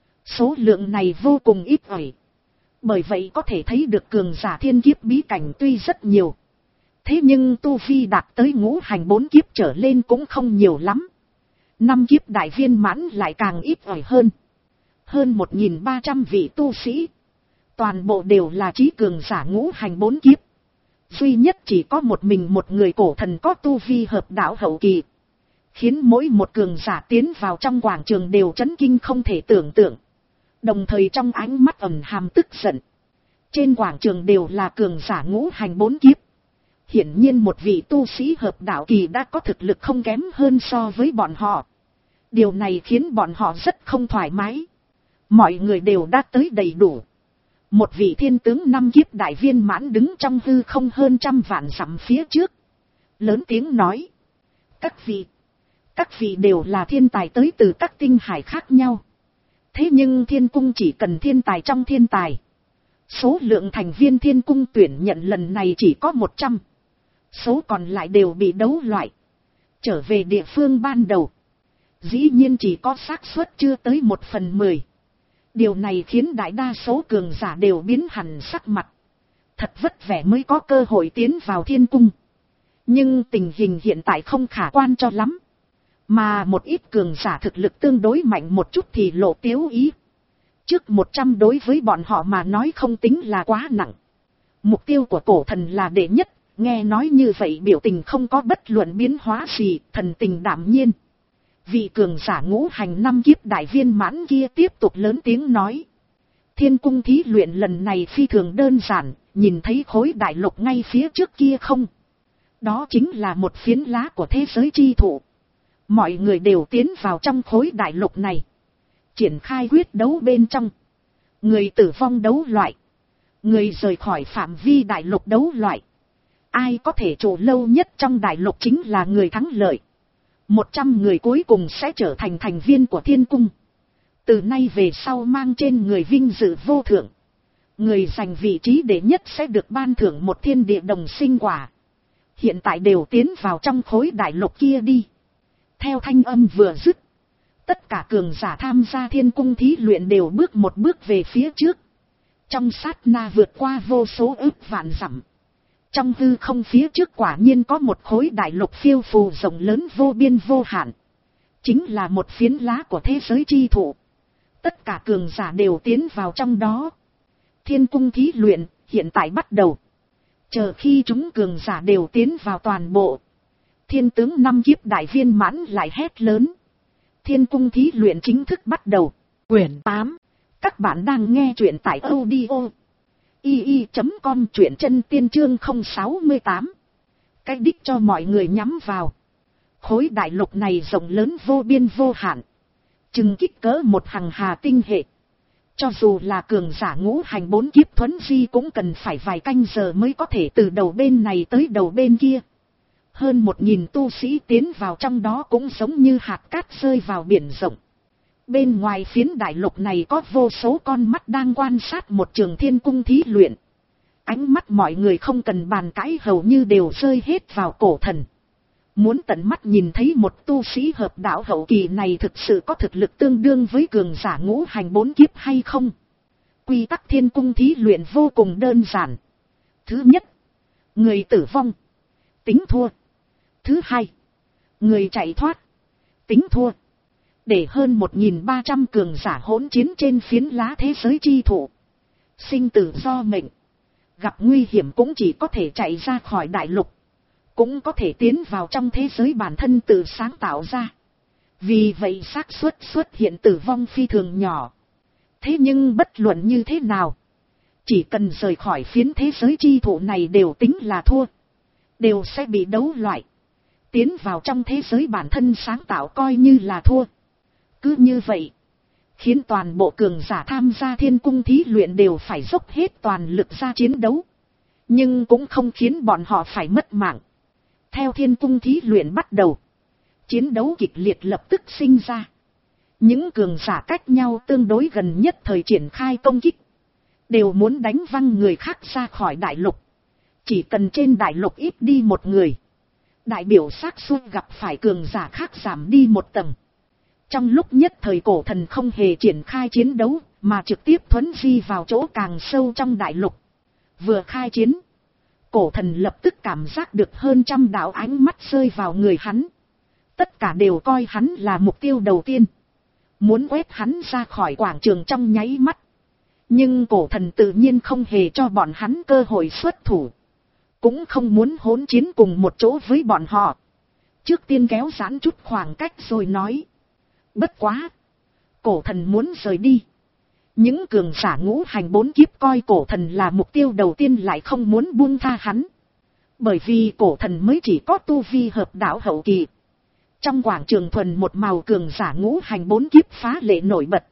Số lượng này vô cùng ít ỏi. Bởi vậy có thể thấy được cường giả thiên kiếp bí cảnh tuy rất nhiều. Thế nhưng tu vi đạt tới ngũ hành bốn kiếp trở lên cũng không nhiều lắm. Năm kiếp đại viên mãn lại càng ít ỏi hơn. Hơn một nghìn ba trăm vị tu sĩ. Toàn bộ đều là trí cường giả ngũ hành bốn kiếp. Duy nhất chỉ có một mình một người cổ thần có tu vi hợp đạo hậu kỳ. Khiến mỗi một cường giả tiến vào trong quảng trường đều chấn kinh không thể tưởng tượng. Đồng thời trong ánh mắt ẩn hàm tức giận. Trên quảng trường đều là cường giả ngũ hành bốn kiếp. Hiển nhiên một vị tu sĩ hợp đạo kỳ đã có thực lực không kém hơn so với bọn họ. Điều này khiến bọn họ rất không thoải mái. Mọi người đều đã tới đầy đủ. Một vị thiên tướng năm kiếp đại viên mãn đứng trong hư không hơn trăm vạn dặm phía trước. Lớn tiếng nói. Các vị. Các vị đều là thiên tài tới từ các tinh hải khác nhau. Thế nhưng thiên cung chỉ cần thiên tài trong thiên tài. Số lượng thành viên thiên cung tuyển nhận lần này chỉ có một trăm. Số còn lại đều bị đấu loại. Trở về địa phương ban đầu. Dĩ nhiên chỉ có xác suất chưa tới một phần mười. Điều này khiến đại đa số cường giả đều biến hẳn sắc mặt. Thật vất vả mới có cơ hội tiến vào thiên cung. Nhưng tình hình hiện tại không khả quan cho lắm. Mà một ít cường giả thực lực tương đối mạnh một chút thì lộ tiếu ý. Trước một trăm đối với bọn họ mà nói không tính là quá nặng. Mục tiêu của cổ thần là đệ nhất. Nghe nói như vậy biểu tình không có bất luận biến hóa gì, thần tình đạm nhiên. Vị cường giả ngũ hành năm kiếp đại viên mãn kia tiếp tục lớn tiếng nói. Thiên cung thí luyện lần này phi thường đơn giản, nhìn thấy khối đại lục ngay phía trước kia không? Đó chính là một phiến lá của thế giới chi thụ. Mọi người đều tiến vào trong khối đại lục này. Triển khai quyết đấu bên trong. Người tử vong đấu loại. Người rời khỏi phạm vi đại lục đấu loại. Ai có thể trụ lâu nhất trong đại lục chính là người thắng lợi. Một trăm người cuối cùng sẽ trở thành thành viên của thiên cung. Từ nay về sau mang trên người vinh dự vô thượng. Người giành vị trí đệ nhất sẽ được ban thưởng một thiên địa đồng sinh quả. Hiện tại đều tiến vào trong khối đại lục kia đi. Theo thanh âm vừa dứt. Tất cả cường giả tham gia thiên cung thí luyện đều bước một bước về phía trước. Trong sát na vượt qua vô số ức vạn dặm. Trong hư không phía trước quả nhiên có một khối đại lục phiêu phù rộng lớn vô biên vô hạn. Chính là một phiến lá của thế giới chi thụ. Tất cả cường giả đều tiến vào trong đó. Thiên cung thí luyện, hiện tại bắt đầu. Chờ khi chúng cường giả đều tiến vào toàn bộ. Thiên tướng năm kiếp đại viên mãn lại hét lớn. Thiên cung thí luyện chính thức bắt đầu. Quyển tám. Các bạn đang nghe truyện tại audio i i chấm com, truyện chân tiên chương không sáu tám. Cái đích cho mọi người nhắm vào. Khối đại lục này rộng lớn vô biên vô hạn. Chừng kích cỡ một hằng hà tinh hệ. Cho dù là cường giả ngũ hành bốn kiếp thuấn di cũng cần phải vài canh giờ mới có thể từ đầu bên này tới đầu bên kia. Hơn một nghìn tu sĩ tiến vào trong đó cũng giống như hạt cát rơi vào biển rộng. Bên ngoài phiến đại lục này có vô số con mắt đang quan sát một trường thiên cung thí luyện. Ánh mắt mọi người không cần bàn cãi hầu như đều rơi hết vào cổ thần. Muốn tận mắt nhìn thấy một tu sĩ hợp đạo hậu kỳ này thực sự có thực lực tương đương với cường giả ngũ hành bốn kiếp hay không? Quy tắc thiên cung thí luyện vô cùng đơn giản. Thứ nhất, người tử vong, tính thua. Thứ hai, người chạy thoát, tính thua. Để hơn một nghìn ba trăm cường giả hỗn chiến trên phiến lá thế giới chi thụ. Sinh tử do mệnh. Gặp nguy hiểm cũng chỉ có thể chạy ra khỏi đại lục. Cũng có thể tiến vào trong thế giới bản thân tự sáng tạo ra. Vì vậy xác suất xuất hiện tử vong phi thường nhỏ. Thế nhưng bất luận như thế nào, chỉ cần rời khỏi phiến thế giới chi thụ này đều tính là thua. Đều sẽ bị đấu loại. Tiến vào trong thế giới bản thân sáng tạo coi như là thua. Cứ như vậy, khiến toàn bộ cường giả tham gia thiên cung thí luyện đều phải dốc hết toàn lực ra chiến đấu. Nhưng cũng không khiến bọn họ phải mất mạng. Theo thiên cung thí luyện bắt đầu, chiến đấu kịch liệt lập tức sinh ra. Những cường giả cách nhau tương đối gần nhất thời triển khai công kích, đều muốn đánh văng người khác ra khỏi đại lục. Chỉ cần trên đại lục ít đi một người, đại biểu xác suất gặp phải cường giả khác giảm đi một tầng. Trong lúc nhất thời cổ thần không hề triển khai chiến đấu, mà trực tiếp thuấn di vào chỗ càng sâu trong đại lục. Vừa khai chiến, cổ thần lập tức cảm giác được hơn trăm đạo ánh mắt rơi vào người hắn. Tất cả đều coi hắn là mục tiêu đầu tiên. Muốn quét hắn ra khỏi quảng trường trong nháy mắt. Nhưng cổ thần tự nhiên không hề cho bọn hắn cơ hội xuất thủ. Cũng không muốn hỗn chiến cùng một chỗ với bọn họ. Trước tiên kéo giãn chút khoảng cách rồi nói. Bất quá, cổ thần muốn rời đi. Những cường giả ngũ hành bốn kiếp coi cổ thần là mục tiêu đầu tiên lại không muốn buông tha hắn. Bởi vì cổ thần mới chỉ có tu vi hợp đạo hậu kỳ. Trong quảng trường thuần một màu cường giả ngũ hành bốn kiếp phá lệ nổi bật.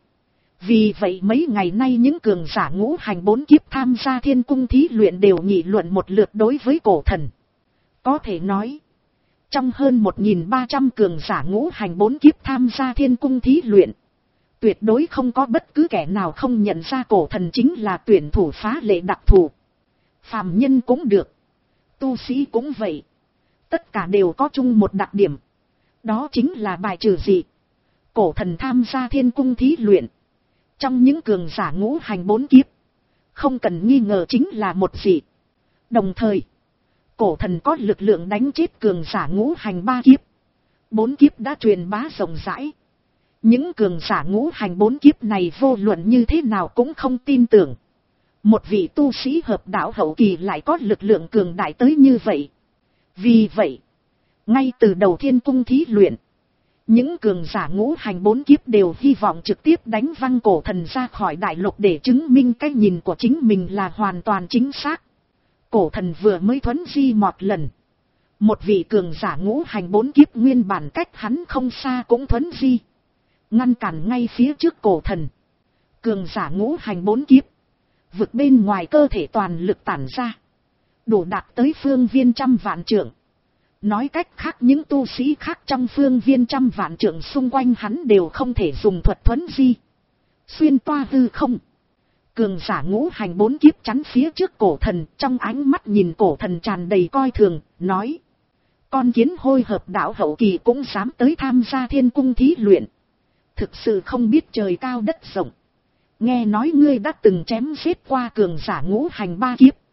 Vì vậy mấy ngày nay những cường giả ngũ hành bốn kiếp tham gia thiên cung thí luyện đều nghị luận một lượt đối với cổ thần. Có thể nói, trong hơn một nghìn ba trăm cường giả ngũ hành bốn kiếp tham gia thiên cung thí luyện, tuyệt đối không có bất cứ kẻ nào không nhận ra cổ thần chính là tuyển thủ phá lệ đặc thù. Phàm nhân cũng được, tu sĩ cũng vậy. Tất cả đều có chung một đặc điểm. Đó chính là bài trừ dị. Cổ thần tham gia thiên cung thí luyện. Trong những cường giả ngũ hành bốn kiếp, không cần nghi ngờ chính là một dị. Đồng thời, cổ thần có lực lượng đánh chết cường giả ngũ hành ba kiếp. Bốn kiếp đã truyền bá rộng rãi. Những cường giả ngũ hành bốn kiếp này vô luận như thế nào cũng không tin tưởng. Một vị tu sĩ hợp đạo hậu kỳ lại có lực lượng cường đại tới như vậy. Vì vậy, ngay từ đầu thiên cung thí luyện, những cường giả ngũ hành bốn kiếp đều hy vọng trực tiếp đánh văng cổ thần ra khỏi đại lục để chứng minh cái nhìn của chính mình là hoàn toàn chính xác. Cổ thần vừa mới thuấn di một lần. Một vị cường giả ngũ hành bốn kiếp nguyên bản cách hắn không xa cũng thuấn di. Ngăn cản ngay phía trước cổ thần. Cường giả ngũ hành bốn kiếp. Vực bên ngoài cơ thể toàn lực tản ra. Đủ đạt tới phương viên trăm vạn trượng. Nói cách khác những tu sĩ khác trong phương viên trăm vạn trượng xung quanh hắn đều không thể dùng thuật thuấn di. Xuyên toa hư không. Cường giả ngũ hành bốn kiếp chắn phía trước cổ thần, trong ánh mắt nhìn cổ thần tràn đầy coi thường, nói. Con kiến hôi hợp đạo hậu kỳ cũng dám tới tham gia thiên cung thí luyện. Thực sự không biết trời cao đất rộng. Nghe nói ngươi đã từng chém giết qua cường giả ngũ hành ba kiếp.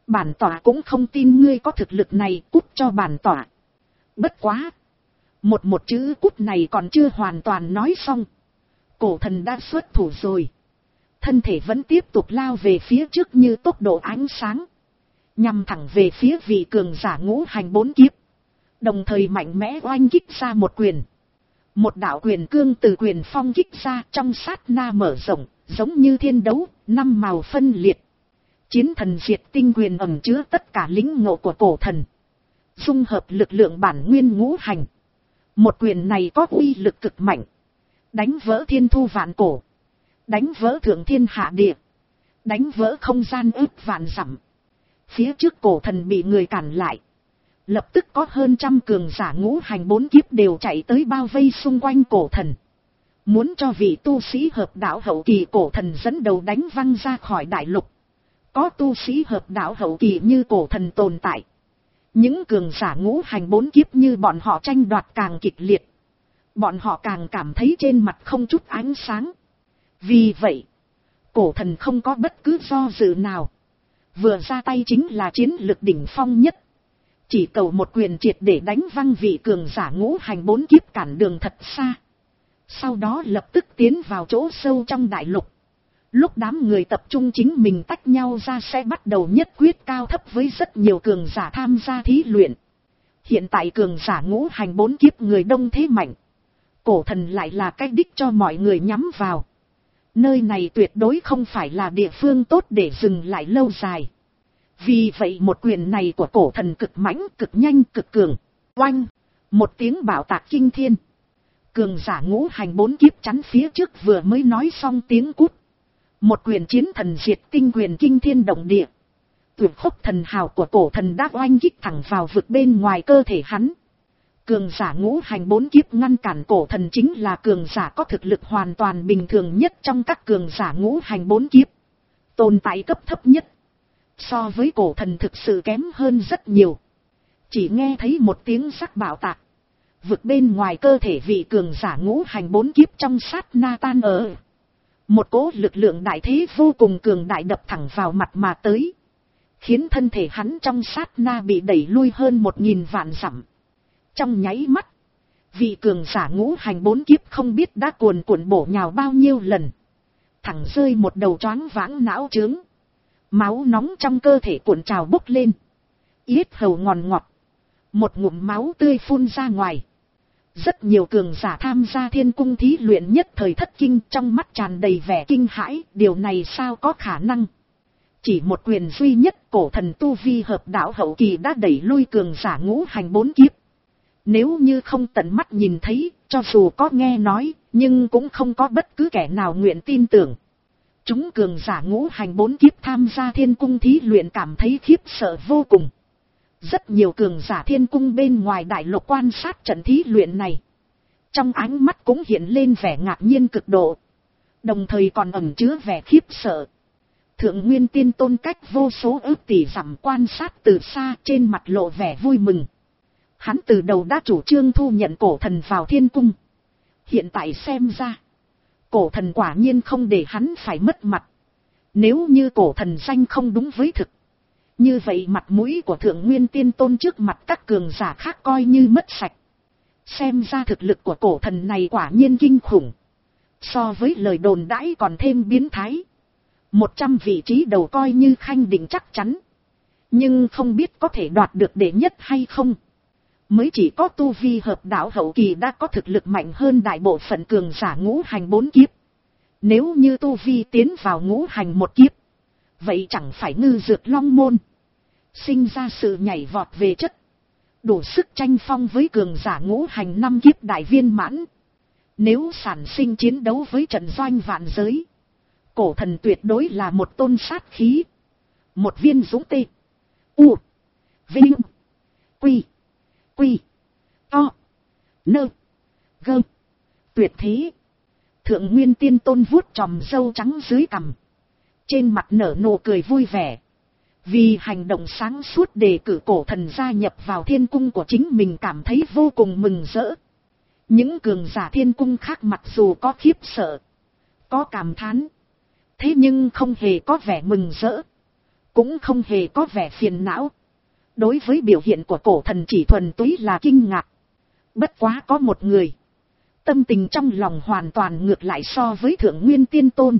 Bản tỏa cũng không tin ngươi có thực lực này, cút cho bản tỏa. Bất quá. Một một chữ cút này còn chưa hoàn toàn nói xong. Cổ thần đã xuất thủ rồi. Thân thể vẫn tiếp tục lao về phía trước như tốc độ ánh sáng. Nhằm thẳng về phía vị cường giả ngũ hành bốn kiếp. Đồng thời mạnh mẽ oanh kích ra một quyền. Một đạo quyền cương từ quyền phong kích ra trong sát na mở rộng, giống như thiên đấu, năm màu phân liệt. Chiến thần diệt tinh quyền ẩn chứa tất cả lĩnh ngộ của cổ thần. Dung hợp lực lượng bản nguyên ngũ hành. Một quyền này có uy lực cực mạnh. Đánh vỡ thiên thu vạn cổ. Đánh vỡ thượng thiên hạ địa. Đánh vỡ không gian ước vạn dặm. Phía trước cổ thần bị người cản lại. Lập tức có hơn trăm cường giả ngũ hành bốn kiếp đều chạy tới bao vây xung quanh cổ thần. Muốn cho vị tu sĩ hợp đạo hậu kỳ cổ thần dẫn đầu đánh văng ra khỏi đại lục. Có tu sĩ hợp đạo hậu kỳ như cổ thần tồn tại. Những cường giả ngũ hành bốn kiếp như bọn họ tranh đoạt càng kịch liệt. Bọn họ càng cảm thấy trên mặt không chút ánh sáng. Vì vậy, cổ thần không có bất cứ do dự nào. Vừa ra tay chính là chiến lực đỉnh phong nhất. Chỉ cầu một quyền triệt để đánh văng vị cường giả ngũ hành bốn kiếp cản đường thật xa. Sau đó lập tức tiến vào chỗ sâu trong đại lục. Lúc đám người tập trung chính mình tách nhau ra sẽ bắt đầu nhất quyết cao thấp với rất nhiều cường giả tham gia thí luyện. Hiện tại cường giả ngũ hành bốn kiếp người đông thế mạnh. Cổ thần lại là cái đích cho mọi người nhắm vào. Nơi này tuyệt đối không phải là địa phương tốt để dừng lại lâu dài. Vì vậy một quyền này của cổ thần cực mãnh, cực nhanh, cực cường. Oanh! Một tiếng bạo tạc kinh thiên. Cường giả ngũ hành bốn kiếp chắn phía trước vừa mới nói xong tiếng cút. Một quyền chiến thần diệt tinh quyền kinh thiên động địa. Tuyệt khốc thần hào của cổ thần đã oanh kích thẳng vào vực bên ngoài cơ thể hắn. Cường giả ngũ hành bốn kiếp ngăn cản cổ thần chính là cường giả có thực lực hoàn toàn bình thường nhất trong các cường giả ngũ hành bốn kiếp. Tồn tại cấp thấp nhất. So với cổ thần thực sự kém hơn rất nhiều. Chỉ nghe thấy một tiếng sắc bạo tạc. Vực bên ngoài cơ thể vị cường giả ngũ hành bốn kiếp trong sát na tan ở. Một cỗ lực lượng đại thế vô cùng cường đại đập thẳng vào mặt mà tới. Khiến thân thể hắn trong sát na bị đẩy lui hơn một nghìn vạn dặm. Trong nháy mắt, vị cường giả ngũ hành bốn kiếp không biết đã cuồn cuộn bổ nhào bao nhiêu lần. Thẳng rơi một đầu choáng váng não trướng. Máu nóng trong cơ thể cuộn trào bốc lên. Yết hầu ngòn ngọt. Một ngụm máu tươi phun ra ngoài. Rất nhiều cường giả tham gia thiên cung thí luyện nhất thời thất kinh, trong mắt tràn đầy vẻ kinh hãi, điều này sao có khả năng. Chỉ một quyền duy nhất cổ thần tu vi hợp đạo hậu kỳ đã đẩy lui cường giả ngũ hành bốn kiếp. Nếu như không tận mắt nhìn thấy, cho dù có nghe nói, nhưng cũng không có bất cứ kẻ nào nguyện tin tưởng. Chúng cường giả ngũ hành bốn kiếp tham gia thiên cung thí luyện cảm thấy khiếp sợ vô cùng. Rất nhiều cường giả thiên cung bên ngoài đại lục quan sát trận thí luyện này. Trong ánh mắt cũng hiện lên vẻ ngạc nhiên cực độ. Đồng thời còn ẩn chứa vẻ khiếp sợ. Thượng Nguyên Tiên Tôn cách vô số ước tỷ dặm quan sát từ xa, trên mặt lộ vẻ vui mừng. Hắn từ đầu đã chủ trương thu nhận cổ thần vào thiên cung. Hiện tại xem ra, cổ thần quả nhiên không để hắn phải mất mặt. Nếu như cổ thần danh không đúng với thực, như vậy mặt mũi của Thượng Nguyên Tiên Tôn trước mặt các cường giả khác coi như mất sạch. Xem ra thực lực của cổ thần này quả nhiên kinh khủng. So với lời đồn đãi còn thêm biến thái. Một trăm vị trí đầu coi như khanh định chắc chắn. Nhưng không biết có thể đoạt được đệ nhất hay không. Mới chỉ có tu vi hợp đạo hậu kỳ đã có thực lực mạnh hơn đại bộ phận cường giả ngũ hành bốn kiếp. Nếu như tu vi tiến vào ngũ hành một kiếp, vậy chẳng phải ngư dược long môn. Sinh ra sự nhảy vọt về chất. Đủ sức tranh phong với cường giả ngũ hành năm kiếp đại viên mãn. Nếu sản sinh chiến đấu với trận doanh vạn giới, cổ thần tuyệt đối là một tôn sát khí. Một viên dũng tê. U. Vinh. Quy. Quy. To. Nơ. Gơ. Tuyệt thế. Thượng Nguyên Tiên Tôn vuốt tròm râu trắng dưới cằm. Trên mặt nở nụ cười vui vẻ. Vì hành động sáng suốt đề cử cổ thần gia nhập vào thiên cung của chính mình cảm thấy vô cùng mừng rỡ. Những cường giả thiên cung khác mặc dù có khiếp sợ, có cảm thán, thế nhưng không hề có vẻ mừng rỡ. cũng không hề có vẻ phiền não. Đối với biểu hiện của cổ thần chỉ thuần túy là kinh ngạc. Bất quá có một người, tâm tình trong lòng hoàn toàn ngược lại so với Thượng Nguyên Tiên Tôn.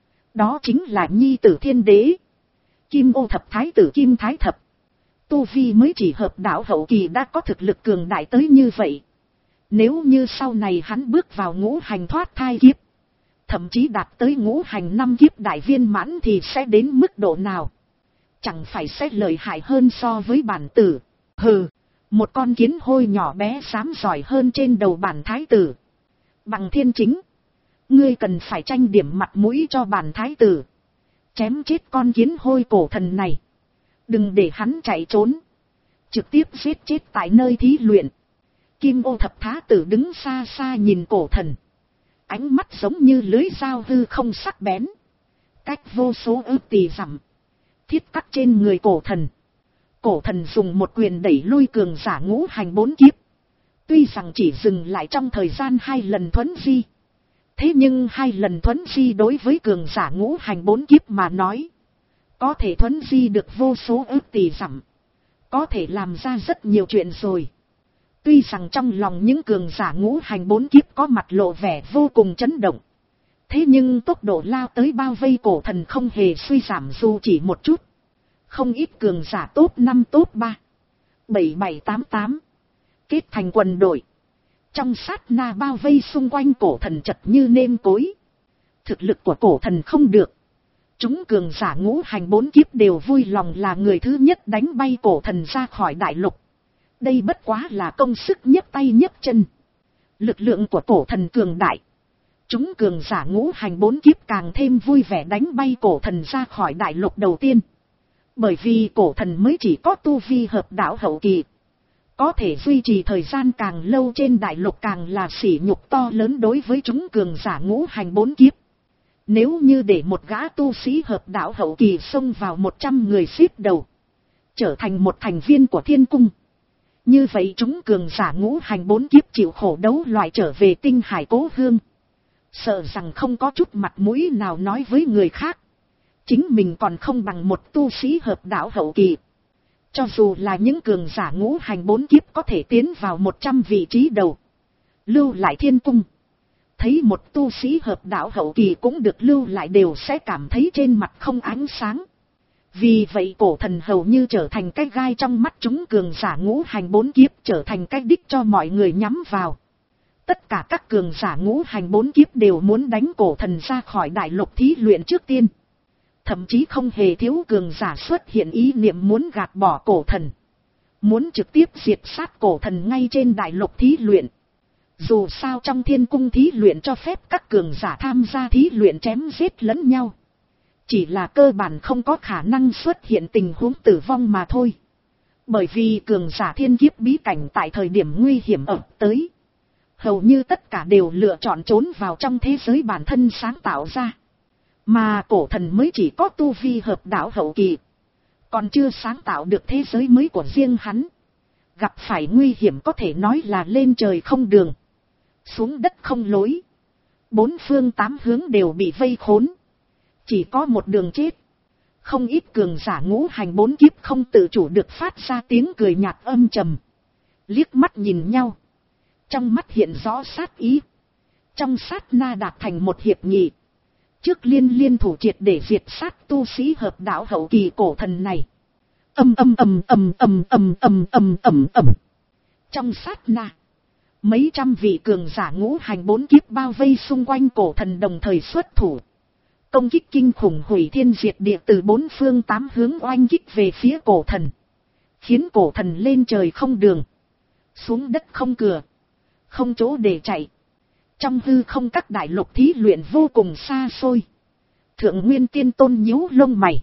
Đó chính là nhi tử Thiên Đế, Kim Ô Thập Thái tử Kim Thái Thập. Tu vi mới chỉ hợp đạo hậu kỳ đã có thực lực cường đại tới như vậy. Nếu như sau này hắn bước vào ngũ hành thoát thai kiếp, thậm chí đạt tới ngũ hành năm kiếp đại viên mãn thì sẽ đến mức độ nào? Chẳng phải sẽ lợi hại hơn so với bản tử. Hừ, một con kiến hôi nhỏ bé dám giỏi hơn trên đầu bản thái tử. Bằng Thiên Chính, ngươi cần phải tranh điểm mặt mũi cho bản thái tử. Chém chết con kiến hôi cổ thần này. Đừng để hắn chạy trốn. Trực tiếp giết chết tại nơi thí luyện. Kim Ô Thập Thái tử đứng xa xa nhìn cổ thần. Ánh mắt giống như lưới dao hư không sắc bén. Cách vô số ước tỷ dặm. Thiết cắt trên người cổ thần. Cổ thần dùng một quyền đẩy lui cường giả ngũ hành bốn kiếp. Tuy rằng chỉ dừng lại trong thời gian hai lần thuấn di. Thế nhưng hai lần thuấn di đối với cường giả ngũ hành bốn kiếp mà nói. Có thể thuấn di được vô số ước tỷ dặm. Có thể làm ra rất nhiều chuyện rồi. Tuy rằng trong lòng những cường giả ngũ hành bốn kiếp có mặt lộ vẻ vô cùng chấn động. Thế nhưng tốc độ lao tới bao vây cổ thần không hề suy giảm dù chỉ một chút. Không ít cường giả top năm top ba. bảy bảy tám tám. Kết thành quần đội. Trong sát na bao vây xung quanh cổ thần chật như nêm cối. Thực lực của cổ thần không được. Chúng cường giả ngũ hành bốn kiếp đều vui lòng là người thứ nhất đánh bay cổ thần ra khỏi đại lục. Đây bất quá là công sức nhấc tay nhấc chân. Lực lượng của cổ thần cường đại. Chúng cường giả ngũ hành bốn kiếp càng thêm vui vẻ đánh bay cổ thần ra khỏi đại lục đầu tiên. Bởi vì cổ thần mới chỉ có tu vi hợp đạo hậu kỳ. Có thể duy trì thời gian càng lâu trên đại lục càng là sỉ nhục to lớn đối với chúng cường giả ngũ hành bốn kiếp. Nếu như để một gã tu sĩ hợp đạo hậu kỳ xông vào một trăm người xếp đầu. Trở thành một thành viên của thiên cung. Như vậy chúng cường giả ngũ hành bốn kiếp chịu khổ đấu loại trở về tinh hải cố hương. Sợ rằng không có chút mặt mũi nào nói với người khác. Chính mình còn không bằng một tu sĩ hợp đạo hậu kỳ. Cho dù là những cường giả ngũ hành bốn kiếp có thể tiến vào một trăm vị trí đầu. Lưu lại thiên cung. Thấy một tu sĩ hợp đạo hậu kỳ cũng được lưu lại đều sẽ cảm thấy trên mặt không ánh sáng. Vì vậy cổ thần hầu như trở thành cái gai trong mắt chúng cường giả ngũ hành bốn kiếp, trở thành cái đích cho mọi người nhắm vào. Tất cả các cường giả ngũ hành bốn kiếp đều muốn đánh cổ thần ra khỏi đại lục thí luyện trước tiên. Thậm chí không hề thiếu cường giả xuất hiện ý niệm muốn gạt bỏ cổ thần. Muốn trực tiếp diệt sát cổ thần ngay trên đại lục thí luyện. Dù sao trong thiên cung thí luyện cho phép các cường giả tham gia thí luyện chém giết lẫn nhau. Chỉ là cơ bản không có khả năng xuất hiện tình huống tử vong mà thôi. Bởi vì cường giả thiên kiếp bí cảnh tại thời điểm nguy hiểm ập tới. Hầu như tất cả đều lựa chọn trốn vào trong thế giới bản thân sáng tạo ra. Mà cổ thần mới chỉ có tu vi hợp đạo hậu kỳ. Còn chưa sáng tạo được thế giới mới của riêng hắn. Gặp phải nguy hiểm có thể nói là lên trời không đường. Xuống đất không lối. Bốn phương tám hướng đều bị vây khốn. Chỉ có một đường chết. Không ít cường giả ngũ hành bốn kiếp không tự chủ được phát ra tiếng cười nhạt âm trầm. Liếc mắt nhìn nhau. Trong mắt hiện rõ sát ý. Trong sát na đạt thành một hiệp nghị. Trước liên liên thủ triệt để diệt sát tu sĩ hợp đạo hậu kỳ cổ thần này. Âm âm âm âm âm âm âm âm âm âm. Trong sát na. Mấy trăm vị cường giả ngũ hành bốn kiếp bao vây xung quanh cổ thần đồng thời xuất thủ. Công kích kinh khủng hủy thiên diệt địa từ bốn phương tám hướng oanh kích về phía cổ thần. Khiến cổ thần lên trời không đường. Xuống đất không cửa. Không chỗ để chạy. Trong hư không các đại lục thí luyện vô cùng xa xôi. Thượng Nguyên Tiên Tôn nhíu lông mày.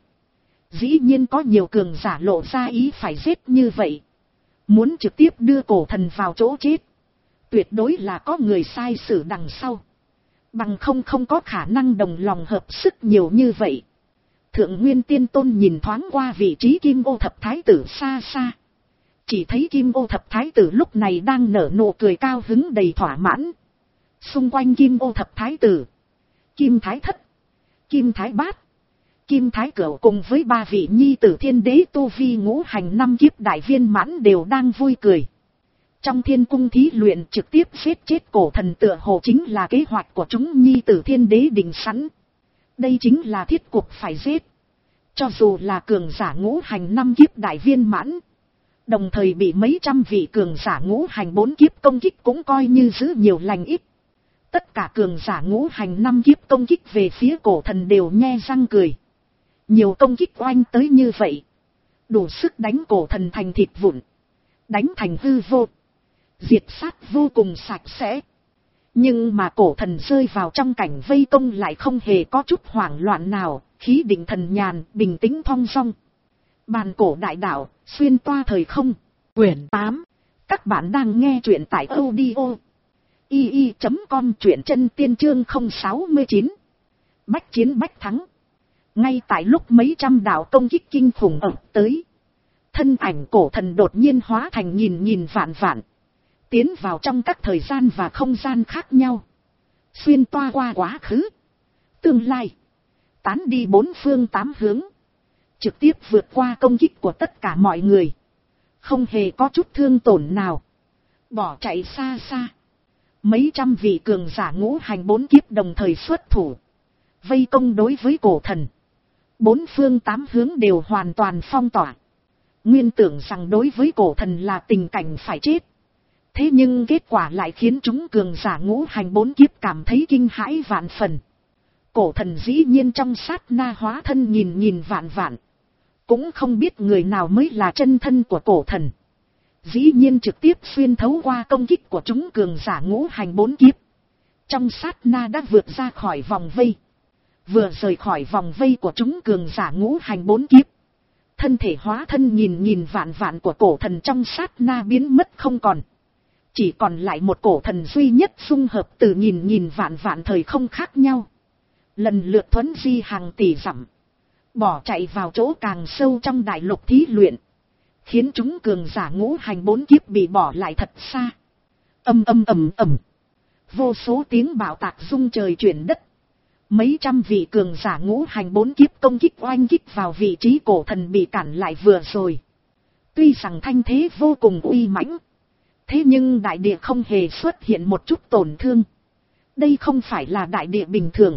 Dĩ nhiên có nhiều cường giả lộ ra ý phải giết như vậy. Muốn trực tiếp đưa cổ thần vào chỗ chết. Tuyệt đối là có người sai sử đằng sau. Bằng không không có khả năng đồng lòng hợp sức nhiều như vậy. Thượng Nguyên Tiên Tôn nhìn thoáng qua vị trí Kim Ô Thập Thái tử xa xa. Chỉ thấy Kim Ô Thập Thái tử lúc này đang nở nụ cười cao hứng đầy thỏa mãn. Xung quanh Kim Ô Thập Thái tử, Kim Thái Thất, Kim Thái Bát, Kim Thái Cửu cùng với ba vị nhi tử thiên đế tu vi ngũ hành năm kiếp đại viên mãn đều đang vui cười. Trong thiên cung thí luyện trực tiếp giết chết cổ thần tựa hồ chính là kế hoạch của chúng nhi tử thiên đế định sẵn. Đây chính là thiết cục phải giết. Cho dù là cường giả ngũ hành năm kiếp đại viên mãn, đồng thời bị mấy trăm vị cường giả ngũ hành bốn kiếp công kích cũng coi như giữ nhiều lành ít. Tất cả cường giả ngũ hành năm kiếp công kích về phía cổ thần đều nhe răng cười. Nhiều công kích oanh tới như vậy, đủ sức đánh cổ thần thành thịt vụn, đánh thành hư vô, diệt sát vô cùng sạch sẽ. Nhưng mà cổ thần rơi vào trong cảnh vây công lại không hề có chút hoảng loạn nào, khí định thần nhàn, bình tĩnh thong dong. Bàn cổ đại đạo, xuyên toa thời không, quyển tám. Các bạn đang nghe truyện tại audio i i chấm com, truyện chân tiên chương không sáu chín. Bách chiến bách thắng. Ngay tại lúc mấy trăm đạo công kích kinh khủng ập tới, thân ảnh cổ thần đột nhiên hóa thành nghìn nghìn vạn vạn, tiến vào trong các thời gian và không gian khác nhau, xuyên toa qua quá khứ, tương lai, tán đi bốn phương tám hướng, trực tiếp vượt qua công kích của tất cả mọi người, không hề có chút thương tổn nào, bỏ chạy xa xa. Mấy trăm vị cường giả ngũ hành bốn kiếp đồng thời xuất thủ, vây công đối với cổ thần. Bốn phương tám hướng đều hoàn toàn phong tỏa. Nguyên tưởng rằng đối với cổ thần là tình cảnh phải chết. Thế nhưng kết quả lại khiến chúng cường giả ngũ hành bốn kiếp cảm thấy kinh hãi vạn phần. Cổ thần dĩ nhiên trong sát na hóa thân nghìn nghìn vạn vạn. Cũng không biết người nào mới là chân thân của cổ thần. Dĩ nhiên trực tiếp xuyên thấu qua công kích của chúng cường giả ngũ hành bốn kiếp. Trong sát na đã vượt ra khỏi vòng vây. Vừa rời khỏi vòng vây của chúng cường giả ngũ hành bốn kiếp. Thân thể hóa thân nghìn nghìn vạn vạn của cổ thần trong sát na biến mất không còn. Chỉ còn lại một cổ thần duy nhất dung hợp từ nghìn nghìn vạn vạn thời không khác nhau. Lần lượt thuấn di hàng tỷ dặm. Bỏ chạy vào chỗ càng sâu trong đại lục thí luyện. Khiến chúng cường giả ngũ hành bốn kiếp bị bỏ lại thật xa. Âm âm ầm ầm. Vô số tiếng bạo tạc rung trời chuyển đất. Mấy trăm vị cường giả ngũ hành bốn kiếp công kích oanh kích vào vị trí cổ thần bị cản lại vừa rồi. Tuy rằng thanh thế vô cùng uy mãnh, thế nhưng đại địa không hề xuất hiện một chút tổn thương. Đây không phải là đại địa bình thường,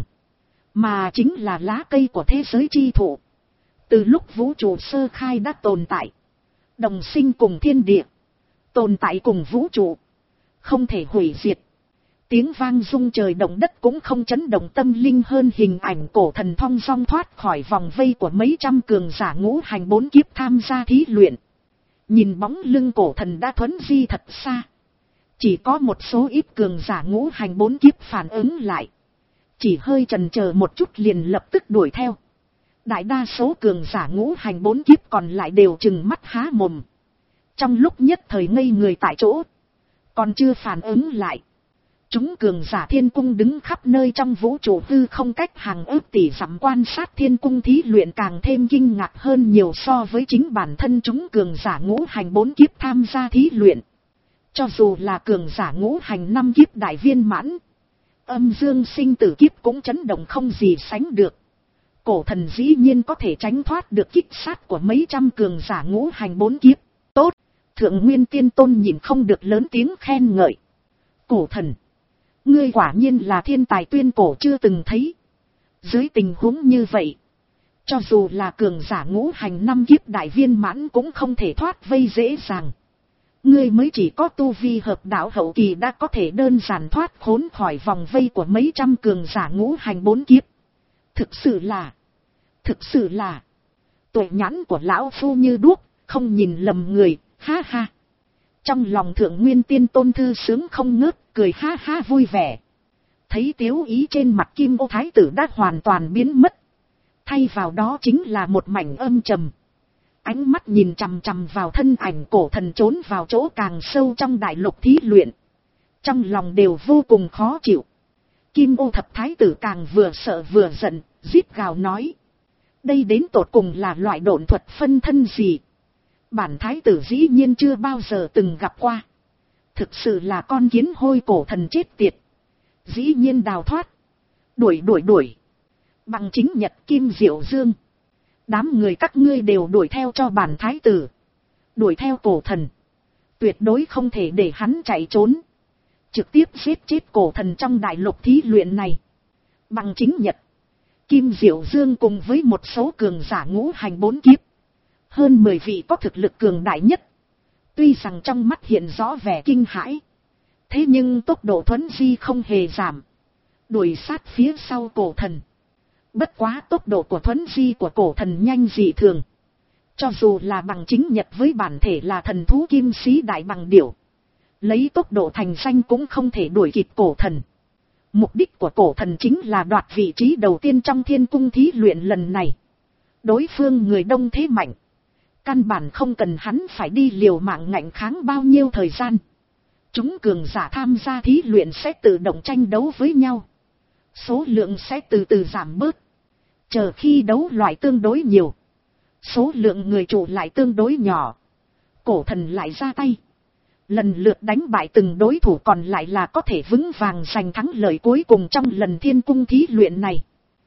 mà chính là lá cây của thế giới chi thụ. Từ lúc vũ trụ sơ khai đã tồn tại, đồng sinh cùng thiên địa, tồn tại cùng vũ trụ, không thể hủy diệt. Tiếng vang rung trời động đất cũng không chấn động tâm linh hơn hình ảnh cổ thần thong dong thoát khỏi vòng vây của mấy trăm cường giả ngũ hành bốn kiếp tham gia thí luyện. Nhìn bóng lưng cổ thần đã thuấn di thật xa. Chỉ có một số ít cường giả ngũ hành bốn kiếp phản ứng lại. Chỉ hơi chần chờ một chút liền lập tức đuổi theo. Đại đa số cường giả ngũ hành bốn kiếp còn lại đều trừng mắt há mồm. Trong lúc nhất thời ngây người tại chỗ, còn chưa phản ứng lại. Chúng cường giả thiên cung đứng khắp nơi trong vũ trụ hư không cách hàng ước tỷ dặm quan sát thiên cung thí luyện càng thêm kinh ngạc hơn nhiều so với chính bản thân chúng cường giả ngũ hành bốn kiếp tham gia thí luyện. Cho dù là cường giả ngũ hành năm kiếp đại viên mãn, âm dương sinh tử kiếp cũng chấn động không gì sánh được. Cổ thần dĩ nhiên có thể tránh thoát được kích sát của mấy trăm cường giả ngũ hành bốn kiếp. Tốt, Thượng Nguyên Tiên Tôn nhìn không được lớn tiếng khen ngợi. Cổ thần, ngươi quả nhiên là thiên tài tuyên cổ chưa từng thấy. Dưới tình huống như vậy, cho dù là cường giả ngũ hành năm kiếp đại viên mãn cũng không thể thoát vây dễ dàng. Ngươi mới chỉ có tu vi hợp đạo hậu kỳ đã có thể đơn giản thoát khốn khỏi vòng vây của mấy trăm cường giả ngũ hành bốn kiếp. Thực sự là, thực sự là, tuệ nhãn của lão phu như đuốc, không nhìn lầm người, ha ha. Trong lòng Thượng Nguyên Tiên Tôn thư sướng không ngớt, cười ha ha vui vẻ. Thấy tiếu ý trên mặt Kim Ô Thái tử đã hoàn toàn biến mất. Thay vào đó chính là một mảnh âm trầm. Ánh mắt nhìn chằm chằm vào thân ảnh cổ thần trốn vào chỗ càng sâu trong đại lục thí luyện. Trong lòng đều vô cùng khó chịu. Kim Ô Thập Thái tử càng vừa sợ vừa giận, rít gào nói. Đây đến tột cùng là loại độn thuật phân thân gì? Bản thái tử dĩ nhiên chưa bao giờ từng gặp qua. Thực sự là con kiến hôi cổ thần chết tiệt. Dĩ nhiên đào thoát. Đuổi đuổi đuổi. Bằng chính nhật kim diệu dương. Đám người các ngươi đều đuổi theo cho bản thái tử. Đuổi theo cổ thần. Tuyệt đối không thể để hắn chạy trốn. Trực tiếp giết chết cổ thần trong đại lục thí luyện này. Bằng chính nhật. Kim Diệu Dương cùng với một số cường giả ngũ hành bốn kiếp. Hơn mười vị có thực lực cường đại nhất. Tuy rằng trong mắt hiện rõ vẻ kinh hãi. Thế nhưng tốc độ thuấn di không hề giảm. Đuổi sát phía sau cổ thần. Bất quá tốc độ của thuấn di của cổ thần nhanh dị thường. Cho dù là bằng chính nhật với bản thể là thần thú kim sĩ đại bằng điểu. Lấy tốc độ thành danh cũng không thể đuổi kịp cổ thần. Mục đích của cổ thần chính là đoạt vị trí đầu tiên trong thiên cung thí luyện lần này. Đối phương người đông thế mạnh. Căn bản không cần hắn phải đi liều mạng ngạnh kháng bao nhiêu thời gian. Chúng cường giả tham gia thí luyện sẽ tự động tranh đấu với nhau. Số lượng sẽ từ từ giảm bớt. Chờ khi đấu loại tương đối nhiều. Số lượng người trụ lại tương đối nhỏ. Cổ thần lại ra tay. Lần lượt đánh bại từng đối thủ còn lại là có thể vững vàng giành thắng lợi cuối cùng trong lần thiên cung thí luyện này.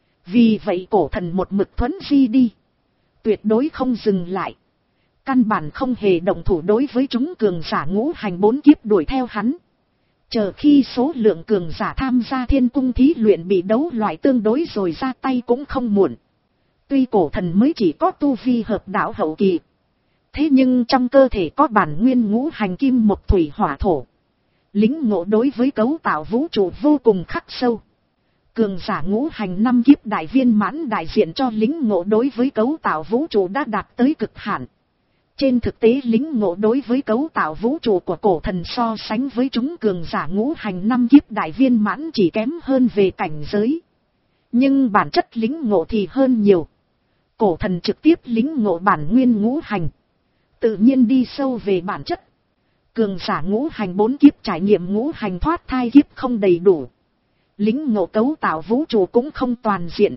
Vì vậy cổ thần một mực thuấn di đi. Tuyệt đối không dừng lại. Căn bản không hề động thủ đối với chúng cường giả ngũ hành bốn kiếp đuổi theo hắn. Chờ khi số lượng cường giả tham gia thiên cung thí luyện bị đấu loại tương đối rồi ra tay cũng không muộn. Tuy cổ thần mới chỉ có tu vi hợp đạo hậu kỳ. Thế nhưng trong cơ thể có bản nguyên ngũ hành kim một thủy hỏa thổ. Lính ngộ đối với cấu tạo vũ trụ vô cùng khắc sâu. Cường giả ngũ hành năm kiếp đại viên mãn đại diện cho lính ngộ đối với cấu tạo vũ trụ đã đạt tới cực hạn. Trên thực tế lính ngộ đối với cấu tạo vũ trụ của cổ thần so sánh với chúng cường giả ngũ hành năm kiếp đại viên mãn chỉ kém hơn về cảnh giới. Nhưng bản chất lính ngộ thì hơn nhiều. Cổ thần trực tiếp lính ngộ bản nguyên ngũ hành. Tự nhiên đi sâu về bản chất. Cường giả ngũ hành bốn kiếp trải nghiệm ngũ hành thoát thai kiếp không đầy đủ. Lính ngộ cấu tạo vũ trụ cũng không toàn diện.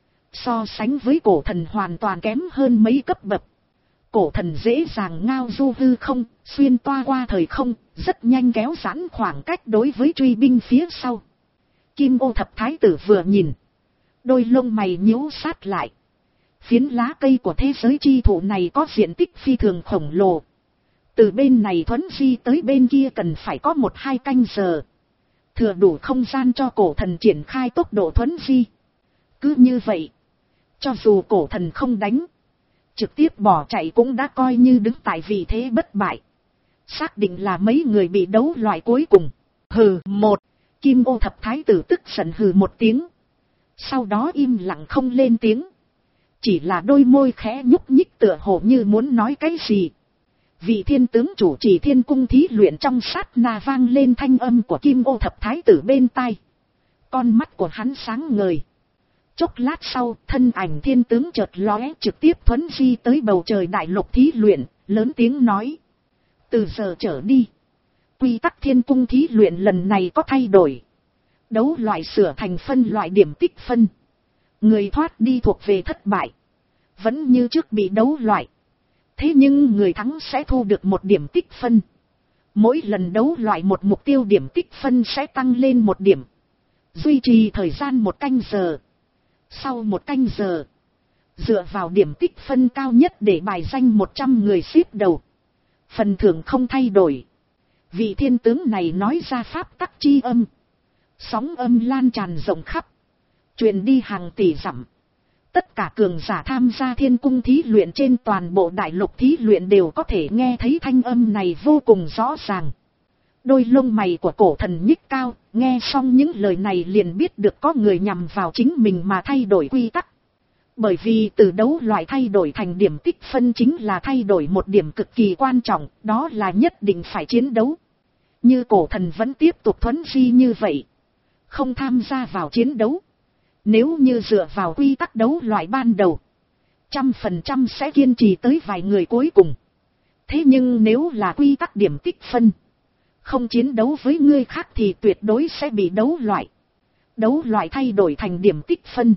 So sánh với cổ thần hoàn toàn kém hơn mấy cấp bậc. Cổ thần dễ dàng ngao du hư không, xuyên toa qua thời không, rất nhanh kéo giãn khoảng cách đối với truy binh phía sau. Kim Ô Thập Thái tử vừa nhìn. Đôi lông mày nhíu sát lại. Phiến lá cây của thế giới chi thụ này có diện tích phi thường khổng lồ. Từ bên này thuấn di tới bên kia cần phải có một hai canh giờ. Thừa đủ không gian cho cổ thần triển khai tốc độ thuấn di. Cứ như vậy. Cho dù cổ thần không đánh. Trực tiếp bỏ chạy cũng đã coi như đứng tại vị thế bất bại. Xác định là mấy người bị đấu loại cuối cùng. Hừ một. Kim Ô Thập Thái tử tức giận hừ một tiếng. Sau đó im lặng không lên tiếng. Chỉ là đôi môi khẽ nhúc nhích tựa hồ như muốn nói cái gì. Vị thiên tướng chủ trì thiên cung thí luyện trong sát na vang lên thanh âm của Kim Ô Thập Thái tử bên tai. Con mắt của hắn sáng ngời. Chốc lát sau, thân ảnh thiên tướng chợt lóe trực tiếp thuấn di tới bầu trời đại lục thí luyện, lớn tiếng nói. Từ giờ trở đi, quy tắc thiên cung thí luyện lần này có thay đổi. Đấu loại sửa thành phân loại điểm tích phân. Người thoát đi thuộc về thất bại. Vẫn như trước bị đấu loại. Thế nhưng người thắng sẽ thu được một điểm tích phân. Mỗi lần đấu loại một mục tiêu điểm tích phân sẽ tăng lên một điểm. Duy trì thời gian một canh giờ. Sau một canh giờ, dựa vào điểm tích phân cao nhất để bài danh một trăm người xếp đầu. Phần thưởng không thay đổi. Vị thiên tướng này nói ra pháp tắc chi âm. Sóng âm lan tràn rộng khắp. Truyền đi hàng tỷ dặm. Tất cả cường giả tham gia thiên cung thí luyện trên toàn bộ đại lục thí luyện đều có thể nghe thấy thanh âm này vô cùng rõ ràng. Đôi lông mày của cổ thần nhích cao, nghe xong những lời này liền biết được có người nhằm vào chính mình mà thay đổi quy tắc. Bởi vì từ đấu loại thay đổi thành điểm tích phân chính là thay đổi một điểm cực kỳ quan trọng, đó là nhất định phải chiến đấu. Như cổ thần vẫn tiếp tục thuấn di như vậy, không tham gia vào chiến đấu. Nếu như dựa vào quy tắc đấu loại ban đầu, trăm phần trăm sẽ kiên trì tới vài người cuối cùng. Thế nhưng nếu là quy tắc điểm tích phân, không chiến đấu với người khác thì tuyệt đối sẽ bị đấu loại. Đấu loại thay đổi thành điểm tích phân.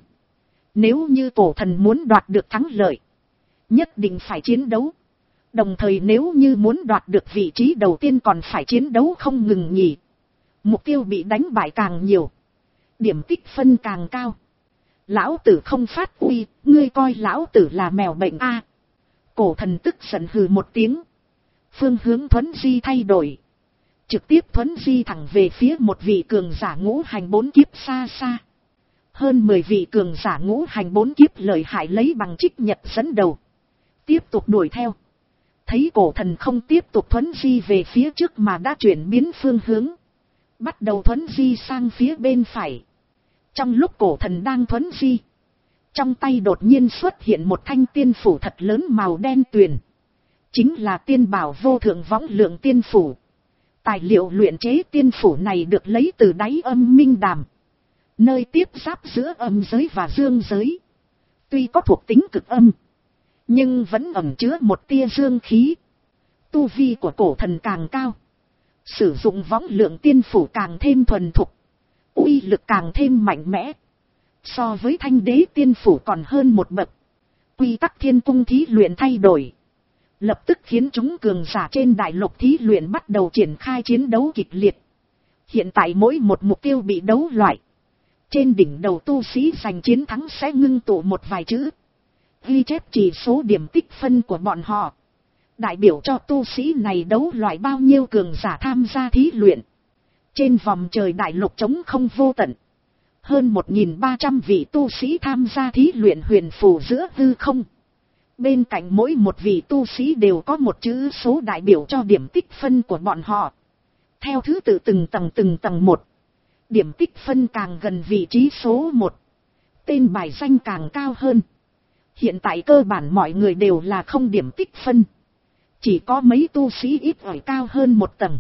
Nếu như cổ thần muốn đoạt được thắng lợi, nhất định phải chiến đấu. Đồng thời nếu như muốn đoạt được vị trí đầu tiên còn phải chiến đấu không ngừng nghỉ. Mục tiêu bị đánh bại càng nhiều, điểm tích phân càng cao. Lão tử không phát uy, ngươi coi lão tử là mèo bệnh a. Cổ thần tức giận hừ một tiếng. Phương hướng thuấn di thay đổi. Trực tiếp thuấn di thẳng về phía một vị cường giả ngũ hành bốn kiếp xa xa. Hơn mười vị cường giả ngũ hành bốn kiếp lợi hại lấy bằng trích nhật dẫn đầu. Tiếp tục đuổi theo. Thấy cổ thần không tiếp tục thuấn di về phía trước mà đã chuyển biến phương hướng. Bắt đầu thuấn di sang phía bên phải. Trong lúc cổ thần đang thuấn di. Trong tay đột nhiên xuất hiện một thanh tiên phủ thật lớn màu đen tuyền. Chính là tiên bảo vô thượng võng lượng tiên phủ. Tài liệu luyện chế tiên phủ này được lấy từ đáy âm minh đàm. Nơi tiếp giáp giữa âm giới và dương giới. Tuy có thuộc tính cực âm. Nhưng vẫn ẩn chứa một tia dương khí. Tu vi của cổ thần càng cao. Sử dụng võng lượng tiên phủ càng thêm thuần thục. Uy lực càng thêm mạnh mẽ. So với thanh đế tiên phủ còn hơn một bậc. Quy tắc thiên cung thí luyện thay đổi. Lập tức khiến chúng cường giả trên đại lục thí luyện bắt đầu triển khai chiến đấu kịch liệt. Hiện tại mỗi một mục tiêu bị đấu loại. Trên đỉnh đầu tu sĩ giành chiến thắng sẽ ngưng tụ một vài chữ. Ghi chép chỉ số điểm tích phân của bọn họ. Đại biểu cho tu sĩ này đấu loại bao nhiêu cường giả tham gia thí luyện. Trên vòng trời đại lục trống không vô tận. Hơn một nghìn ba trăm vị tu sĩ tham gia thí luyện huyền phù giữa hư không. Bên cạnh mỗi một vị tu sĩ đều có một chữ số đại biểu cho điểm tích phân của bọn họ. Theo thứ tự từng tầng từng tầng một. Điểm tích phân càng gần vị trí số một. Tên bài danh càng cao hơn. Hiện tại cơ bản mọi người đều là không điểm tích phân. Chỉ có mấy tu sĩ ít ỏi cao hơn một tầng.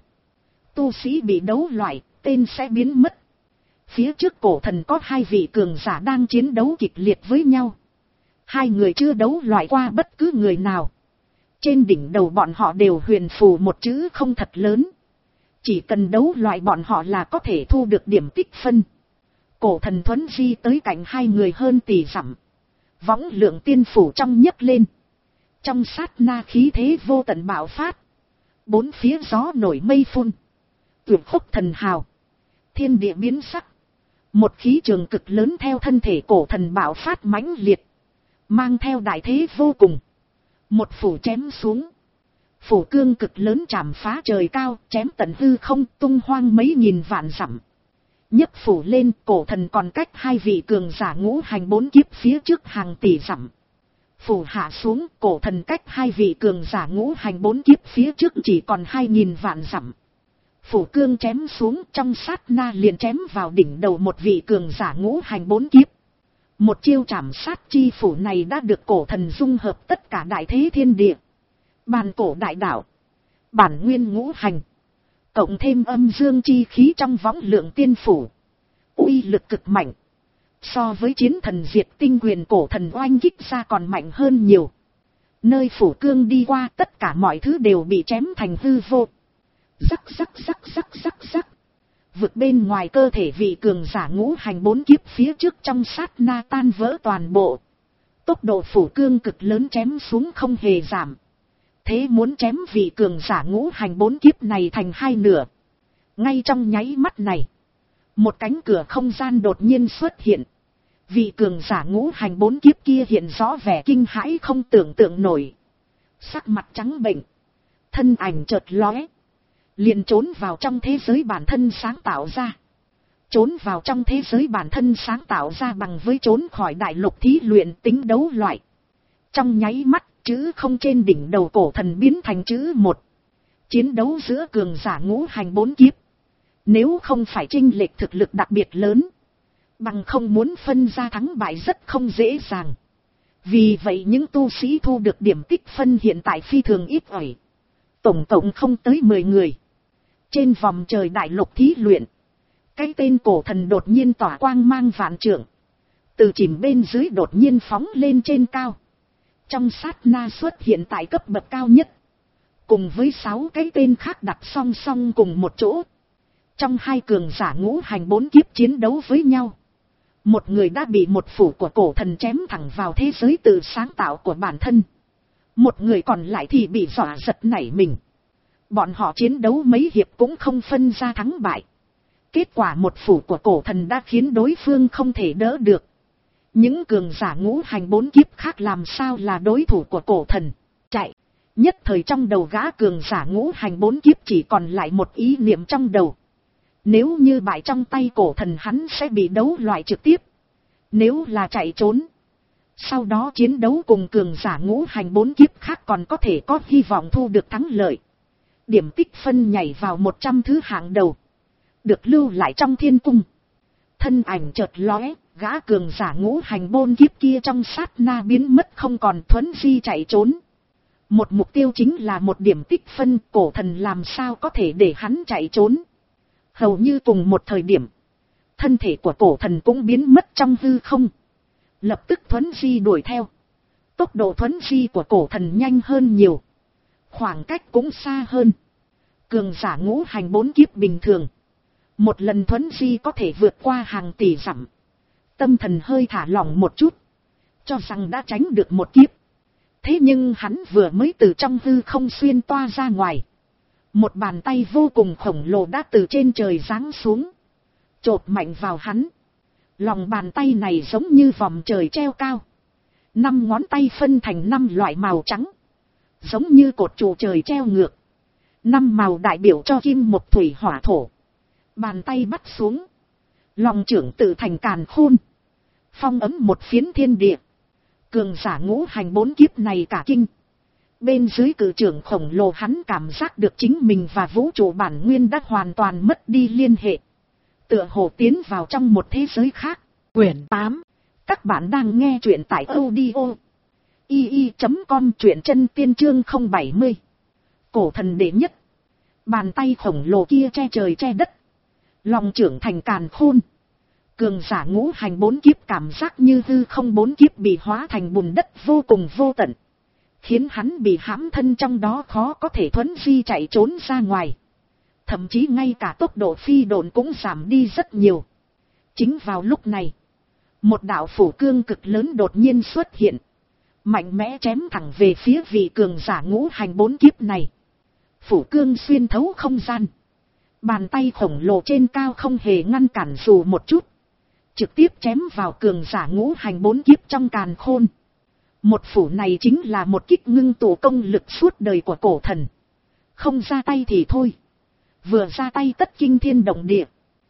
Tu sĩ bị đấu loại, tên sẽ biến mất. Phía trước cổ thần có hai vị cường giả đang chiến đấu kịch liệt với nhau. Hai người chưa đấu loại qua bất cứ người nào. Trên đỉnh đầu bọn họ đều huyền phù một chữ không thật lớn. Chỉ cần đấu loại bọn họ là có thể thu được điểm tích phân. Cổ thần thuấn di tới cạnh hai người hơn tỷ dặm. Võng lượng tiên phủ trong nhấc lên. Trong sát na khí thế vô tận bạo phát. Bốn phía gió nổi mây phun. Tuyệt khúc thần hào. Thiên địa biến sắc. Một khí trường cực lớn theo thân thể cổ thần bạo phát mãnh liệt. Mang theo đại thế vô cùng. Một phủ chém xuống. Phủ cương cực lớn chạm phá trời cao, chém tận hư không, tung hoang mấy nghìn vạn dặm. Nhấp phủ lên, cổ thần còn cách hai vị cường giả ngũ hành bốn kiếp phía trước hàng tỷ dặm. Phủ hạ xuống, cổ thần cách hai vị cường giả ngũ hành bốn kiếp phía trước chỉ còn hai nghìn vạn dặm. Phủ cương chém xuống, trong sát na liền chém vào đỉnh đầu một vị cường giả ngũ hành bốn kiếp. Một chiêu trảm sát chi phủ này đã được cổ thần dung hợp tất cả đại thế thiên địa. Bàn cổ đại đạo. Bản nguyên ngũ hành. Cộng thêm âm dương chi khí trong võng lượng tiên phủ. Uy lực cực mạnh. So với chiến thần diệt tinh quyền cổ thần oanh kích ra còn mạnh hơn nhiều. Nơi phủ cương đi qua tất cả mọi thứ đều bị chém thành hư vô. Rắc rắc rắc rắc rắc rắc. Vực bên ngoài cơ thể vị cường giả ngũ hành bốn kiếp phía trước trong sát na tan vỡ toàn bộ. Tốc độ phủ cương cực lớn chém xuống không hề giảm. Thế muốn chém vị cường giả ngũ hành bốn kiếp này thành hai nửa. Ngay trong nháy mắt này. Một cánh cửa không gian đột nhiên xuất hiện. Vị cường giả ngũ hành bốn kiếp kia hiện rõ vẻ kinh hãi không tưởng tượng nổi. Sắc mặt trắng bệnh. Thân ảnh chợt lóe. Liền trốn vào trong thế giới bản thân sáng tạo ra. Trốn vào trong thế giới bản thân sáng tạo ra bằng với trốn khỏi đại lục thí luyện tính đấu loại. Trong nháy mắt, chữ không trên đỉnh đầu cổ thần biến thành chữ một. Chiến đấu giữa cường giả ngũ hành bốn kiếp. Nếu không phải chênh lệch thực lực đặc biệt lớn. Bằng không muốn phân ra thắng bại rất không dễ dàng. Vì vậy những tu sĩ thu được điểm tích phân hiện tại phi thường ít ỏi. Tổng cộng không tới mười người. Trên vòng trời đại lục thí luyện. Cái tên cổ thần đột nhiên tỏa quang mang vạn trượng. Từ chìm bên dưới đột nhiên phóng lên trên cao. Trong sát na xuất hiện tại cấp bậc cao nhất. Cùng với sáu cái tên khác đặt song song cùng một chỗ. Trong hai cường giả ngũ hành bốn kiếp chiến đấu với nhau. Một người đã bị một phủ của cổ thần chém thẳng vào thế giới tự sáng tạo của bản thân. Một người còn lại thì bị dọa giật nảy mình. Bọn họ chiến đấu mấy hiệp cũng không phân ra thắng bại. Kết quả một phủ của cổ thần đã khiến đối phương không thể đỡ được. Những cường giả ngũ hành bốn kiếp khác làm sao là đối thủ của cổ thần. Chạy. Nhất thời trong đầu gã cường giả ngũ hành bốn kiếp chỉ còn lại một ý niệm trong đầu. Nếu như bại trong tay cổ thần hắn sẽ bị đấu loại trực tiếp. Nếu là chạy trốn, sau đó chiến đấu cùng cường giả ngũ hành bốn kiếp khác còn có thể có hy vọng thu được thắng lợi. Điểm tích phân nhảy vào một trăm thứ hạng đầu, được lưu lại trong thiên cung. Thân ảnh chợt lóe, gã cường giả ngũ hành bốn kiếp kia trong sát na biến mất không còn, thuấn di chạy trốn. Một mục tiêu chính là một điểm tích phân, cổ thần làm sao có thể để hắn chạy trốn. Hầu như cùng một thời điểm, thân thể của cổ thần cũng biến mất trong hư không. Lập tức thuấn di đuổi theo. Tốc độ thuấn di của cổ thần nhanh hơn nhiều, khoảng cách cũng xa hơn. Cường giả ngũ hành bốn kiếp bình thường, một lần thuấn di có thể vượt qua hàng tỷ dặm. Tâm thần hơi thả lỏng một chút, cho rằng đã tránh được một kiếp. Thế nhưng hắn vừa mới từ trong hư không xuyên toa ra ngoài, một bàn tay vô cùng khổng lồ đã từ trên trời giáng xuống, chộp mạnh vào hắn. Lòng bàn tay này giống như vòm trời treo cao, năm ngón tay phân thành năm loại màu trắng, giống như cột trụ trời treo ngược. Năm màu đại biểu cho kim mộc thủy hỏa thổ. Bàn tay bắt xuống, lòng trưởng tự thành càn khôn, phong ấm một phiến thiên địa. Cường giả ngũ hành bốn kiếp này cả kinh. Bên dưới cự trưởng khổng lồ hắn cảm giác được chính mình và vũ trụ bản nguyên đã hoàn toàn mất đi liên hệ, tựa hồ tiến vào trong một thế giới khác. Quyển tám. Các bạn đang nghe truyện tại audio i i chấm com, truyện chân tiên chương không bảy mươi. Cổ thần đệ nhất. Bàn tay khổng lồ kia che trời che đất, lòng trưởng thành càn khôn. Cường giả ngũ hành bốn kiếp cảm giác như hư không bốn kiếp bị hóa thành bùn đất vô cùng vô tận, khiến hắn bị hãm thân trong đó, khó có thể thuấn di chạy trốn ra ngoài. Thậm chí ngay cả tốc độ phi độn cũng giảm đi rất nhiều. Chính vào lúc này, một đạo phủ cương cực lớn đột nhiên xuất hiện, mạnh mẽ chém thẳng về phía vị cường giả ngũ hành bốn kiếp này. Phủ cương xuyên thấu không gian, bàn tay khổng lồ trên cao không hề ngăn cản dù một chút, trực tiếp chém vào cường giả ngũ hành bốn kiếp trong càn khôn. Một phủ này chính là một kích ngưng tụ công lực suốt đời của cổ thần. Không ra tay thì thôi, vừa ra tay tất kinh thiên động địa.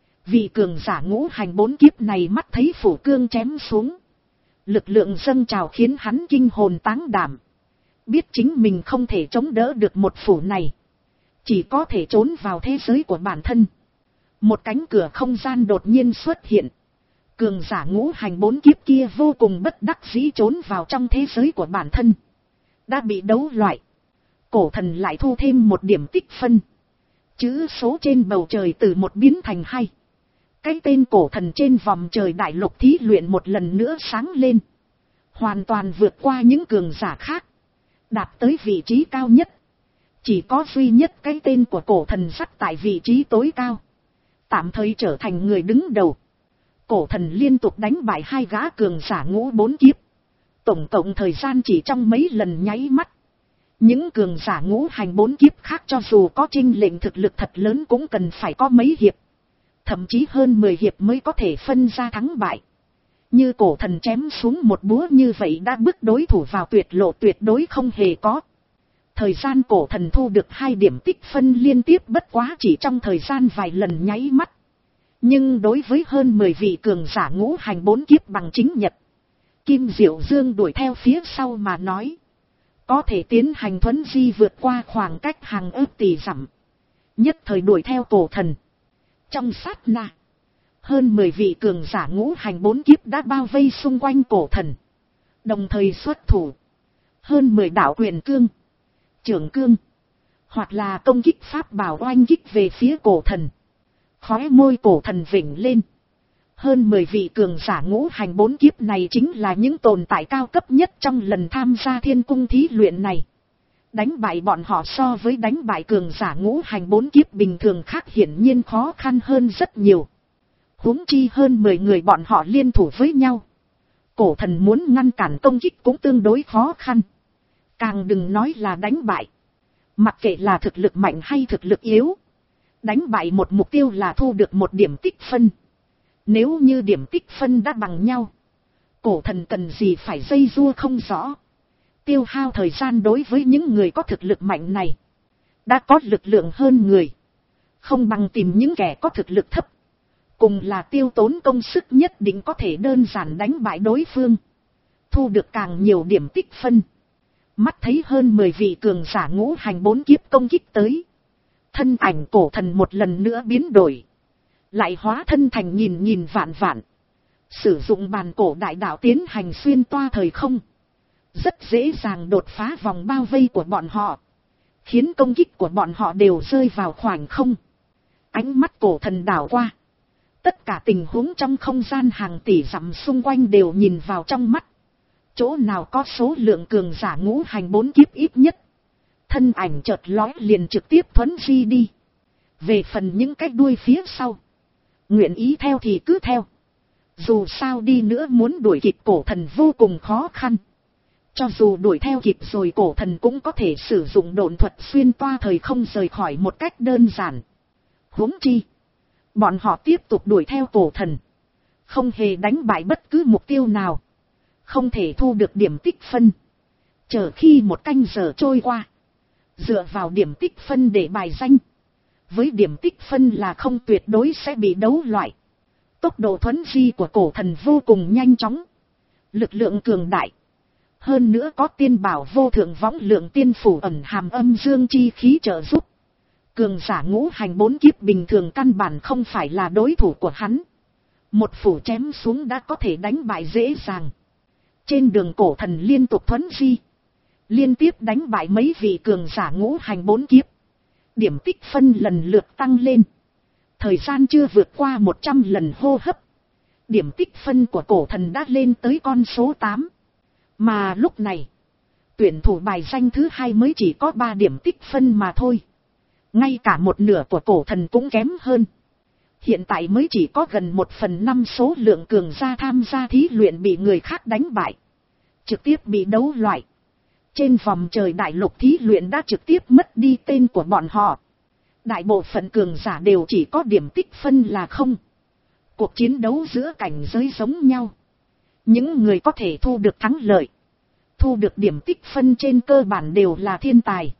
Vị cường giả ngũ hành bốn kiếp này mắt thấy phủ cương chém xuống, lực lượng dâng trào khiến hắn kinh hồn táng đảm. Biết chính mình không thể chống đỡ được một phủ này, chỉ có thể trốn vào thế giới của bản thân. Một cánh cửa không gian đột nhiên xuất hiện. Cường giả ngũ hành bốn kiếp kia vô cùng bất đắc dĩ trốn vào trong thế giới của bản thân, đã bị đấu loại. Cổ thần lại thu thêm một điểm tích phân. Chữ số trên bầu trời từ một biến thành hai. Cái tên cổ thần trên vòng trời đại lục thí luyện một lần nữa sáng lên, hoàn toàn vượt qua những cường giả khác, đạt tới vị trí cao nhất. Chỉ có duy nhất cái tên của cổ thần sắt tại vị trí tối cao, tạm thời trở thành người đứng đầu. Cổ thần liên tục đánh bại hai gã cường giả ngũ bốn kiếp, tổng cộng thời gian chỉ trong mấy lần nháy mắt. Những cường giả ngũ hành bốn kiếp khác cho dù có chênh lệch thực lực thật lớn cũng cần phải có mấy hiệp, thậm chí hơn mười hiệp mới có thể phân ra thắng bại. Như cổ thần chém xuống một búa như vậy đã bức đối thủ vào tuyệt lộ tuyệt đối không hề có. Thời gian cổ thần thu được hai điểm tích phân liên tiếp bất quá chỉ trong thời gian vài lần nháy mắt. Nhưng đối với hơn mười vị cường giả ngũ hành bốn kiếp bằng chính nhật, Kim Diệu Dương đuổi theo phía sau mà nói, có thể tiến hành thuấn di vượt qua khoảng cách hàng ước tỷ dặm, nhất thời đuổi theo cổ thần. Trong sát na, hơn mười vị cường giả ngũ hành bốn kiếp đã bao vây xung quanh cổ thần, đồng thời xuất thủ. Hơn mười đạo quyền cương, trưởng cương, hoặc là công kích pháp bảo oanh kích về phía cổ thần. Khóe môi cổ thần vỉnh lên. Hơn mười vị cường giả ngũ hành bốn kiếp này chính là những tồn tại cao cấp nhất trong lần tham gia thiên cung thí luyện này. Đánh bại bọn họ so với đánh bại cường giả ngũ hành bốn kiếp bình thường khác hiển nhiên khó khăn hơn rất nhiều. Huống chi hơn mười người bọn họ liên thủ với nhau, cổ thần muốn ngăn cản công kích cũng tương đối khó khăn, càng đừng nói là đánh bại. Mặc kệ là thực lực mạnh hay thực lực yếu, đánh bại một mục tiêu là thu được một điểm tích phân. Nếu như điểm tích phân đã bằng nhau, Cổ thần cần gì phải dây dưa không rõ. Tiêu hao thời gian đối với những người có thực lực mạnh này. Đã có lực lượng hơn người. Không bằng tìm những kẻ có thực lực thấp. Cùng là tiêu tốn công sức nhất định có thể đơn giản đánh bại đối phương. Thu được càng nhiều điểm tích phân. Mắt thấy hơn mười vị cường giả ngũ hành bốn kiếp công kích tới. Thân ảnh cổ thần một lần nữa biến đổi. Lại hóa thân thành nghìn nghìn vạn vạn. Sử dụng bàn cổ đại đạo tiến hành xuyên toa thời không. Rất dễ dàng đột phá vòng bao vây của bọn họ. Khiến công kích của bọn họ đều rơi vào khoảng không. Ánh mắt cổ thần đảo qua. Tất cả tình huống trong không gian hàng tỷ dặm xung quanh đều nhìn vào trong mắt. Chỗ nào có số lượng cường giả ngũ hành bốn kiếp ít nhất. Thân ảnh chợt lói liền trực tiếp thuấn di đi. Về phần những cái đuôi phía sau. Nguyện ý theo thì cứ theo. Dù sao đi nữa muốn đuổi kịp cổ thần vô cùng khó khăn. Cho dù đuổi theo kịp rồi cổ thần cũng có thể sử dụng độn thuật xuyên toa thời không rời khỏi một cách đơn giản. Huống chi. Bọn họ tiếp tục đuổi theo cổ thần. Không hề đánh bại bất cứ mục tiêu nào. Không thể thu được điểm tích phân. Chờ khi một canh giờ trôi qua. Dựa vào điểm tích phân để bài danh. Với điểm tích phân là không tuyệt đối sẽ bị đấu loại. Tốc độ thuấn di của cổ thần vô cùng nhanh chóng. Lực lượng cường đại. Hơn nữa có tiên bảo vô thượng võng lượng tiên phủ ẩn hàm âm dương chi khí trợ giúp. Cường giả ngũ hành bốn kiếp bình thường căn bản không phải là đối thủ của hắn. Một phủ chém xuống đã có thể đánh bại dễ dàng. Trên đường cổ thần liên tục thuấn di. Liên tiếp đánh bại mấy vị cường giả ngũ hành bốn kiếp. Điểm tích phân lần lượt tăng lên. Thời gian chưa vượt qua một trăm lần hô hấp. Điểm tích phân của cổ thần đã lên tới con số tám. Mà lúc này, tuyển thủ bài danh thứ hai mới chỉ có ba điểm tích phân mà thôi. Ngay cả một nửa của cổ thần cũng kém hơn. Hiện tại mới chỉ có gần một phần năm số lượng cường gia tham gia thí luyện bị người khác đánh bại. Trực tiếp bị đấu loại. Trên vòng trời đại lục thí luyện đã trực tiếp mất đi tên của bọn họ. Đại bộ phận cường giả đều chỉ có điểm tích phân là không. Cuộc chiến đấu giữa cảnh giới giống nhau. Những người có thể thu được thắng lợi. Thu được điểm tích phân trên cơ bản đều là thiên tài.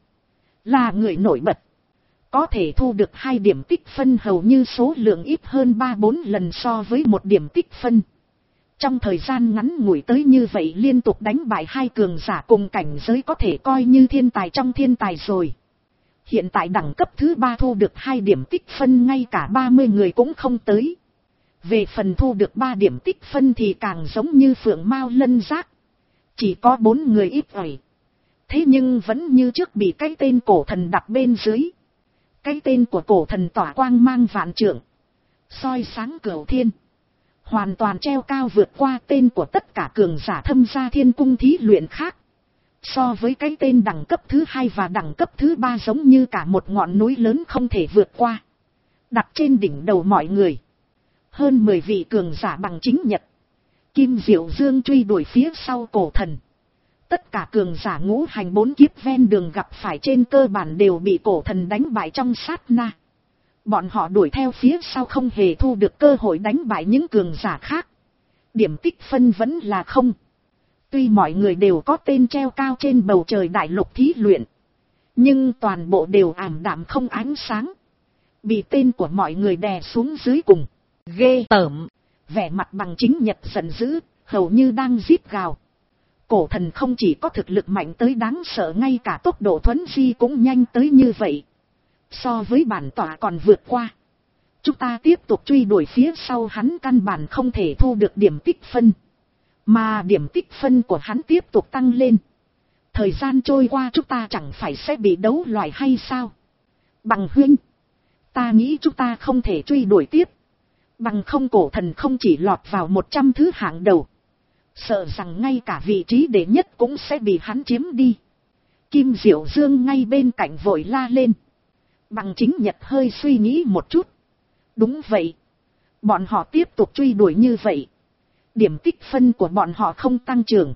Là người nổi bật. Có thể thu được hai điểm tích phân hầu như số lượng ít hơn ba bốn lần so với một điểm tích phân. Trong thời gian ngắn ngủi tới như vậy liên tục đánh bại hai cường giả cùng cảnh giới có thể coi như thiên tài trong thiên tài rồi. Hiện tại đẳng cấp thứ ba thu được hai điểm tích phân ngay cả ba mươi người cũng không tới. Về phần thu được ba điểm tích phân thì càng giống như phượng mao lân giác. Chỉ có bốn người ít ỏi. Thế nhưng vẫn như trước bị cái tên cổ thần đặt bên dưới. Cái tên của cổ thần tỏa quang mang vạn trượng. Soi sáng cửu thiên. Hoàn toàn treo cao vượt qua tên của tất cả cường giả thâm gia thiên cung thí luyện khác. So với cái tên đẳng cấp thứ hai và đẳng cấp thứ ba giống như cả một ngọn núi lớn không thể vượt qua. Đặt trên đỉnh đầu mọi người. Hơn mười vị cường giả bằng chính nhật. Kim Diệu Dương truy đuổi phía sau cổ thần. Tất cả cường giả ngũ hành bốn kiếp ven đường gặp phải trên cơ bản đều bị cổ thần đánh bại trong sát na. Bọn họ đuổi theo phía sau không hề thu được cơ hội đánh bại những cường giả khác. Điểm tích phân vẫn là không. Tuy mọi người đều có tên treo cao trên bầu trời đại lục thí luyện. Nhưng toàn bộ đều ảm đạm không ánh sáng. Bị tên của mọi người đè xuống dưới cùng. Ghê tởm. Vẻ mặt bằng chính nhật giận dữ, hầu như đang rít gào. Cổ thần không chỉ có thực lực mạnh tới đáng sợ, ngay cả tốc độ thuấn di cũng nhanh tới như vậy. So với bản tỏa còn vượt qua. Chúng ta tiếp tục truy đuổi phía sau hắn căn bản không thể thu được điểm tích phân. Mà điểm tích phân của hắn tiếp tục tăng lên. Thời gian trôi qua chúng ta chẳng phải sẽ bị đấu loại hay sao? Bằng huynh, ta nghĩ chúng ta không thể truy đuổi tiếp. Bằng không cổ thần không chỉ lọt vào một trăm thứ hạng đầu. Sợ rằng ngay cả vị trí đệ nhất cũng sẽ bị hắn chiếm đi. Kim Diệu Dương ngay bên cạnh vội la lên. Bằng chính nhật hơi suy nghĩ một chút. Đúng vậy. Bọn họ tiếp tục truy đuổi như vậy. Điểm tích phân của bọn họ không tăng trưởng.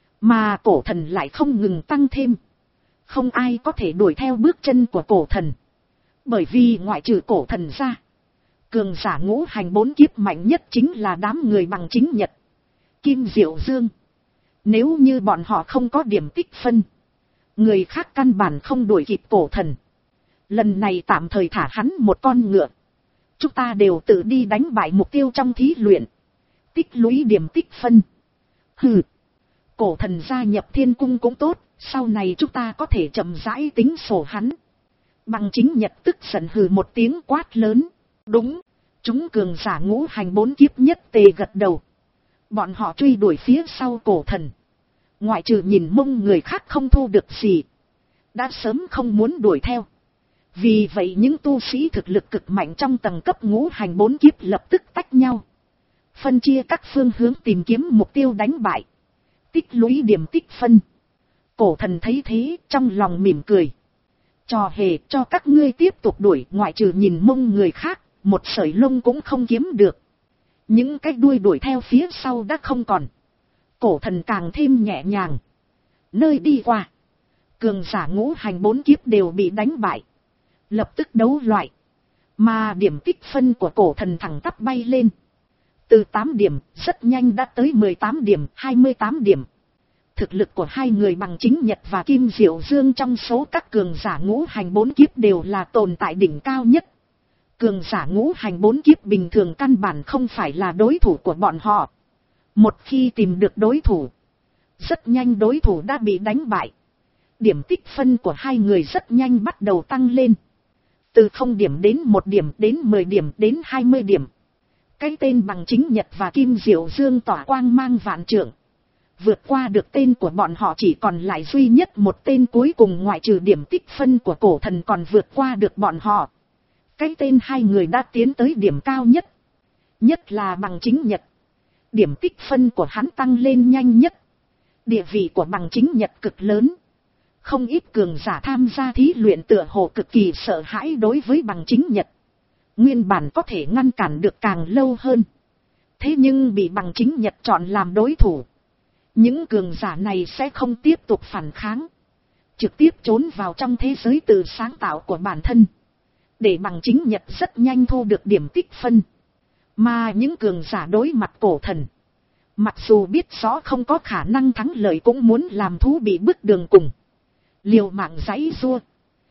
Mà cổ thần lại không ngừng tăng thêm. Không ai có thể đuổi theo bước chân của cổ thần. Bởi vì ngoại trừ cổ thần ra. Cường giả ngũ hành bốn kiếp mạnh nhất chính là đám người bằng chính nhật. Kim Diệu Dương. Nếu như bọn họ không có điểm tích phân, người khác căn bản không đuổi kịp cổ thần. Lần này tạm thời thả hắn một con ngựa. Chúng ta đều tự đi đánh bại mục tiêu trong thí luyện. Tích lũy điểm tích phân. Hừ. Cổ thần gia nhập thiên cung cũng tốt. Sau này chúng ta có thể chậm rãi tính sổ hắn. Bằng chính nhật tức giận hừ một tiếng quát lớn. Đúng. Chúng cường giả ngũ hành bốn kiếp nhất tề gật đầu. Bọn họ truy đuổi phía sau cổ thần. Ngoại trừ nhìn mông người khác không thu được gì. Đã sớm không muốn đuổi theo. Vì vậy những tu sĩ thực lực cực mạnh trong tầng cấp ngũ hành bốn kiếp lập tức tách nhau. Phân chia các phương hướng tìm kiếm mục tiêu đánh bại. Tích lũy điểm tích phân. Cổ thần thấy thế trong lòng mỉm cười. Trò hề cho các ngươi tiếp tục đuổi, ngoại trừ nhìn mông người khác, một sợi lông cũng không kiếm được. Những cái đuôi đuổi theo phía sau đã không còn. Cổ thần càng thêm nhẹ nhàng. Nơi đi qua, cường giả ngũ hành bốn kiếp đều bị đánh bại. Lập tức đấu loại. Mà điểm tích phân của cổ thần thẳng tắp bay lên. Từ tám điểm, rất nhanh đã tới mười tám điểm, hai mươi tám điểm. Thực lực của hai người bằng chính Nhật và Kim Diệu Dương trong số các cường giả ngũ hành bốn kiếp đều là tồn tại đỉnh cao nhất. Cường giả ngũ hành bốn kiếp bình thường căn bản không phải là đối thủ của bọn họ. Một khi tìm được đối thủ, rất nhanh đối thủ đã bị đánh bại. Điểm tích phân của hai người rất nhanh bắt đầu tăng lên. Từ không điểm đến một điểm đến mười điểm đến hai mươi điểm. Cái tên bằng chính Nhật và Kim Diệu Dương tỏa quang mang vạn trượng. Vượt qua được tên của bọn họ chỉ còn lại duy nhất một tên cuối cùng, ngoại trừ điểm tích phân của cổ thần còn vượt qua được bọn họ. Cái tên hai người đã tiến tới điểm cao nhất. Nhất là bằng chính Nhật. Điểm tích phân của hắn tăng lên nhanh nhất. Địa vị của bằng chính Nhật cực lớn. Không ít cường giả tham gia thí luyện tựa hồ cực kỳ sợ hãi đối với bằng chính Nhật. Nguyên bản có thể ngăn cản được càng lâu hơn. Thế nhưng bị bằng chính Nhật chọn làm đối thủ. Những cường giả này sẽ không tiếp tục phản kháng. Trực tiếp trốn vào trong thế giới tự sáng tạo của bản thân. Để bằng chính Nhật rất nhanh thu được điểm tích phân. Mà những cường giả đối mặt cổ thần, mặc dù biết rõ không có khả năng thắng lợi cũng muốn làm thú bị bước đường cùng. Liều mạng giãy giụa.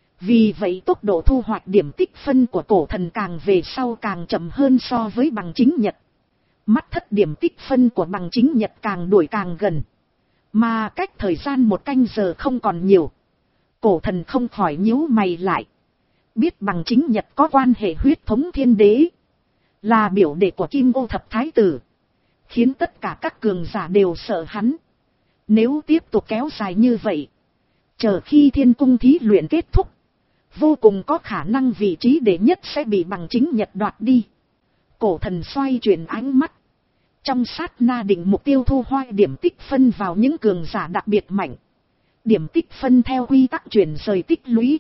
Vì vậy tốc độ thu hoạch điểm tích phân của cổ thần càng về sau càng chậm hơn so với bằng chính Nhật. Mắt thất điểm tích phân của bằng chính Nhật càng đuổi càng gần. Mà cách thời gian một canh giờ không còn nhiều. Cổ thần không khỏi nhíu mày lại. Biết bằng chính Nhật có quan hệ huyết thống thiên đế. Là biểu đệ của Kim Ô Thập Thái Tử. Khiến tất cả các cường giả đều sợ hắn. Nếu tiếp tục kéo dài như vậy, chờ khi thiên cung thí luyện kết thúc, vô cùng có khả năng vị trí đệ nhất sẽ bị bằng chính Nhật đoạt đi. Cổ thần xoay chuyển ánh mắt. Trong sát na định mục tiêu thu hoạch điểm tích phân vào những cường giả đặc biệt mạnh. Điểm tích phân theo quy tắc chuyển rời tích lũy.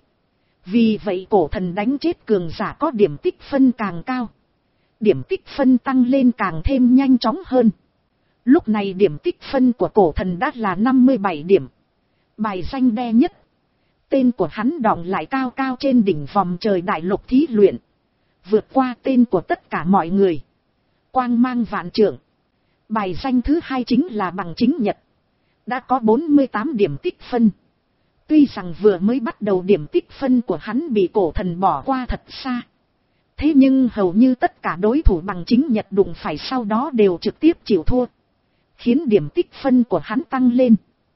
Vì vậy cổ thần đánh chết cường giả có điểm tích phân càng cao. Điểm tích phân tăng lên càng thêm nhanh chóng hơn. Lúc này điểm tích phân của cổ thần đã là năm mươi bảy điểm. Bài danh đe nhất. Tên của hắn đọng lại cao cao trên đỉnh vòm trời đại lục thí luyện. Vượt qua tên của tất cả mọi người. Quang mang vạn trượng. Bài danh thứ hai chính là bằng chính Nhật. Đã có bốn mươi tám điểm tích phân. Tuy rằng vừa mới bắt đầu điểm tích phân của hắn bị cổ thần bỏ qua thật xa. Thế nhưng hầu như tất cả đối thủ bằng chính Nhật đụng phải sau đó đều trực tiếp chịu thua. Khiến điểm tích phân của hắn tăng lên.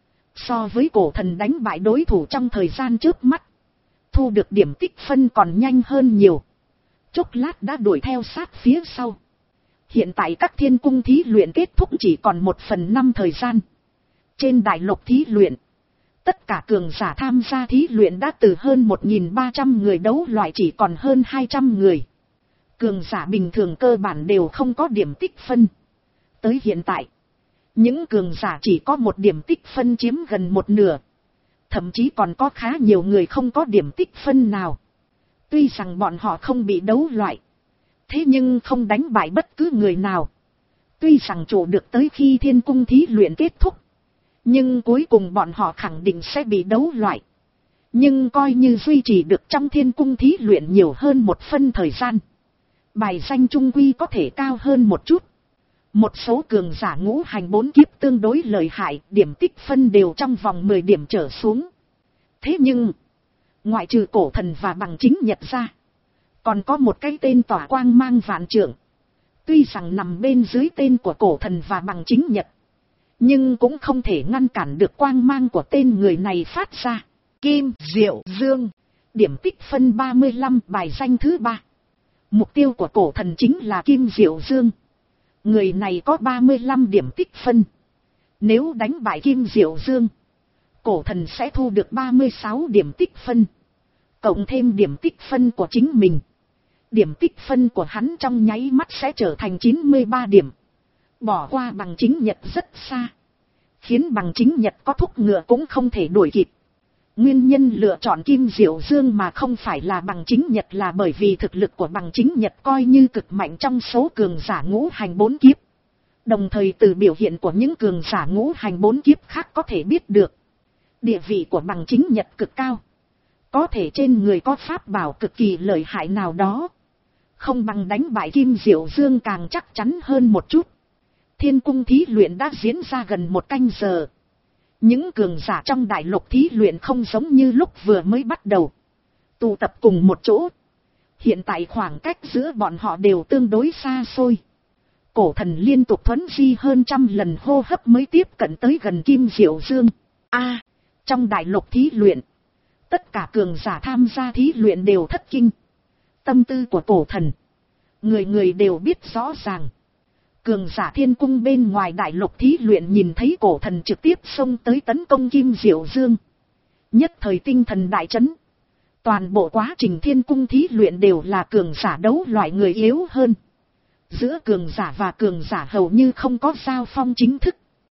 So với cổ thần đánh bại đối thủ trong thời gian trước mắt. Thu được điểm tích phân còn nhanh hơn nhiều. Chốc lát đã đuổi theo sát phía sau. Hiện tại các thiên cung thí luyện kết thúc chỉ còn một phần năm thời gian. Trên đại lục thí luyện, tất cả cường giả tham gia thí luyện đã từ hơn một nghìn ba trăm người đấu loại chỉ còn hơn hai trăm người. Cường giả bình thường cơ bản đều không có điểm tích phân. Tới hiện tại, những cường giả chỉ có một điểm tích phân chiếm gần một nửa. Thậm chí còn có khá nhiều người không có điểm tích phân nào. Tuy rằng bọn họ không bị đấu loại, thế nhưng không đánh bại bất cứ người nào. Tuy rằng chủ được tới khi thiên cung thí luyện kết thúc, nhưng cuối cùng bọn họ khẳng định sẽ bị đấu loại. Nhưng coi như duy trì được trong thiên cung thí luyện nhiều hơn một phân thời gian, bài danh trung quy có thể cao hơn một chút. Một số cường giả ngũ hành bốn kiếp tương đối lợi hại, điểm tích phân đều trong vòng mười điểm trở xuống. Thế nhưng, ngoại trừ cổ thần và bằng chính nhật ra, còn có một cái tên tỏa quang mang vạn trượng. Tuy rằng nằm bên dưới tên của cổ thần và bằng chính nhật, nhưng cũng không thể ngăn cản được quang mang của tên người này phát ra. Kim Diệu Dương, điểm tích phân ba mươi lăm, bài danh thứ ba. Mục tiêu của cổ thần chính là Kim Diệu Dương. Người này có ba mươi lăm điểm tích phân. Nếu đánh bại Kim Diệu Dương, cổ thần sẽ thu được ba mươi sáu điểm tích phân. Cộng thêm điểm tích phân của chính mình, điểm tích phân của hắn trong nháy mắt sẽ trở thành chín mươi ba điểm. Bỏ qua bằng chính nhật rất xa, khiến bằng chính nhật có thúc ngựa cũng không thể đuổi kịp. Nguyên nhân lựa chọn Kim Diệu Dương mà không phải là bằng chính nhật là bởi vì thực lực của bằng chính nhật coi như cực mạnh trong số cường giả ngũ hành bốn kiếp. Đồng thời từ biểu hiện của những cường giả ngũ hành bốn kiếp khác có thể biết được, địa vị của bằng chính nhật cực cao. Có thể trên người có pháp bảo cực kỳ lợi hại nào đó, không bằng đánh bại Kim Diệu Dương càng chắc chắn hơn một chút. Thiên cung thí luyện đã diễn ra gần một canh giờ. Những cường giả trong đại lục thí luyện không giống như lúc vừa mới bắt đầu tụ tập cùng một chỗ. Hiện tại khoảng cách giữa bọn họ đều tương đối xa xôi. Cổ thần liên tục thuấn di hơn trăm lần hô hấp mới tiếp cận tới gần Kim Diệu Dương. A, trong đại lục thí luyện, tất cả cường giả tham gia thí luyện đều thất kinh. Tâm tư của cổ thần, người người đều biết rõ ràng. Cường giả thiên cung bên ngoài đại lục thí luyện nhìn thấy cổ thần trực tiếp xông tới tấn công Kim Diệu Dương, nhất thời tinh thần đại chấn. Toàn bộ quá trình thiên cung thí luyện đều là cường giả đấu loại người yếu hơn. Giữa cường giả và cường giả hầu như không có giao phong chính thức.